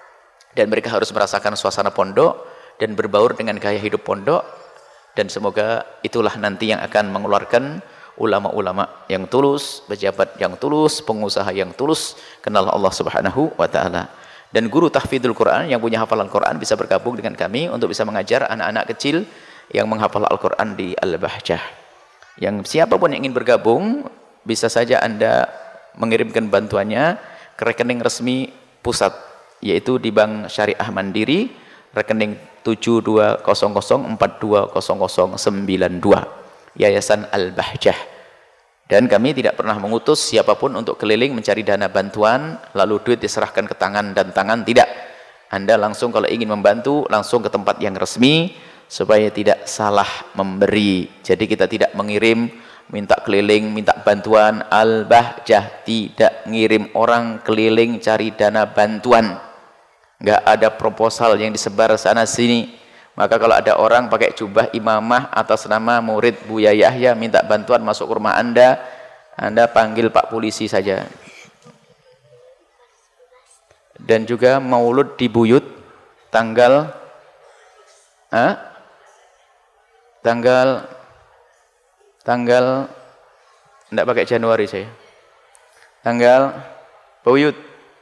dan mereka harus merasakan suasana pondok, dan berbaur dengan gaya hidup pondok, dan semoga itulah nanti yang akan mengeluarkan ulama-ulama yang tulus, pejabat yang tulus, pengusaha yang tulus, kenal Allah Subhanahu wa Ta'ala. Dan guru tahfidzul Quran yang punya hafalan Quran bisa bergabung dengan kami untuk bisa mengajar anak-anak kecil yang menghafal Al-Quran di Al-Bahjah. Yang siapapun yang ingin bergabung, bisa saja Anda mengirimkan bantuannya ke rekening resmi pusat, yaitu di Bank Syariah Mandiri, rekening tujuh dua nol nol empat dua nol nol sembilan dua, Yayasan Al-Bahjah. Dan kami tidak pernah mengutus siapapun untuk keliling mencari dana bantuan, lalu duit diserahkan ke tangan dan tangan, tidak. Anda langsung kalau ingin membantu, langsung ke tempat yang resmi, supaya tidak salah memberi. Jadi kita tidak mengirim, minta keliling, minta bantuan. Al-Bahjah tidak ngirim orang keliling cari dana bantuan. Nggak ada proposal yang disebar sana sini. Maka kalau ada orang pakai jubah imamah atas nama murid Buya Yahya minta bantuan masuk ke rumah Anda, Anda panggil Pak Polisi saja. Dan juga maulud di buyut tanggal ah, tanggal tanggal enggak pakai Januari saya. Tanggal buyut.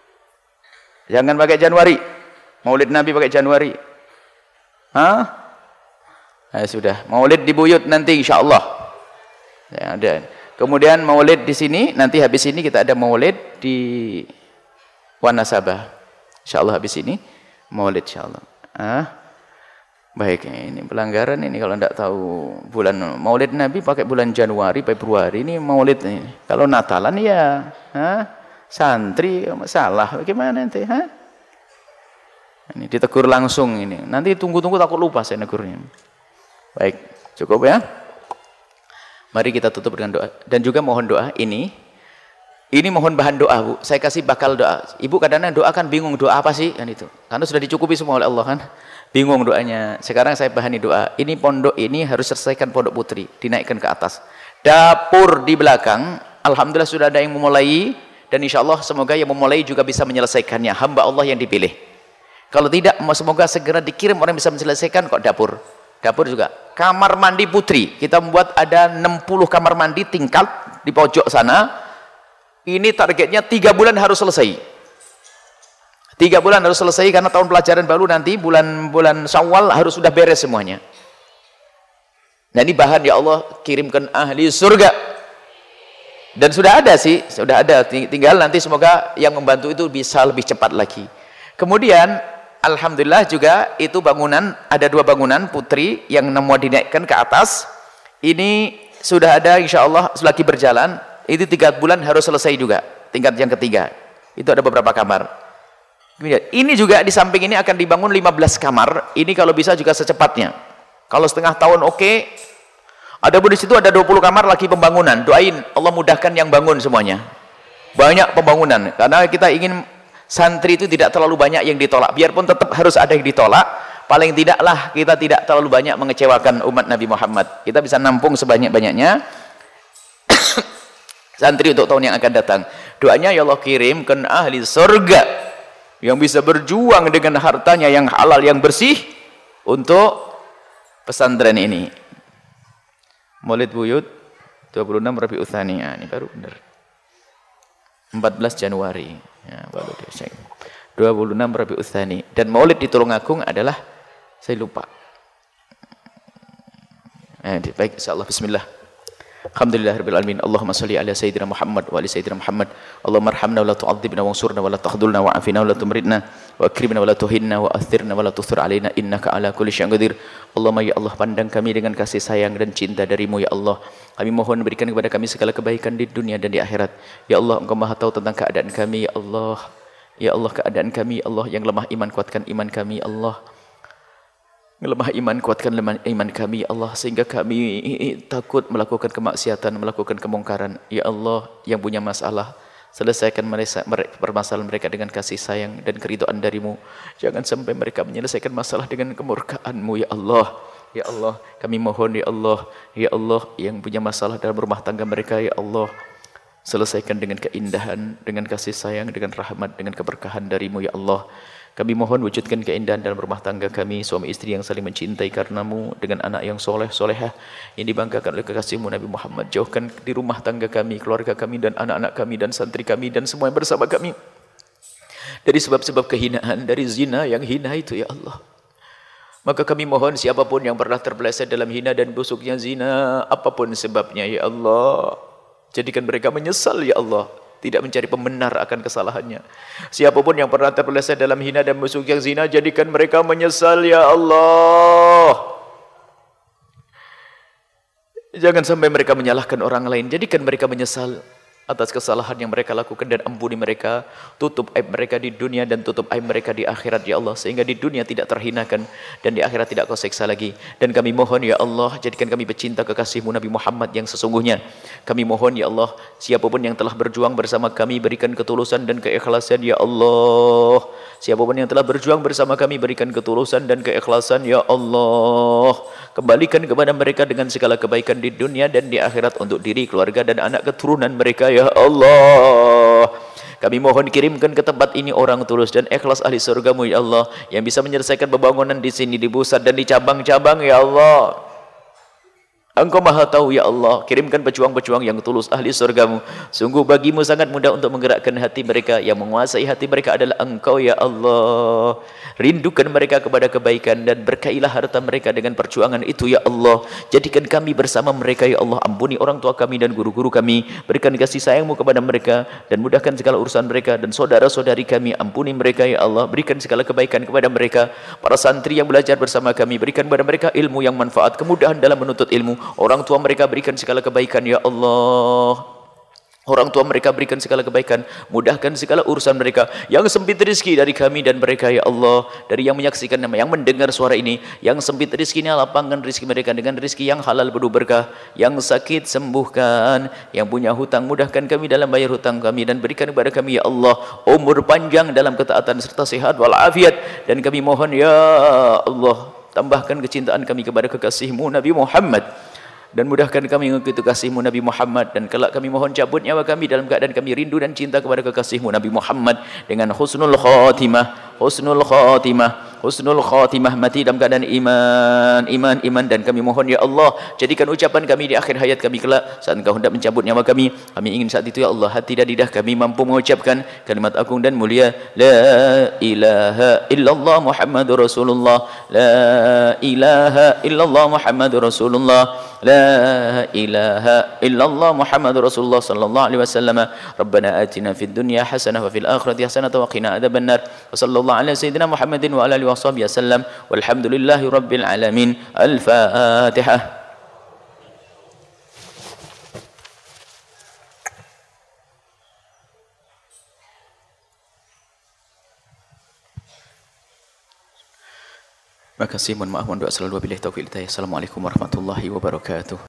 Jangan pakai Januari. Maulid Nabi pakai Januari. Hah? Nah, sudah. Maulid di buyut nanti insyaallah. Ya, ada. Kemudian maulid di sini, nanti habis ini kita ada maulid di Wanasabah. Insyaallah habis ini maulid insyaallah. Ah. Baik, ini pelanggaran ini kalau enggak tahu bulan maulid Nabi pakai bulan Januari, Februari, ini maulid ini. Kalau Natalan ya, hah? Santri salah bagaimana nanti, hah? Ini ditegur langsung ini. Nanti tunggu-tunggu takut lupa saya negurnya. Baik, cukup ya. Mari kita tutup dengan doa. Dan juga mohon doa ini. Ini mohon bahan doa, Bu. Saya kasih bakal doa. Ibu kadang-kadang doa kan bingung doa apa sih kan itu. Karena sudah dicukupi semua oleh Allah kan. Bingung doanya. Sekarang saya bahani doa. Ini pondok ini harus selesaikan pondok putri, dinaikkan ke atas. Dapur di belakang, alhamdulillah sudah ada yang memulai dan insyaallah semoga yang memulai juga bisa menyelesaikannya. Hamba Allah yang dipilih. Kalau tidak, semoga segera dikirim orang yang bisa menyelesaikan kok dapur. Dapur juga. Kamar mandi putri. Kita membuat ada enam puluh kamar mandi tingkat di pojok sana. Ini targetnya tiga bulan harus selesai. Tiga bulan harus selesai karena tahun pelajaran baru nanti bulan-bulan Syawal harus sudah beres semuanya. Nah ini bahan ya Allah kirimkan ahli surga. Dan sudah ada sih, sudah ada. Tinggal nanti semoga yang membantu itu bisa lebih cepat lagi. Kemudian alhamdulillah juga itu bangunan, ada dua bangunan putri yang mau dinaikkan ke atas. Ini sudah ada insya Allah selagi berjalan. Itu tiga bulan harus selesai juga. Tingkat yang ketiga. Itu ada beberapa kamar. Ini juga di samping ini akan dibangun lima belas kamar. Ini kalau bisa juga secepatnya. Kalau setengah tahun oke. Okay. Ada pun di situ ada dua puluh kamar lagi pembangunan. Doain Allah mudahkan yang bangun semuanya. Banyak pembangunan. Karena kita ingin santri itu tidak terlalu banyak yang ditolak. Biarpun tetap harus ada yang ditolak. Paling tidaklah kita tidak terlalu banyak mengecewakan umat Nabi Muhammad. Kita bisa nampung sebanyak-banyaknya santri untuk tahun yang akan datang. Doanya ya Allah kirimkan ahli surga yang bisa berjuang dengan hartanya yang halal, yang bersih untuk pesantren ini. Maulid buyut dua puluh enam Rabiul Tsani. Ya, ini baru benar. empat belas Januari. Ya, baru dicek. dua puluh enam Rabiul Tsani. Dan Maulid di Tulungagung adalah saya lupa. Eh, baik insyaallah bismillah. Alhamdulillahirabbil alamin. Allahumma shalli ala sayyidina Muhammad wa ali sayyidina Muhammad. Allahumma arhamna wa la tu'adzibna wansurna wa la takhdhulna wa afina wa la tumritna wa akrimna wa la tuhinna wa athirna wa la tuthir alaina innaka ala kulli syai'in qadir. Allahumma ya Allah pandang kami dengan kasih sayang dan cinta darimu ya Allah. Kami mohon berikan kepada kami segala kebaikan di dunia dan di akhirat. Ya Allah Engkau Maha tahu tentang keadaan kami ya Allah. Ya Allah keadaan kami ya Allah, yang lemah iman kuatkan iman kami ya Allah. Lemah iman kuatkan lemah iman kami ya Allah, sehingga kami takut melakukan kemaksiatan, melakukan kemungkaran. Ya Allah yang punya masalah, selesaikan mereka, permasalahan mereka dengan kasih sayang dan keridhaan darimu. Jangan sampai mereka menyelesaikan masalah dengan kemurkaanmu ya Allah. Ya Allah kami mohon ya Allah, ya Allah yang punya masalah dalam rumah tangga mereka ya Allah, selesaikan dengan keindahan, dengan kasih sayang, dengan rahmat, dengan keberkahan darimu ya Allah. Kami mohon wujudkan keindahan dalam rumah tangga kami, suami istri yang saling mencintai karenamu, dengan anak yang soleh, solehah, yang dibanggakan oleh kekasihmu Nabi Muhammad. Jauhkan di rumah tangga kami, keluarga kami, dan anak-anak kami, dan santri kami, dan semua yang bersama kami dari sebab-sebab kehinaan, dari zina yang hina itu ya Allah. Maka kami mohon siapapun yang pernah terpeleset dalam hina dan busuknya zina, apapun sebabnya ya Allah, jadikan mereka menyesal ya Allah, tidak mencari pembenar akan kesalahannya. Siapapun yang pernah terpeleset dalam hina dan busuk yang zina, jadikan mereka menyesal ya Allah. Jangan sampai mereka menyalahkan orang lain, jadikan mereka menyesal. atas kesalahan yang mereka lakukan dan ampuni mereka, tutup aib mereka di dunia dan tutup aib mereka di akhirat ya Allah, sehingga di dunia tidak terhinakan dan di akhirat tidak kau seksa lagi. Dan kami mohon ya Allah, jadikan kami pecinta kekasih-Mu Nabi Muhammad yang sesungguhnya. Kami mohon ya Allah, siapapun yang telah berjuang bersama kami berikan ketulusan dan keikhlasan ya Allah. Siapapun yang telah berjuang bersama kami berikan ketulusan dan keikhlasan ya Allah. Kembalikan kepada mereka dengan segala kebaikan di dunia dan di akhirat untuk diri, keluarga dan anak keturunan mereka ya Allah. Kami mohon kirimkan ke tempat ini orang tulus dan ikhlas ahli surga-Mu ya Allah, yang bisa menyelesaikan pembangunan di sini, di pusat dan di cabang-cabang ya Allah. Engkau maha tahu ya Allah. Kirimkan pejuang-pejuang yang tulus ahli surga-Mu. Sungguh bagimu sangat mudah untuk menggerakkan hati mereka. Yang menguasai hati mereka adalah Engkau ya Allah. Rindukan mereka kepada kebaikan dan berkailah harta mereka dengan perjuangan itu ya Allah. Jadikan kami bersama mereka ya Allah. Ampuni orang tua kami dan guru-guru kami. Berikan kasih sayang-Mu kepada mereka dan mudahkan segala urusan mereka. Dan saudara-saudari kami, ampuni mereka ya Allah. Berikan segala kebaikan kepada mereka. Para santri yang belajar bersama kami, berikan kepada mereka ilmu yang manfaat, kemudahan dalam menuntut ilmu. Orang tua mereka berikan segala kebaikan ya Allah. Orang tua mereka berikan segala kebaikan, mudahkan segala urusan mereka. Yang sempit rezeki dari kami dan mereka ya Allah, dari yang menyaksikan, yang mendengar suara ini, yang sempit rezekinya lapangkan rezeki mereka dengan rezeki yang halal penuh berkah. Yang sakit sembuhkan, yang punya hutang mudahkan kami dalam bayar hutang kami dan berikan kepada kami ya Allah umur panjang dalam ketaatan serta sehat walafiat. Dan kami mohon ya Allah, tambahkan kecintaan kami kepada kekasih-Mu Nabi Muhammad dan mudahkan kami mengikuti kasih-Mu Nabi Muhammad. Dan kelak kami mohon cabut nyawa kami dalam keadaan kami rindu dan cinta kepada kekasih-Mu Nabi Muhammad dengan husnul khatimah, husnul khatimah, husnul khatimah, mati dalam keadaan iman, iman, iman. Dan kami mohon ya Allah, jadikan ucapan kami di akhir hayat kami kelak saat Engkau hendak mencabut nyawa kami. Kami ingin saat itu ya Allah, hati dan lidah kami mampu mengucapkan kalimat agung dan mulia, la ilaha illallah Muhammadur Rasulullah, la ilaha illallah Muhammadur Rasulullah, لا إله إلا الله محمد رسول الله صلى الله عليه وسلم. ربنا آتنا في الدنيا حسنة وفي الآخرة حسنة وقنا عذاب النار. وصلى الله على سيدنا محمد وعلى آله وصحبه وسلم والحمد لله رب العالمين. الفاتحة. Terima kasih, mohon maaf, mohon doa selalu, wabillahi taufiq hidayah. Assalamualaikum warahmatullahi wabarakatuh.